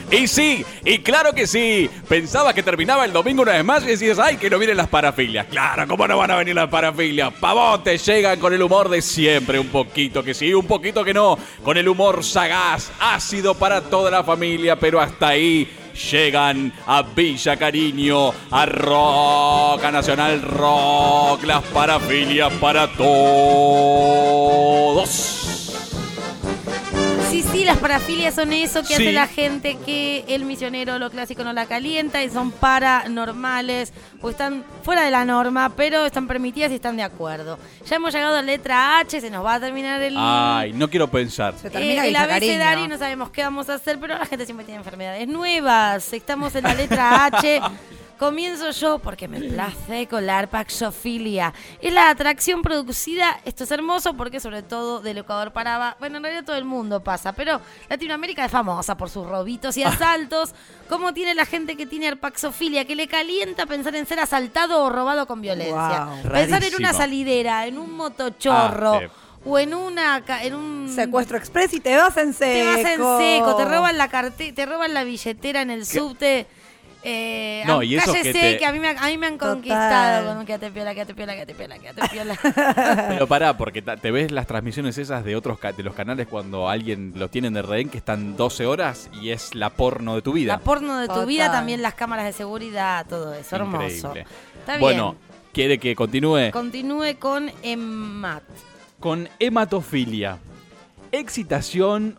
Y sí, y claro que sí. Pensabas que terminaba el domingo una vez más y decías, ay, que no vienen las parafilias. Claro, ¿cómo no van a venir las parafilias? Pavotes llegan con el humor de siempre. Un poquito que sí, un poquito que no. Con el humor sagaz, ácido para toda la familia, pero hasta ahí. Llegan a Villa Cariño, a Rock, a Nacional Rock, las parafilias para todos. Sí, sí, las parafilias son eso que Sí. hace la gente que el misionero, lo clásico, no la calienta y son paranormales o están fuera de la norma, pero están permitidas y están de acuerdo. Ya hemos llegado a la letra H, se nos va a terminar el, Ay, no quiero pensar. eh, el abecedario y no sabemos qué vamos a hacer, pero la gente siempre tiene enfermedades nuevas. Estamos en la letra H. Comienzo yo porque me place con la arpaxofilia. Es la atracción producida, esto es hermoso porque sobre todo del Ecuador para abajo, bueno, en realidad todo el mundo pasa, pero Latinoamérica es famosa por sus robitos y asaltos. ¿Cómo tiene la gente que tiene arpaxofilia? Que le calienta pensar en ser asaltado o robado con violencia. Wow, pensar en rarísimo. una salidera, en un motochorro. Ah, sí. O en una ca- en un Secuestro express y te vas en seco. Te vas en seco, te roban la carte, te roban la billetera en el subte. Eh, No, ah, y eso cállese, que te- que a mí me, a mí me han Total. conquistado con un quédate piola, quédate piola, quédate piola, quédate piola. Pero pará, porque ta- te ves las transmisiones esas de otros ca- de los canales cuando alguien los tienen de rehén que están doce horas y es la porno de tu vida. La porno de tu Total. vida, también las cámaras de seguridad, todo eso, hermoso. Increíble. Está bien. Bueno, ¿quiere que continúe? Continúe con Emmat. Con hematofilia. Excitación.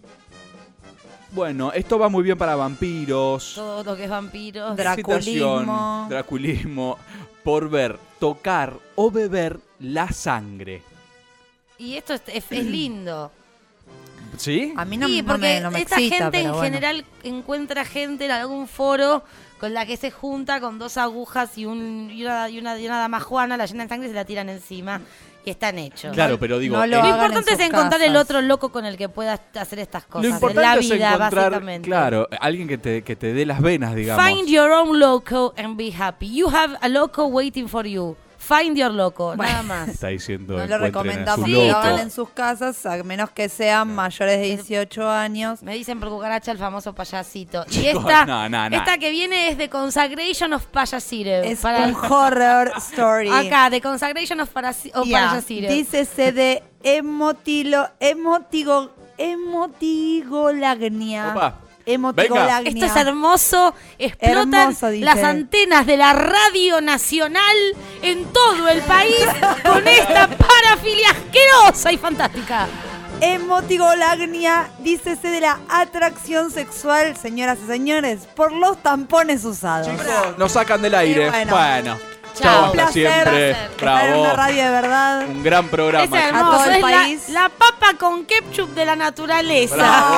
Bueno, esto va muy bien para vampiros. Todo lo que es vampiros. Excitación, draculismo. Por ver, tocar o beber la sangre. Y esto es, es- es lindo. ¿Sí? A mí no, Sí, no porque me, no me esta excita, gente en pero bueno. general encuentra gente en algún foro con la que se junta con dos agujas y, un, y, una, y, una, y una dama juana, la llenan de sangre y se la tiran encima. Y están hechos. Claro, pero digo, no lo eh, Lo hagan importante en es sus encontrar el casas. otro loco con el que puedas hacer estas cosas. lo en importante la es vida, encontrar, básicamente. claro, alguien que te, que te dé las venas, digamos. Find your own loco and be happy. You have a loco waiting for you. Find your loco, nada más. Está diciendo, No lo encuentren a recomendamos su que lo loco. hagan en sus casas, a menos que sean mayores de dieciocho años. Me dicen por cucaracha el famoso payasito. Y Chicos, esta, no, no, no. esta que viene es The Consagration of Payasito. Es un horror story. Acá, The Consagration of, Parasi- of Ya, Payasito. dícese de hemotilo, hemotigo, hemotigolagnia. Opa. Hemotigolagnia. Esto es hermoso. Explotan Hermoso, dice. las antenas de la Radio Nacional en todo el país con esta parafilia asquerosa y fantástica. Hemotigolagnia, dícese de la atracción sexual, señoras y señores, por los tampones usados. Nos sacan del aire. Y bueno. bueno. Chao. Chao, Un hasta placer siempre. estar en Bravo. una radio de verdad. Un gran programa. Es A hermoso. todo el Es la- país. La, papa con ketchup de la naturaleza.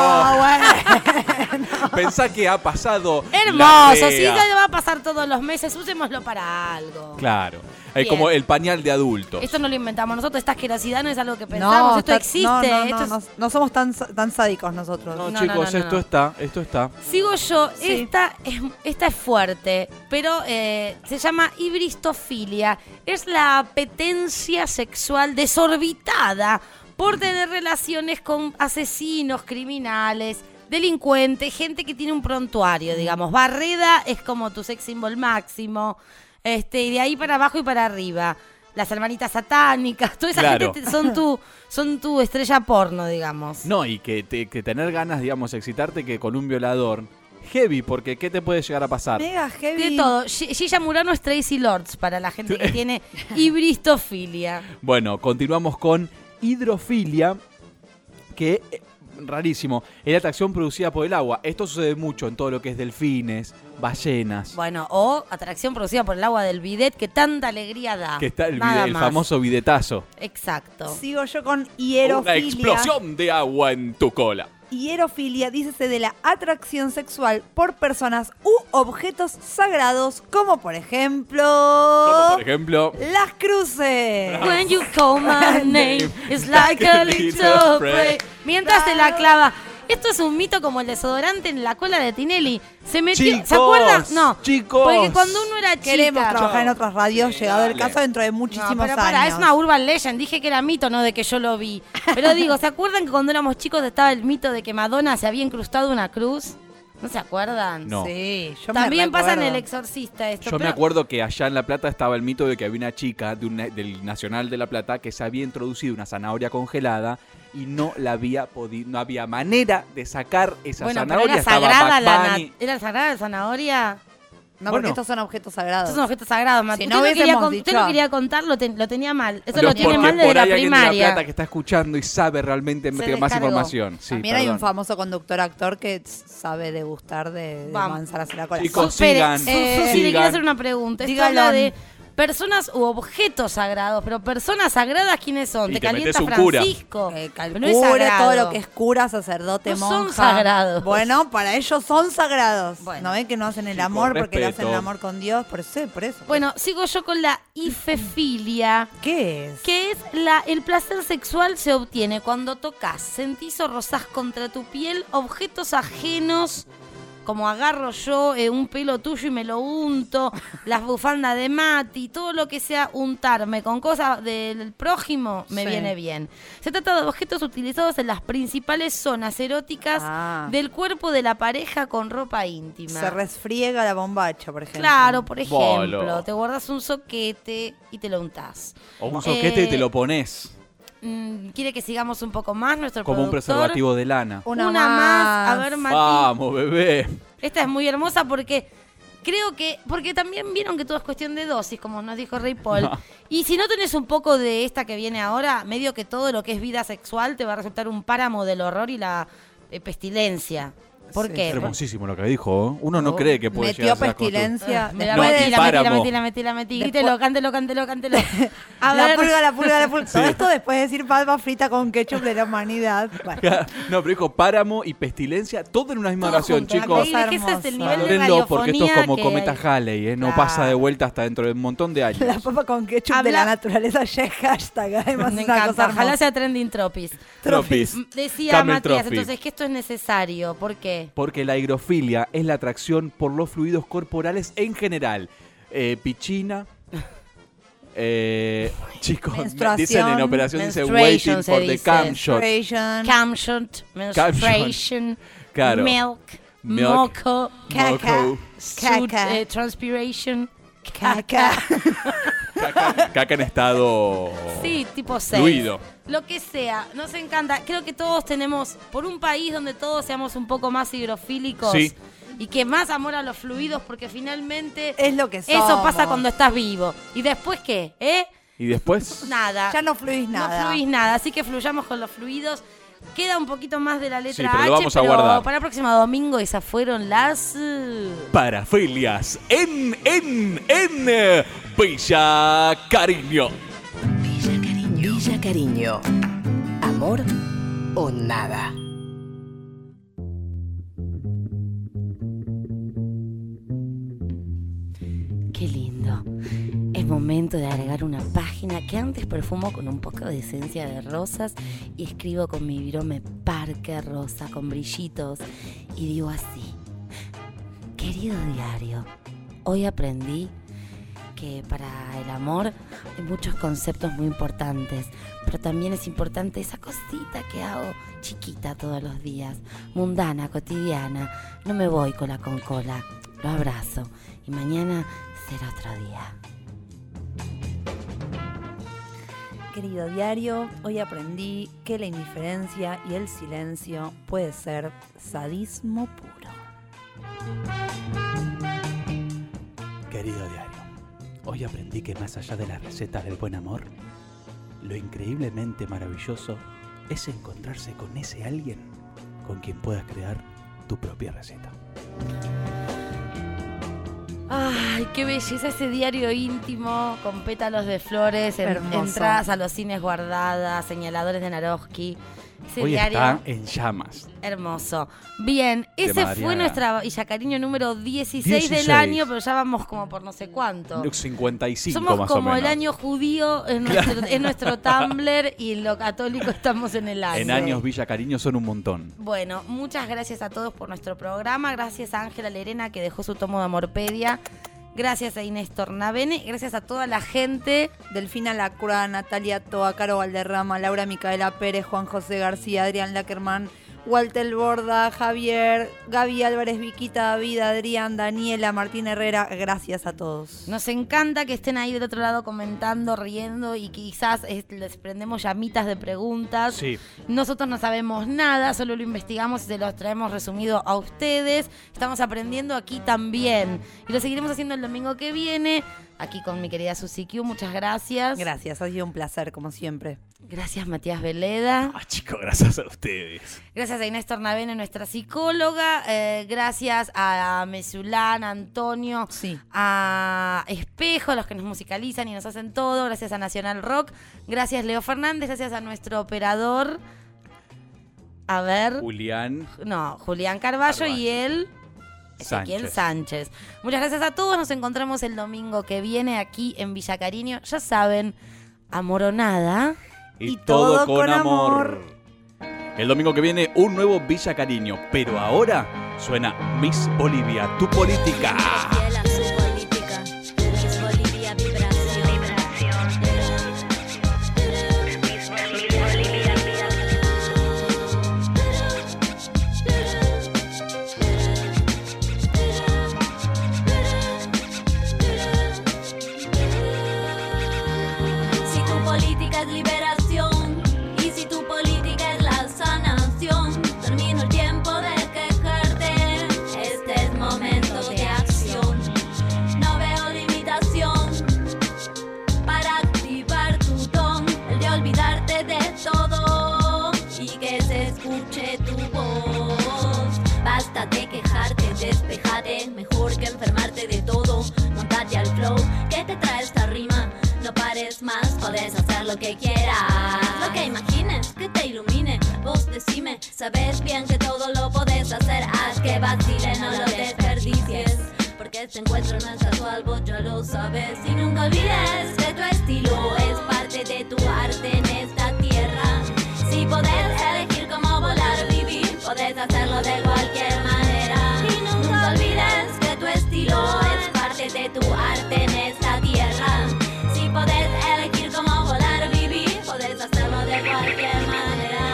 Bravo. Pensá que ha pasado. la Hermoso. Si rea. ya va a pasar todos los meses, usémoslo para algo. Claro. Es Bien. como el pañal de adultos. Esto no lo inventamos nosotros. Esta asquerosidad no es algo que pensamos. esto está- existe. No, no, esto no, es- no, no somos tan, tan sádicos nosotros. No, no, chicos, no, no, esto no. está, esto está. Sigo yo. Sí. Esta, es, esta es fuerte, pero eh, se llama ibristofilia. Es la apetencia sexual desorbitada por tener relaciones con asesinos, criminales, delincuentes, gente que tiene un prontuario, digamos. Barreda es como tu sex symbol máximo. Este, y de ahí para abajo y para arriba. Las hermanitas satánicas, toda esa Claro. gente te- son tu, son tu estrella porno, digamos. No, y que, te- que tener ganas, digamos, excitarte que con un violador. Heavy, porque ¿qué te puede llegar a pasar? Mega heavy. De todo. Gi- Gilla Murano es Tracy Lords para la gente que tiene ibristofilia. Bueno, continuamos con hidrofilia, que eh, rarísimo, es la atracción producida por el agua. Esto sucede mucho en todo lo que es delfines, ballenas, Bueno, o atracción producida por el agua del bidet que tanta alegría da. que está el, Nada vide- el más. famoso bidetazo. Exacto. Sigo yo con Una hierofilia. explosión de agua en tu cola. Hierofilia, dícese de la atracción sexual por personas u objetos sagrados, como por ejemplo... Como por ejemplo... Las cruces. When you call my name, it's like a little prayer. Mientras te la clava. Esto es un mito como el desodorante en la cola de Tinelli. Se metió, Chicos, ¿se acuerdan? No, chicos. porque cuando uno era chica... Queremos trabajar en otras radios, llegado el dale. caso dentro de No, muchísimos pero para, años. es una urban legend. Dije que era mito, no de que yo lo vi. Pero digo, ¿se acuerdan que cuando éramos chicos estaba el mito de que Madonna se había incrustado una cruz? ¿No se acuerdan? No. Sí, yo También me pasa en recuerdo. El Exorcista esto. Yo me pero- acuerdo que allá en La Plata estaba el mito de que había una chica de una- del Nacional de La Plata que se había introducido una zanahoria congelada y no la había podido, no había manera de sacar esa Bueno, pero zanahoria. era Estaba sagrada la Bugs na- Bunny. ¿Era sagrada la zanahoria? No, Bueno. porque estos son objetos sagrados. Estos son objetos sagrados, Matu. Si Usted no no quería hubiésemos con- usted dicho- no quería contar, lo, ten- lo tenía mal. Eso No, lo tiene porque mal desde por la ahí alguien de La primaria. Plata que está escuchando y sabe realmente Se meter más descargó. información. Sí, También hay perdón. un famoso conductor-actor que sabe degustar de, de Vamos. manzanas en la cola. Chicos, Espere, sigan, Su- Susi, le sigan. quiero hacer una pregunta. Esto Dígalo. habla de personas u objetos sagrados, pero personas sagradas, ¿quiénes son? Y Te te calienta metés un cura. Francisco. Que Pero no es calcule sagrado. todo lo que es cura, sacerdote, No monja. son sagrados. Bueno, para ellos son sagrados. Bueno. ¿No ven que no hacen el Chicos, amor porque le hacen respeto. el amor con Dios? Por eso, por eso. Bueno, sigo yo con la ifefilia, ¿Qué es? que es la, el placer sexual se obtiene cuando tocas, sentís o rozás contra tu piel objetos ajenos, como agarro yo eh, un pelo tuyo y me lo unto, las bufandas de Mati, todo lo que sea untarme con cosas del prójimo me Sí. viene bien. Se trata de objetos utilizados en las principales zonas eróticas Ah. del cuerpo de la pareja con ropa íntima. Se resfriega la bombacha, por ejemplo. Claro, por ejemplo, Bolo. te guardas un soquete y te lo untás. O un soquete Eh, y te lo pones. Mm, ¿Quiere que sigamos un poco más nuestro Como un productor? preservativo de lana. Una, más. A ver, Mati. Vamos, bebé. Esta es muy hermosa porque creo que... Porque también vieron que todo es cuestión de dosis, como nos dijo Rey Paul. No. Y si no tenés un poco de esta que viene ahora, medio que todo lo que es vida sexual te va a resultar un páramo del horror y la eh, pestilencia. ¿Por Sí. qué? Hermosísimo lo que dijo. ¿eh? Uno no Oh, cree que puede Metió llegar a ser las cosas. pestilencia. Me la No, metí, la metí, la páramo. metí, la metí, la metí. Después- Grítelo, cántelo, cántelo, cántelo. A la ver. pulga, la pulga, la pulga. Sí. Todo esto después de decir papa frita con ketchup de la humanidad. Bueno. No, pero dijo páramo y pestilencia, todo en una misma Todo oración, junto, chicos. increíble, que ese es el nivel de Valórenlo porque esto es radiofonía como que cometa hay. Halley, ¿eh? no Claro. pasa de vuelta hasta dentro de un montón de años. La papa con ketchup de Habla- la naturaleza ya es hashtag. Además, Me es una cosa encanta, ojalá hermosa. sea trending tropis. Tropis. M- Decía Camel Matías, trophy. entonces que esto es necesario. ¿Por qué? Porque la higrofilia es la atracción por los fluidos corporales en general. Eh, pichina. Eh, chicos, Menstruación, dicen en operación, dice menstruation waiting se for the dice. cam shot. Menstruation, Cam shot, menstruation, Claro. milk, Milk, moco, caca, Moco. suit, caca, eh, transpiration, caca. Caca, caca en estado Sí, tipo seis. fluido. Lo que sea, nos encanta. Creo que todos tenemos, por un país donde todos seamos un poco más higrofílicos Sí. y que más amor a los fluidos, porque finalmente Es lo que eso somos. pasa cuando estás vivo. ¿Y después qué? ¿Eh? Y después, Nada. Ya no fluís nada. No fluís nada, así que fluyamos con los fluidos. Queda un poquito más de la letra Sí, pero lo H, vamos a pero guardar. para el próximo domingo esas fueron las... eh, parafilias en, en, en eh, Villa Cariño. Villa Cariño. Amor o nada. Qué lindo. Es momento de agregar una página que antes perfumo con un poco de esencia de rosas y escribo con mi virome Parker rosa con brillitos y digo así: querido diario, hoy aprendí que para el amor hay muchos conceptos muy importantes, pero también es importante esa cosita que hago chiquita todos los días, mundana, cotidiana. No me voy cola con cola, lo abrazo y mañana será otro día. Querido diario, hoy aprendí que la indiferencia y el silencio puede ser sadismo puro. Querido diario, hoy aprendí que más allá de las recetas del buen amor, lo increíblemente maravilloso es encontrarse con ese alguien con quien puedas crear tu propia receta. Ay, qué belleza ese diario íntimo con pétalos de flores, en- Hermoso. entradas a los cines guardadas, señaladores de Naroski. Ese Hoy diario está en llamas. hermoso. Bien, De ese Madariaga. fue nuestra Villa Cariño número dieciséis, dieciséis. del año, pero ya vamos como por no sé cuánto. cincuenta y cinco Somos más o como menos. el año judío en nuestro, en nuestro Tumblr y en lo católico estamos en el año. En años Villa Cariño son un montón. Bueno, muchas gracias a todos por nuestro programa. Gracias a Ángela Lerena que dejó su tomo de Amorpedia. Gracias a Inés Tornavene. Gracias a toda la gente. Delfina Lacura, Natalia Toa, Caro Valderrama, Laura Micaela Pérez, Juan José García, Adrián Lackerman, Walter Borda, Javier, Gaby Álvarez, Viquita, David, Adrián, Daniela, Martín Herrera, gracias a todos. Nos encanta que estén ahí del otro lado comentando, riendo y quizás eh, les prendemos llamitas de preguntas. Sí. Nosotros no sabemos nada, solo lo investigamos y se los traemos resumido a ustedes. Estamos aprendiendo aquí también y lo seguiremos haciendo el domingo que viene. Aquí con mi querida Susi Q, muchas gracias. Gracias, ha sido un placer, como siempre. Gracias, Matías Veleda. Ah, chicos, gracias a ustedes. Gracias a Inés Tornavene, nuestra psicóloga. Eh, gracias a Mesulán, a Antonio, sí. a Espejo, los que nos musicalizan y nos hacen todo. Gracias a Nacional Rock. Gracias, Leo Fernández. Gracias a nuestro operador. A ver. Julián. No, Julián Carballo, Carballo. y él... Ezequiel Sánchez. Sánchez. Muchas gracias a todos. Nos encontramos el domingo que viene aquí en Villa Cariño. Ya saben, amor o nada. Y, y todo, todo con, con amor. amor. El domingo que viene un nuevo Villa Cariño. Pero ahora suena Miss Bolivia, tu política. Liberación, y si tu política es la sanación, termino el tiempo de quejarte. Este es momento de acción. No veo limitación para activar tu don, el de olvidarte de todo y que se escuche tu voz. Basta de quejarte, despejate, mejor que enfermarte de todo. Montate al flow que te trae esta rima. No pares más, podés hacer lo que quieras. Lo que imagines, que te ilumine. Vos decime, sabes bien que todo lo podés hacer. Haz que vacile, no lo desperdicies. Porque este encuentro no es casual, vos ya lo sabes. Y nunca olvides que tu estilo es parte de tu arte en esta tierra. Si podés elegir cómo volar, vivir, podés hacerlo de cualquier manera. Y nunca olvides que tu estilo es parte de tu arte en esta tierra. Si podés elegir cómo volar, vivir, podés hacerlo de cualquier manera.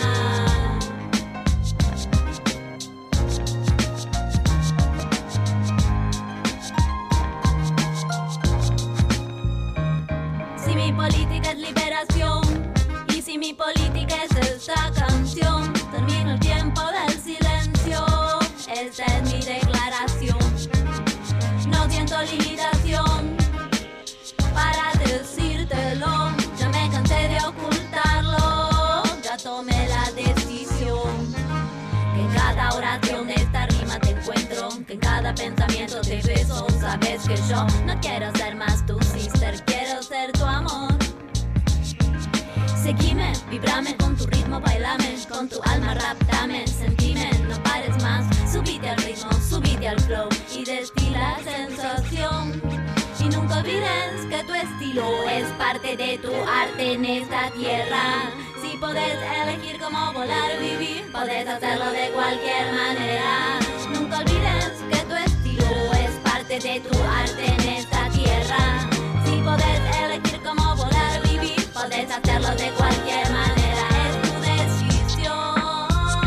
Si mi política es liberación, y si mi política es esta canción, termino el tiempo del silencio. Esta es mi declaración. No siento limitación para decírtelo, ya me cansé de ocultarlo, ya tomé la decisión. Que en cada oración de esta rima te encuentro, que en cada pensamiento te beso. Sabes que yo no quiero ser más tu sister, quiero ser tu amor. Seguime, vibrame con tu ritmo, bailame, con tu alma raptame, sentime, no pares más, subite al ritmo, subite al flow y destila sensación. Y nunca olvides que tu estilo es parte de tu arte en esta tierra. Si podés elegir cómo volar, vivir, podés hacerlo de cualquier manera. Nunca olvides que tu estilo es parte de tu arte en esta tierra. Si podés elegir cómo volar, vivir, podés hacerlo de cualquier manera. Es tu decisión.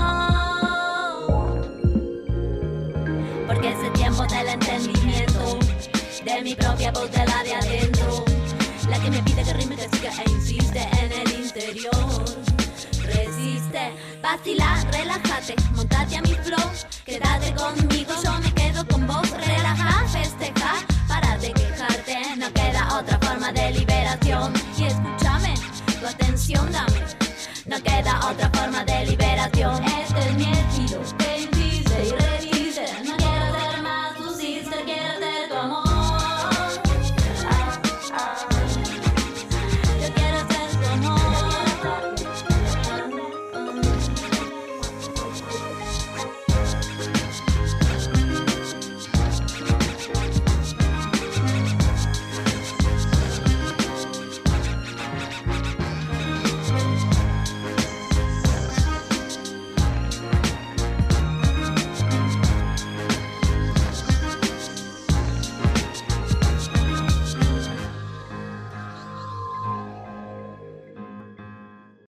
Porque es el tiempo del entendimiento, de mi propia voz, de la de adentro, la que me pide que rime, que siga e insiste en el interior. Resiste, vacila, relájate, montate a mi flow, quédate conmigo, yo me quedo con vos. Relaja, festeja, para de quejarte, no queda otra forma de liberación. Y escúchame, tu atención dame, no queda otra forma de liberación. Este es mi estilo.